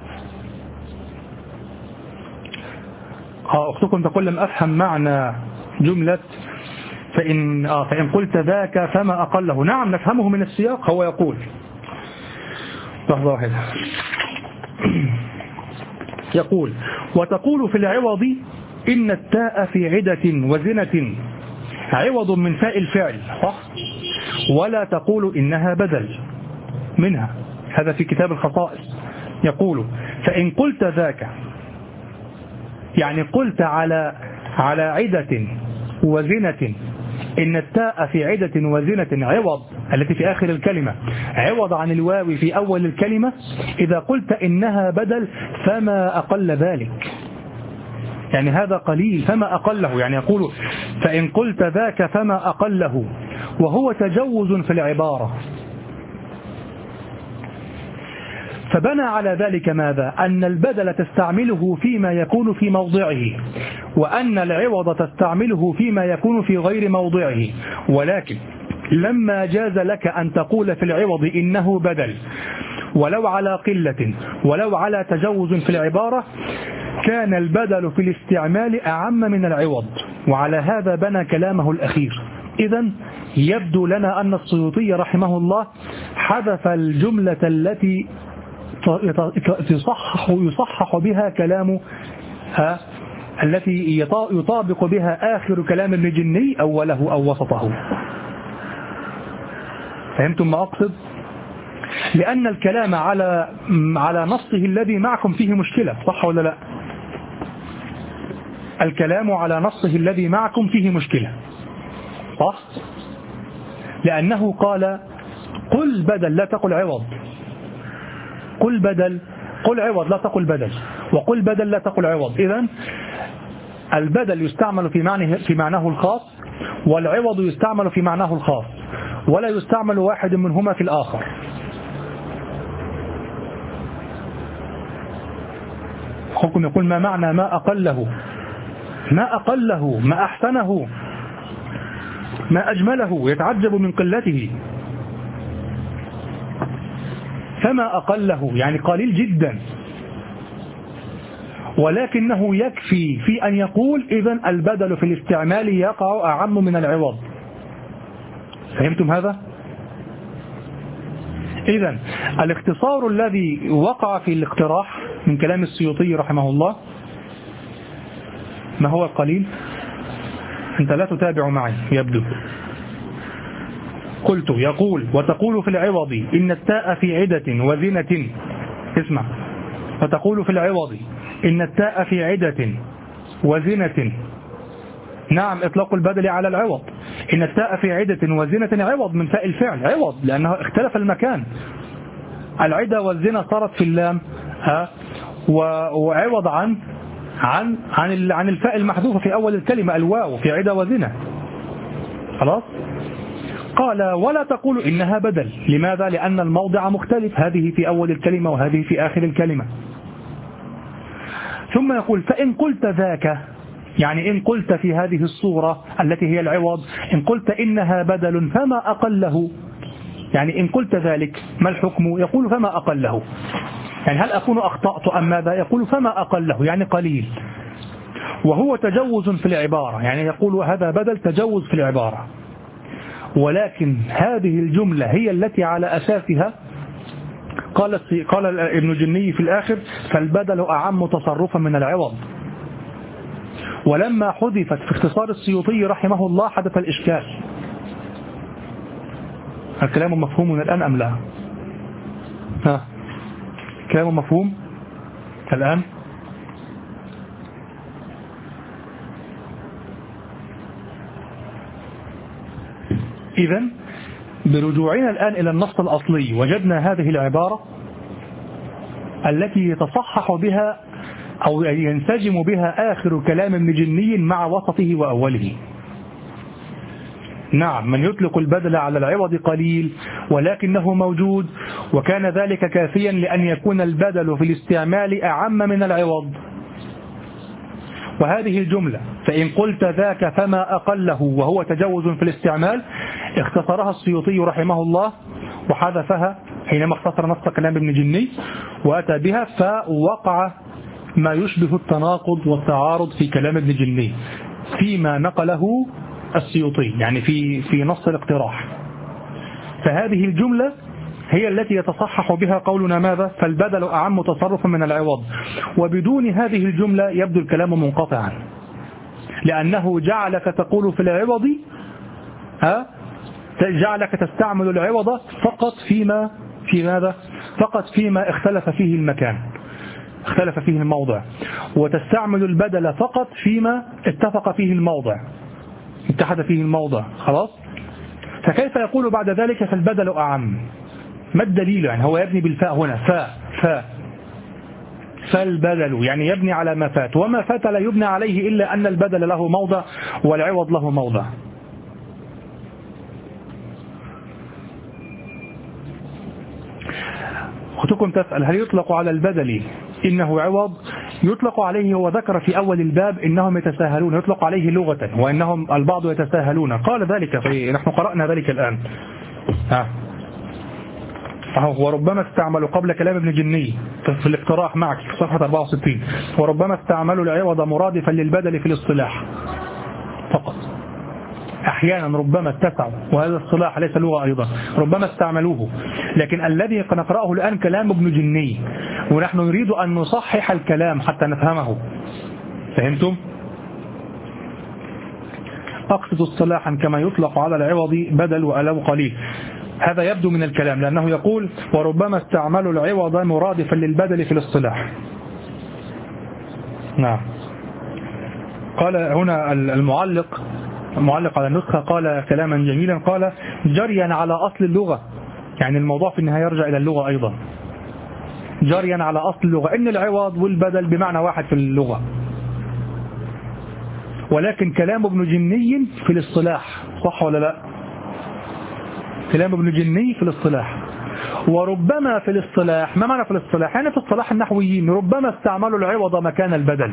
أختكم تقول لم أفهم معنى جملة فإن, آه فإن قلت ذاك فما أقله. نعم نفهمه من السياق. هو يقول لحظة واحدة، يقول وتقول في العوض إن التاء في عدة وزنة عوض من فاء الفعل، صح؟ ولا تقول إنها بدل منها. هذا في كتاب الخصائص. يقول فإن قلت ذاك يعني قلت على على عدة وزنة إن التاء في عدة وزنة عوض التي في آخر الكلمة عوض عن الواو في أول الكلمة، إذا قلت إنها بدل فما أقل ذلك، يعني هذا قليل فما أقله. يعني يقول فإن قلت ذاك فما أقله وهو تجوز في العبارة. فبنى على ذلك ماذا؟ أن البدل تستعمله فيما يكون في موضعه، وأن العوض تستعمله فيما يكون في غير موضعه. ولكن لما جاز لك أن تقول في العوض إنه بدل ولو على قلة ولو على تجوز في العبارة، كان البدل في الاستعمال أعم من العوض، وعلى هذا بنى كلامه الأخير. إذن يبدو لنا أن السيوطي رحمه الله حذف الجملة التي يصحح, يصحح بها كلام التي يطابق بها آخر كلام ابن جني أوله أو وسطه. فهمتم ما أقصد؟ لأن الكلام على على نصه الذي معكم فيه مشكلة، صح ولا لا؟ الكلام على نصه الذي معكم فيه مشكلة، صح؟ لأنه قال قل بدل لا تقل عوض. قل بدل، قل عوض لا تقل بدل، وقل بدل لا تقل عوض. إذن البدل يستعمل في معناه في معناه الخاص، والعوض يستعمل في معناه الخاص، ولا يستعمل واحد منهما في الآخر. حكم يقول ما معنى ما أقله، ما أقله، ما أحسنه، ما أجمله، يتعجب من قلته. فما أقله يعني قليل جدا، ولكنه يكفي في أن يقول إذن البدل في الاستعمال يقع أعم من العوض. فهمتم هذا؟ إذن الاختصار الذي وقع في الاقتراح من كلام السيوطي رحمه الله ما هو القليل؟ أنت لا تتابع معي يبدو. قلت يقول وتقول في العوض إن التاء في عدة وزنة. اسمع، وتقول في العوض إن التاء في عدة وزنة. نعم، إطلاق البدل على العوض. إن التاء في عدة وزنة عوض من تاء الفعل، عوض لأنه اختلف المكان. العدة والزنة صارت في اللام ها، وعوض عن عن عن عن الفاء المحذوفة في أول الكلمة الواو في عدة وزنة. خلاص. قال ولا تقول إنها بدل. لماذا؟ لأن الموضع مختلف، هذه في أول الكلمة وهذه في آخر الكلمة. ثم يقول فإن قلت ذاك، يعني إن قلت في هذه الصورة التي هي العوض، إن قلت إنها بدل فما أقله، يعني إن قلت ذلك ما الحكم؟ يقول فما أقله، يعني هل أكون أخطأت أم ماذا؟ يقول فما أقله يعني قليل، وهو تجوز في العبارة، يعني يقول هذا بدل تجوز في العبارة. ولكن هذه الجملة هي التي على أساسها قال قال ابن جني في الآخر فالبدل أعم تصرفا من العوض. ولما حذفت في اختصار السيوطي رحمه الله حدث الإشكال. الكلام مفهوم الآن أم لا؟ ها، كلام مفهوم الآن؟ إذن برجوعنا الآن إلى النص الأصلي وجدنا هذه العبارة التي يتصحح بها أو ينسجم بها آخر كلام ابن جني مع وسطه وأوله. نعم، من يطلق البدل على العوض قليل ولكنه موجود، وكان ذلك كافيا لأن يكون البدل في الاستعمال أعم من العوض. وهذه الجملة فإن قلت ذاك فما أقله وهو تجوز في الاستعمال اختصرها السيوطي رحمه الله وحذفها حينما اختصر نص كلام ابن جني وأتى بها، فوقع ما يشبه التناقض والتعارض في كلام ابن جني فيما نقله السيوطي، يعني في في نص الاقتراح. فهذه الجملة هي التي يتصحح بها قولنا ماذا؟ فالبدل أعم تصرفا من العوض. وبدون هذه الجملة يبدو الكلام منقطعا، لأنه جعلك تقول في العوض ها جعلك تستعمل العوض فقط فيما في ماذا؟ فقط فيما اختلف فيه المكان، اختلف فيه الموضع، وتستعمل البدل فقط فيما اتفق فيه الموضع، اتحد فيه الموضع. خلاص. فكيف يقول بعد ذلك فالبدل أعم؟ ما الدليل؟ يعني هو يبني بالفاء هنا، فاء فاء فالبدل يعني يبني على ما فات، وما فات لا يبنى عليه إلا أن البدل له موضع والعوض له موضع. أختكم تسأل هل يطلق على البدل إنه عوض؟ يطلق عليه، هو ذكر في أول الباب إنهم يتساهلون، يطلق عليه لغة وإنهم البعض يتساهلون، قال ذلك في نحن قرأنا ذلك الآن. ها وربما استعملوا قبل كلام ابن جني في الاقتراح معك في صفحة أربعة وستين، وربما استعملوا العوض مرادفا للبدل في الاصطلاح فقط. أحيانا ربما اتسعوا، وهذا الصلاح ليس لغة أيضا، ربما استعملوه، لكن الذي نقرأه الآن كلام ابن جني، ونحن نريد أن نصحح الكلام حتى نفهمه. فهمتم؟ أقصد اصطلاحا كما يطلق على العوض بدل وألو قليل. هذا يبدو من الكلام، لأنه يقول وربما استعملوا العوض مرادفا للبدل في الاصطلاح. نعم. قال هنا المعلق المعلق على النسخة قال كلاما جميلا، قال جريا على أصل اللغة يعني الموضوع في النهاية يرجع إلى اللغة أيضا، جريا على أصل اللغة، إن العوض والبدل بمعنى واحد في اللغة، ولكن كلام ابن جني في الاصطلاح، صح ولا لا؟ كلام ابن جني في الاصطلاح، وربما في الاصطلاح، ما معنى في الاصطلاح؟ يعني في اصطلاح النحويين ربما استعملوا العوض مكان البدل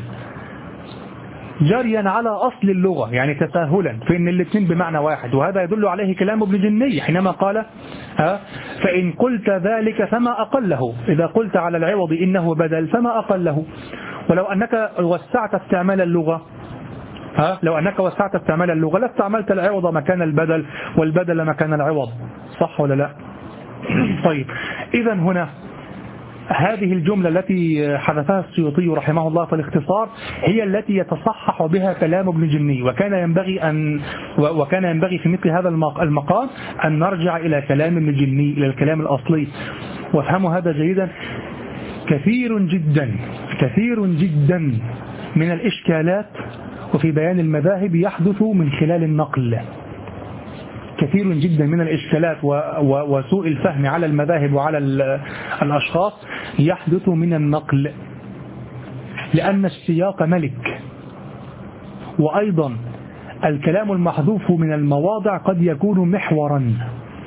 جريا على أصل اللغة، يعني تساهلا في أن الاثنين بمعنى واحد، وهذا يدل عليه كلام ابن جني حينما قال ها فإن قلت ذلك فما أقله، إذا قلت على العوض إنه بدل فما أقله. ولو أنك وسعت استعمال اللغة ها لو أنك وسعت استعمال اللغة لاستعملت العوض مكان البدل والبدل مكان العوض، صح ولا لا؟ طيب، إذا هنا هذه الجملة التي حذفها السيوطي رحمه الله في الاختصار هي التي يتصحح بها كلام ابن جني، وكان ينبغي أن وكان ينبغي في مثل هذا المقام أن نرجع إلى كلام ابن جني، إلى الكلام الأصلي. وافهموا هذا جيدا، كثير جدا كثير جدا من الإشكالات وفي بيان المذاهب يحدث من خلال النقل، كثير جدا من الإشكالات وسوء الفهم على المذاهب وعلى الأشخاص يحدث من النقل، لأن السياق ملك، وأيضا الكلام المحذوف من المواضع قد يكون محورا،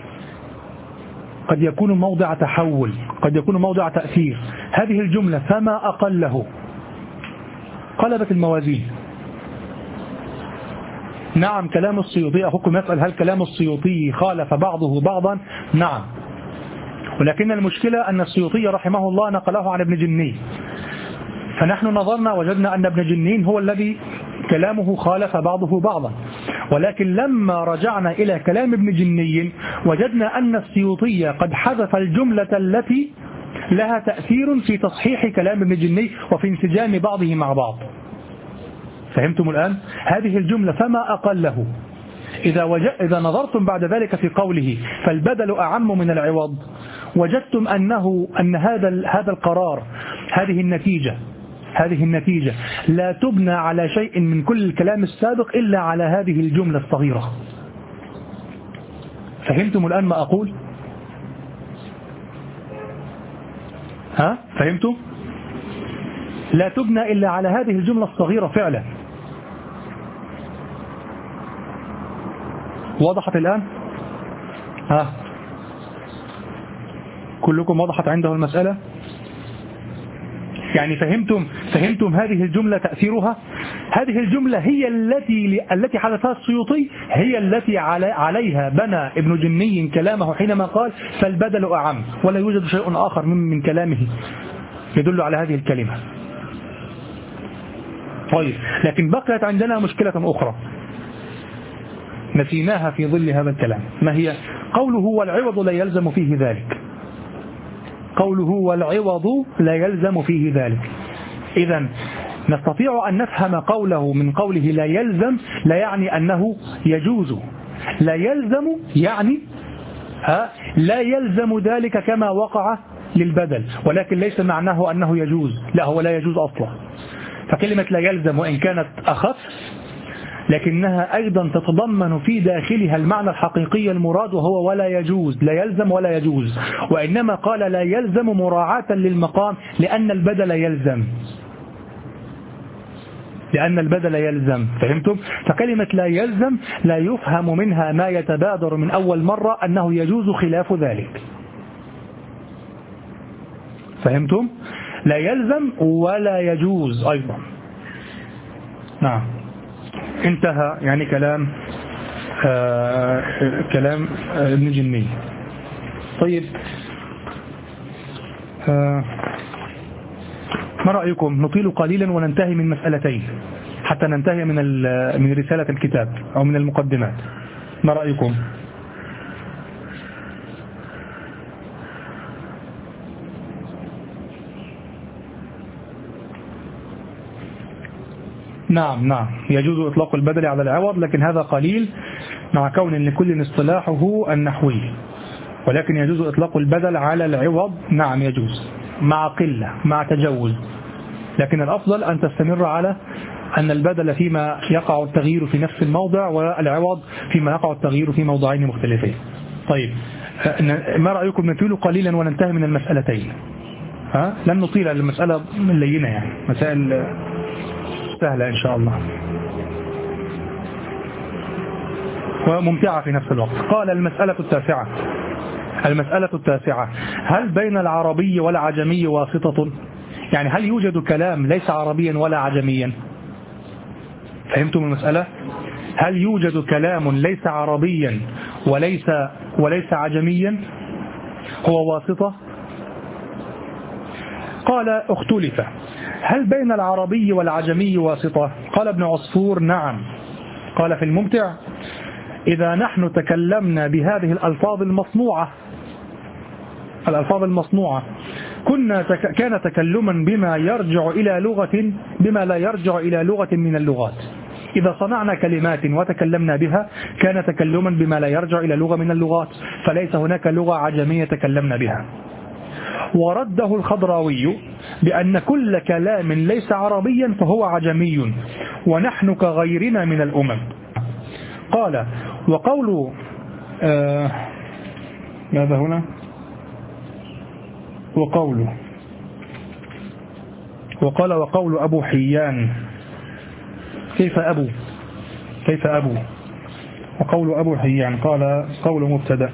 قد يكون موضع تحول، قد يكون موضع تأثير. هذه الجملة فما أقله قلبت الموازين. نعم كلام السيوطي، أخوكم يسأل هل كلام السيوطي خالف بعضه بعضا؟ نعم، ولكن المشكلة أن السيوطي رحمه الله نقله عن ابن جنين، فنحن نظرنا وجدنا أن ابن جنين هو الذي كلامه خالف بعضه بعضا، ولكن لما رجعنا إلى كلام ابن جنين وجدنا أن السيوطي قد حذف الجملة التي لها تأثير في تصحيح كلام ابن جنين وفي انسجام بعضه مع بعض. فهمتم الآن؟ هذه الجملة فما أقله، إذا, وج... إذا نظرتم بعد ذلك في قوله فالبدل أعم من العوض، وجدتم أنه أن هذا هذا القرار، هذه النتيجة هذه النتيجة لا تبنى على شيء من كل الكلام السابق إلا على هذه الجملة الصغيرة. فهمتم الآن ما أقول؟ ها؟ فهمتم؟ لا تبنى إلا على هذه الجملة الصغيرة فعلا. وضحت الآن؟ ها؟ كلكم وضحت عنده المسألة؟ يعني فهمتم فهمتم هذه الجملة تأثيرها؟ هذه الجملة هي التي التي حدثها السيوطي، هي التي عليها بنى ابن جني كلامه حينما قال فالبدل أعم، ولا يوجد شيء آخر من من كلامه يدل على هذه الكلمة. طيب، لكن بقيت عندنا مشكلة أخرى نسيناها في ظل هذا الكلام، ما هي؟ قوله والعوض لا يلزم فيه ذلك. قوله والعوض لا يلزم فيه ذلك. إذا نستطيع أن نفهم قوله من قوله لا يلزم لا يعني أنه يجوز، لا يلزم يعني ها لا يلزم ذلك كما وقع للبدل، ولكن ليس معناه أنه يجوز، لا هو لا يجوز أصلا. فكلمة لا يلزم وإن كانت أخف لكنها أيضا تتضمن في داخلها المعنى الحقيقي المراد، وهو ولا يجوز، لا يلزم ولا يجوز، وإنما قال لا يلزم مراعاة للمقام لأن البدل يلزم، لأن البدل يلزم. فهمتم؟ فكلمة لا يلزم لا يفهم منها ما يتبادر من أول مرة أنه يجوز خلاف ذلك. فهمتم؟ لا يلزم ولا يجوز أيضا. نعم، انتهى يعني كلام آه كلام آه ابن جني. طيب، آه ما رأيكم نطيل قليلا وننتهي من مسألتين حتى ننتهي من من رسالة الكتاب أو من المقدمات؟ ما رأيكم؟ نعم نعم يجوز إطلاق البدل على العوض، لكن هذا قليل مع كون لكل اصطلاحه النحوي، ولكن يجوز إطلاق البدل على العوض. نعم يجوز مع قلة، مع تجوز، لكن الأفضل أن تستمر على أن البدل فيما يقع التغيير في نفس الموضع، والعوض فيما يقع التغيير في موضعين مختلفين. طيب، ما رأيكم نطيل قليلا وننتهي من المسألتين؟ ها؟ لن نطيل المسألة اللينة، يعني مسائل سهلة إن شاء الله وممتعة في نفس الوقت. قال المسألة التاسعة المسألة التاسعة هل بين العربي والعجمي واسطة؟ يعني هل يوجد كلام ليس عربيا ولا عجميا؟ فهمتم المسألة؟ هل يوجد كلام ليس عربيا وليس وليس عجميا هو واسطة؟ قال اختلف. هل بين العربي والعجمي واسطة؟ قال ابن عصفور نعم. قال في الممتع إذا نحن تكلمنا بهذه الألفاظ المصنوعة الألفاظ المصنوعة كنا تك... كان تكلما بما يرجع إلى لغة بما لا يرجع إلى لغة من اللغات. إذا صنعنا كلمات وتكلمنا بها كان تكلما بما لا يرجع إلى لغة من اللغات، فليس هناك لغة عجمية تكلمنا بها. ورده الخضراوي بأن كل كلام ليس عربيا فهو عجمي ونحن كغيرنا من الأمم. قال وقول آه ماذا هنا وقوله وقال وقول أبو حيان كيف أبو كيف أبو وقول أبو حيان قال قول مبتدأ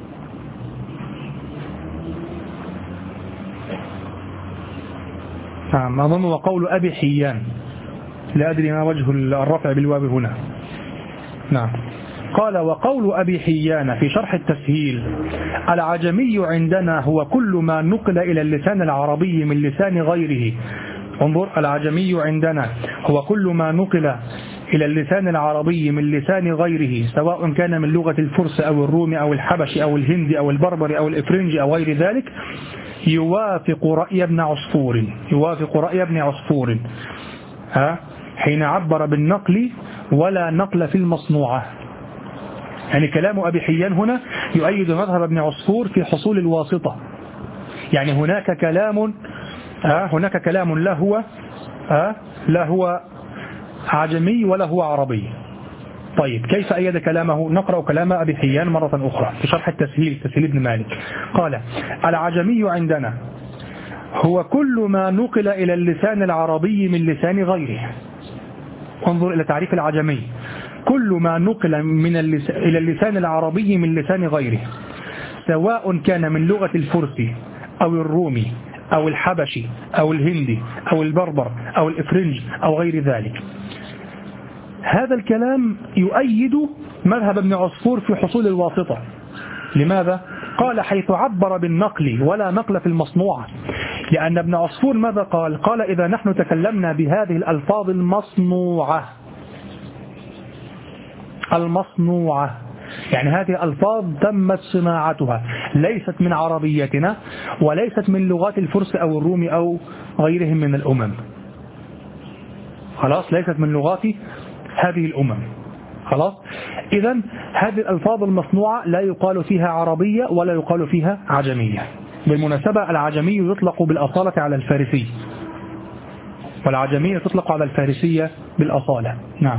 نعم أظن وقول أبي حيان لا أدري ما وجه الرفع بالواو هنا. نعم. قال وقول أبي حيان في شرح التسهيل العجمي عندنا هو كل ما نقل إلى اللسان العربي من لسان غيره. انظر العجمي عندنا هو كل ما نقل إلى اللسان العربي من لسان غيره سواء كان من لغة الفرس أو الروم أو الحبشي أو الهندي أو البربري أو الإفرنجي أو غير ذلك يوافق رأي ابن عصفور يوافق رأي ابن عصفور ها حين عبر بالنقل ولا نقل في المصنوعة. يعني كلام أبي حيان هنا يؤيد مذهب ابن عصفور في حصول الواسطة. يعني هناك كلام هناك كلام لا هو لا هو عجمي ولا هو عربي. طيب كيف أيد كلامه؟ نقرأ كلام أبي حيان مرة أخرى في شرح التسهيل تسهيل ابن مالك. قال العجمي عندنا هو كل ما نقل إلى اللسان العربي من لسان غيره. انظر إلى تعريف العجمي كل ما نقل من اللسان إلى اللسان العربي من لسان غيره سواء كان من لغة الفرس أو الرومي أو الحبشي أو الهندي أو البربر أو الإفرنج أو غير ذلك. هذا الكلام يؤيد مذهب ابن عصفور في حصول الواسطة. لماذا؟ قال حيث عبر بالنقل ولا نقل في المصنوعة. لأن ابن عصفور ماذا قال؟ قال إذا نحن تكلمنا بهذه الألفاظ المصنوعة المصنوعة يعني هذه ألفاظ تمت صناعتها ليست من عربيتنا وليست من لغات الفرس أو الروم أو غيرهم من الأمم. خلاص ليست من لغات هذه الأمم. خلاص إذن هذه الألفاظ المصنوعة لا يقال فيها عربية ولا يقال فيها عجمية. بالمناسبة العجمي يطلق بالأصالة على الفارسي والعجمية تطلق على الفارسية بالأصالة. نعم.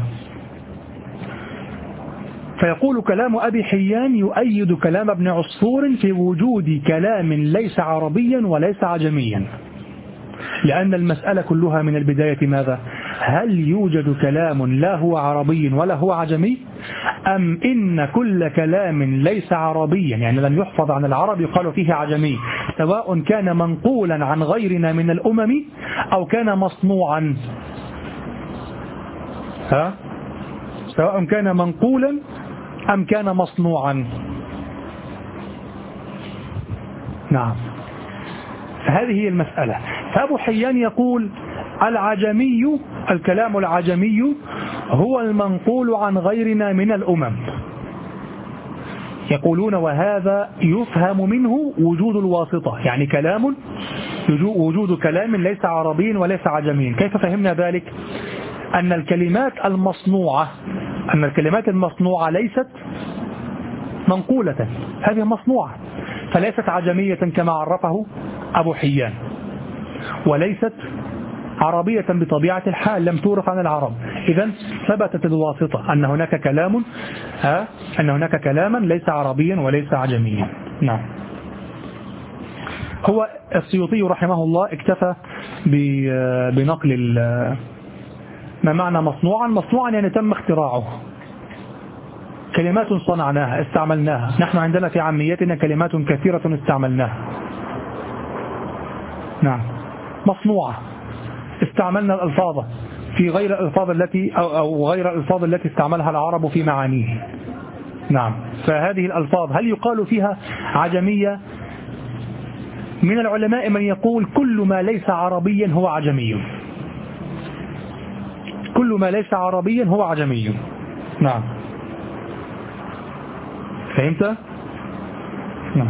فيقول كلام أبي حيان يؤيد كلام ابن عصفور في وجود كلام ليس عربيا وليس عجميا. لأن المسألة كلها من البداية ماذا؟ هل يوجد كلام لا هو عربي ولا هو عجمي أم إن كل كلام ليس عربيا يعني لم يحفظ عن العرب يقال فيه عجمي سواء كان منقولا عن غيرنا من الأمم أو كان مصنوعا ها؟ سواء كان منقولا أم كان مصنوعا. نعم. هذه هي المسألة. فأبو حيان يقول العجمي الكلام العجمي هو المنقول عن غيرنا من الأمم. يقولون وهذا يفهم منه وجود الواسطة يعني كلام وجود كلام ليس عربي وليس عجمي. كيف فهمنا ذلك؟ أن الكلمات المصنوعة أن الكلمات المصنوعة ليست منقولة هذه مصنوعة فليست عجمية كما عرفه أبو حيان وليست عربية بطبيعة الحال لم تورث عن العرب. إذن ثبتت الواسطة أن هناك كلام ها أن هناك كلاما ليس عربيا وليس عجميا. نعم. هو السيوطي رحمه الله اكتفى بنقل ما معنى مصنوعا. مصنوعا يعني تم اختراعه، كلمات صنعناها استعملناها. نحن عندنا في عاميتنا كلمات كثيرة استعملناها. نعم. مصنوعة، استعملنا الألفاظ في غير الألفاظ التي أو, أو غير الألفاظ التي استعملها العرب في معانيه. نعم. فهذه الألفاظ هل يقال فيها عجمية؟ من العلماء من يقول كل ما ليس عربيا هو عجمي، كل ما ليس عربيا هو عجمي. نعم. فهمت؟ نعم.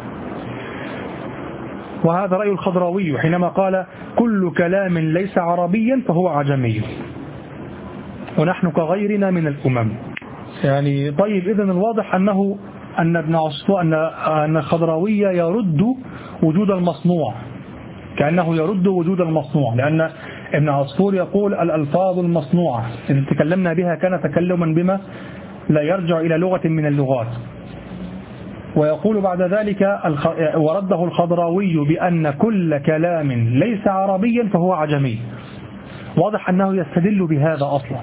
وهذا رأي الخضراوي حينما قال كل كلام ليس عربيا فهو عجمي ونحن كغيرنا من الأمم. يعني طيب، إذن الواضح أنه أن ابن عصفور أن أن الخضراوي يرد وجود المصنوع، كأنه يرد وجود المصنوع، لأن ابن عصفور يقول الألفاظ المصنوعة إذا تكلمنا بها كان تكلما بما لا يرجع إلى لغة من اللغات. ويقول بعد ذلك ورده الخضراوي بأن كل كلام ليس عربيا فهو عجمي. واضح أنه يستدل بهذا أصلا،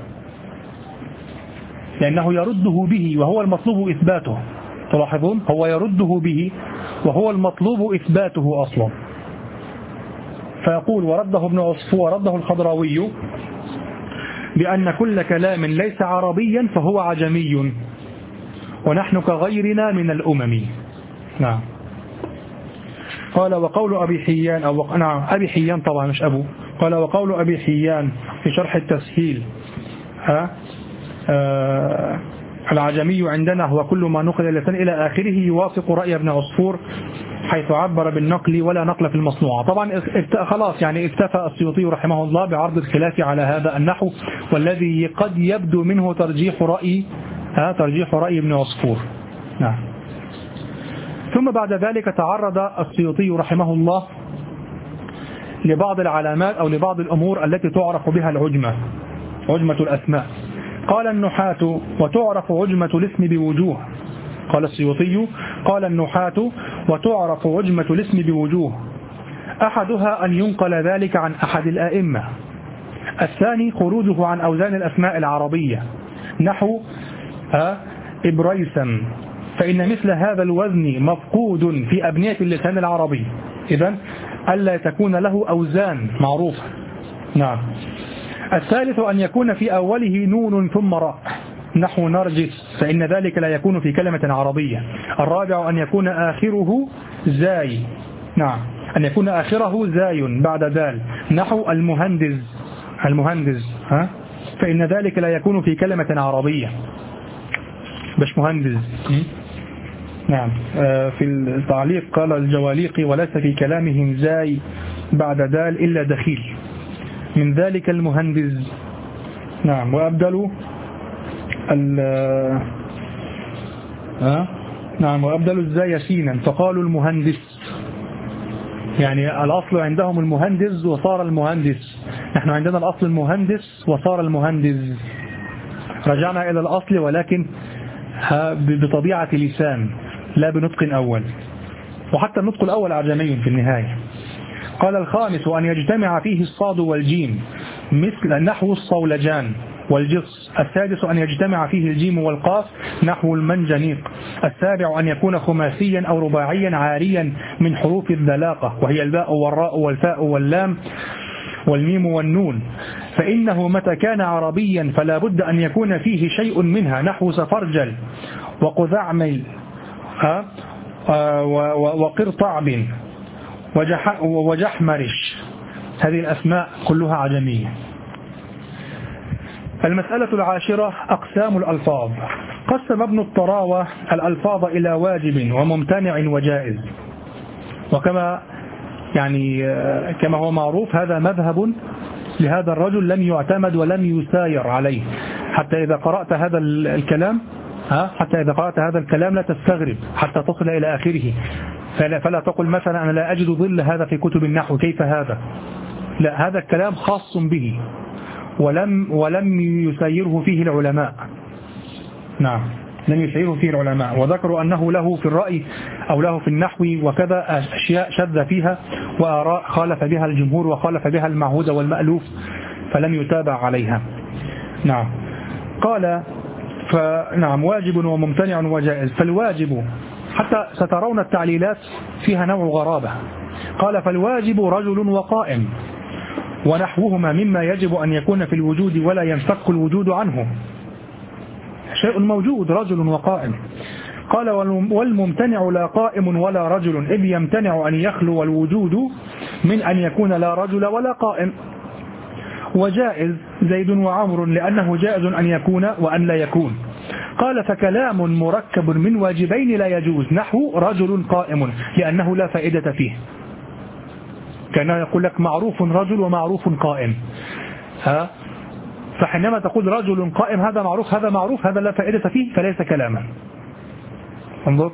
لأنه يرده به وهو المطلوب إثباته. تلاحظون، هو يرده به وهو المطلوب إثباته أصلا. فيقول ورده ابن عصفور ورده الخضراوي بأن كل كلام ليس عربيا فهو عجمي ونحن كغيرنا من الأمم. نعم. قال وقول أبي حيان أو نعم أبي حيان طبعا مش أبو. قال وقول أبي حيان في شرح التسهيل ها آه العجمي عندنا هو كل ما نقل اللسان إلى آخره يوافق رأي ابن عصفور حيث عبر بالنقل ولا نقل في المصنوع. طبعا خلاص يعني اكتفى السيوطي رحمه الله بعرض الخلاف على هذا النحو، والذي قد يبدو منه ترجيح رأي ها ترجيح رأي ابن عصفور. نعم. ثم بعد ذلك تعرض السيوطي رحمه الله لبعض العلامات أو لبعض الأمور التي تعرف بها العجمة، عجمة الأسماء. قال النحاة وتعرف عجمة الاسم بوجوه. قال السيوطي قال النحاة وتعرف عجمة الاسم بوجوه، أحدها أن ينقل ذلك عن أحد الآئمة، الثاني خروجه عن أوزان الأسماء العربية نحو إبريسا، فإن مثل هذا الوزن مفقود في أبنية اللسان العربي، إذن ألا تكون له أوزان معروفة. نعم. الثالث أن يكون في أوله نون ثم راء نحو نرجس، فإن ذلك لا يكون في كلمة عربية. الرابع أن يكون آخره زاي، نعم أن يكون آخره زاي بعد ذال نحو المهندز، المهندز ها فإن ذلك لا يكون في كلمة عربية. باش مهندز. نعم. في التعليق قال الجواليقي وليس في كلامهم زاي بعد دال إلا دخيل، من ذلك المهندز. نعم. وأبدلوا ال ها نعم وأبدلوا الزاي سينا فقالوا المهندس، يعني الأصل عندهم المهندس وصار المهندس، نحن عندنا الأصل المهندس وصار المهندس. رجعنا إلى الأصل ولكن بطبيعة لسان لا بنطق أول، وحتى النطق الأول أعجمي في النهاية. قال الخامس أن يجتمع فيه الصاد والجيم مثل نحو الصولجان والجص. السادس أن يجتمع فيه الجيم والقاف نحو المنجنيق. السابع أن يكون خماسيا أو رباعيا عاريا من حروف الذلاقة، وهي الباء والراء والفاء واللام والميم والنون، فإنه متى كان عربيا فلا بد أن يكون فيه شيء منها نحو سفرجل وقذعمل وقرطعب وجحمرش، هذه الأسماء كلها عجمية. المسألة العاشرة أقسام الألفاظ. قسم ابن الطراوة الألفاظ إلى واجب وممتنع وجائز، وكما يعني كما هو معروف هذا مذهب لهذا الرجل لم يعتمد ولم يساير عليه، حتى إذا قرأت هذا الكلام ها حتى إذا قرأت هذا الكلام لا تستغرب حتى تصل إلى آخره، فلا, فلا تقل مثلا أنا لا أجد ظل هذا في كتب النحو، كيف هذا؟ لا، هذا الكلام خاص به ولم ولم يسيره فيه العلماء. نعم. لم يشعره فيه العلماء، وذكروا أنه له في الرأي أو له في النحو وكذا أشياء شذ فيها وآراء خالف بها الجمهور وخالف بها المعهود والمألوف فلم يتابع عليها. نعم. قال فنعم واجب وممتنع وجائز. فالواجب حتى سترون التعليلات فيها نوع غرابة. قال فالواجب رجل وقائم ونحوهما مما يجب أن يكون في الوجود ولا ينفك الوجود عنه، شيء موجود رجل وقائم. قال والممتنع لا قائم ولا رجل، إذ يمتنع أن يخلو الوجود من أن يكون لا رجل ولا قائم. وجائز زيد وعمر لأنه جائز أن يكون وأن لا يكون. قال فكلام مركب من واجبين لا يجوز، نحو رجل قائم لأنه لا فائدة فيه، كان يقول لك معروف رجل ومعروف قائم، ها فحينما تقول رجل قائم هذا معروف هذا معروف هذا لا فائدة فيه فليس كلاما. انظر.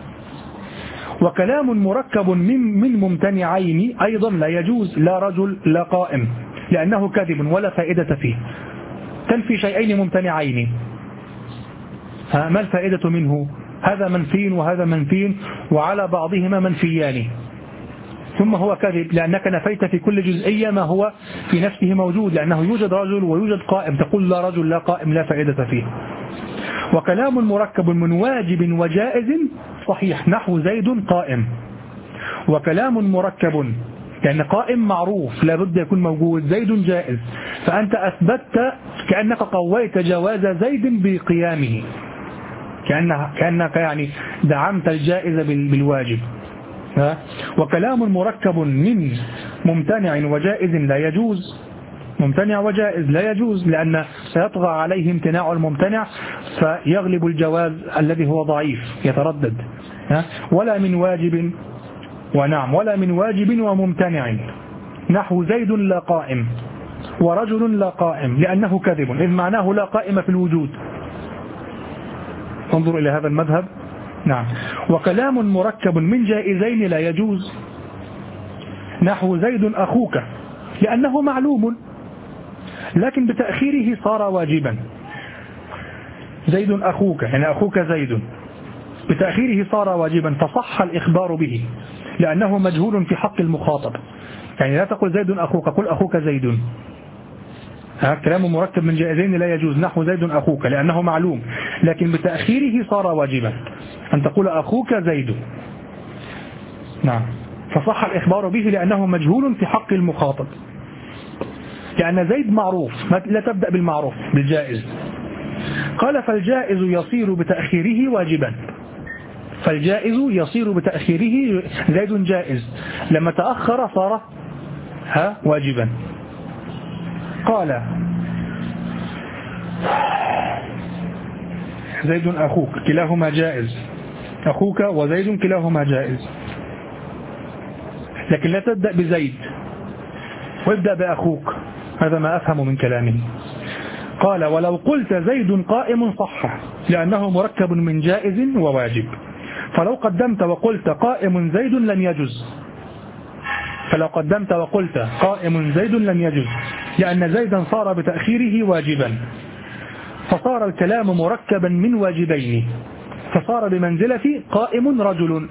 وكلام مركب من من ممتنعين أيضا لا يجوز، لا رجل لا قائم لأنه كذب ولا فائدة فيه. تنفي شيئين ممتنعين، ها ما الفائدة منه؟ هذا منفي وهذا منفي وعلى بعضهما منفيان، ثم هو كذب لأنك نفيت في كل جزئية ما هو في نفسه موجود، لأنه يوجد رجل ويوجد قائم، تقول لا رجل لا قائم لا فائدة فيه. وكلام مركب من واجب وجائز صحيح، نحو زيد قائم. وكلام مركب يعني قائم معروف لا بد يكون موجود، زيد جائز، فأنت أثبتت كأنك قويت جواز زيد بقيامه، كأنك, كأنك يعني دعمت الجائز بالواجب. وكلام مركب من ممتنع وجائز لا يجوز، ممتنع وجائز لا يجوز لأن سيطغى عليه امتناع الممتنع فيغلب الجواز الذي هو ضعيف يتردد. ولا من واجب ونعم ولا من واجب وممتنع، نحو زيد لا قائم ورجل لا قائم لأنه كذب، إذ معناه لا قائم في الوجود. انظر إلى هذا المذهب. نعم. وكلام مركب من جائزين لا يجوز، نحو زيد أخوك لأنه معلوم لكن بتأخيره صار واجبا. زيد أخوك يعني أخوك زيد بتأخيره صار واجبا فصح الإخبار به لأنه مجهول في حق المخاطب، يعني لا تقول زيد أخوك، قل أخوك زيد. كلام مركب من جائزين لا يجوز، نحو زيد أخوك لأنه معلوم لكن بتأخيره صار واجبا أن تقول أخوك زيد. نعم. فصح الإخبار به لأنه مجهول في حق المخاطب، لأن زيد معروف لا تبدأ بالمعروف بالجائز. قال فالجائز يصير بتأخيره واجبا، فالجائز يصير بتأخيره، زيد جائز لما تأخر صار ها واجبا. قال زيد أخوك كلاهما جائز، أخوك وزيد كلاهما جائز، لكن لا تبدأ بزيد وابدأ بأخوك، هذا ما أفهم من كلامه. قال ولو قلت زيد قائم صح لأنه مركب من جائز وواجب، فلو قدمت وقلت قائم زيد لم يجز، فلو قدمت وقلت قائم زيد لم يجز لأن زيدا صار بتأخيره واجبا، فصار الكلام مركبا من واجبين فصار بمنزلة قائم رجل.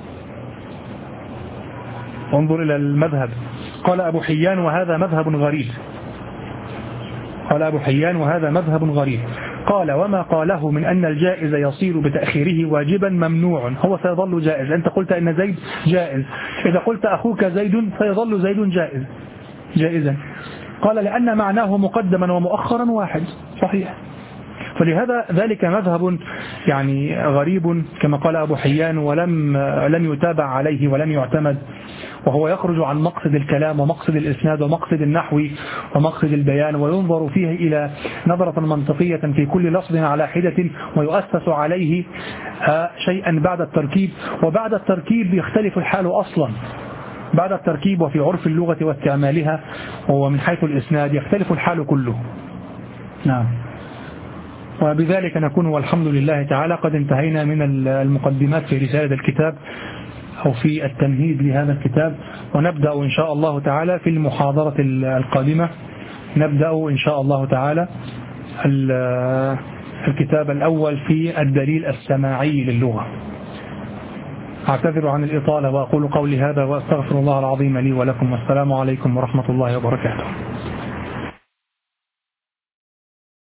انظر إلى المذهب. قال أبو حيان وهذا مذهب غريب، قال أبو حيان وهذا مذهب غريب. قال وما قاله من أن الجائز يصير بتأخيره واجبا ممنوع، هو سيظل جائز. أنت قلت أن زيد جائز، إذا قلت أخوك زيد سيظل زيد جائز جائزا. قال لأن معناه مقدما ومؤخرا واحد، صحيح. فلهذا ذلك مذهب يعني غريب كما قال أبو حيان، ولم لم يتابع عليه ولم يعتمد، وهو يخرج عن مقصد الكلام ومقصد الإسناد ومقصد النحو ومقصد البيان، وينظر فيه إلى نظرة منطقية في كل لفظ على حدة، ويؤسس عليه شيئا بعد التركيب، وبعد التركيب يختلف الحال أصلا، بعد التركيب وفي عرف اللغة واستعمالها ومن حيث الإسناد يختلف الحال كله. نعم. وبذلك نكون والحمد لله تعالى قد انتهينا من المقدمات في رسالة الكتاب أو في التمهيد لهذا الكتاب، ونبدأ إن شاء الله تعالى في المحاضرة القادمة، نبدأ إن شاء الله تعالى الكتاب الأول في الدليل السماعي للغة. أعتذر عن الإطالة وأقول قولي هذا وأستغفر الله العظيم لي ولكم، والسلام عليكم ورحمة الله وبركاته.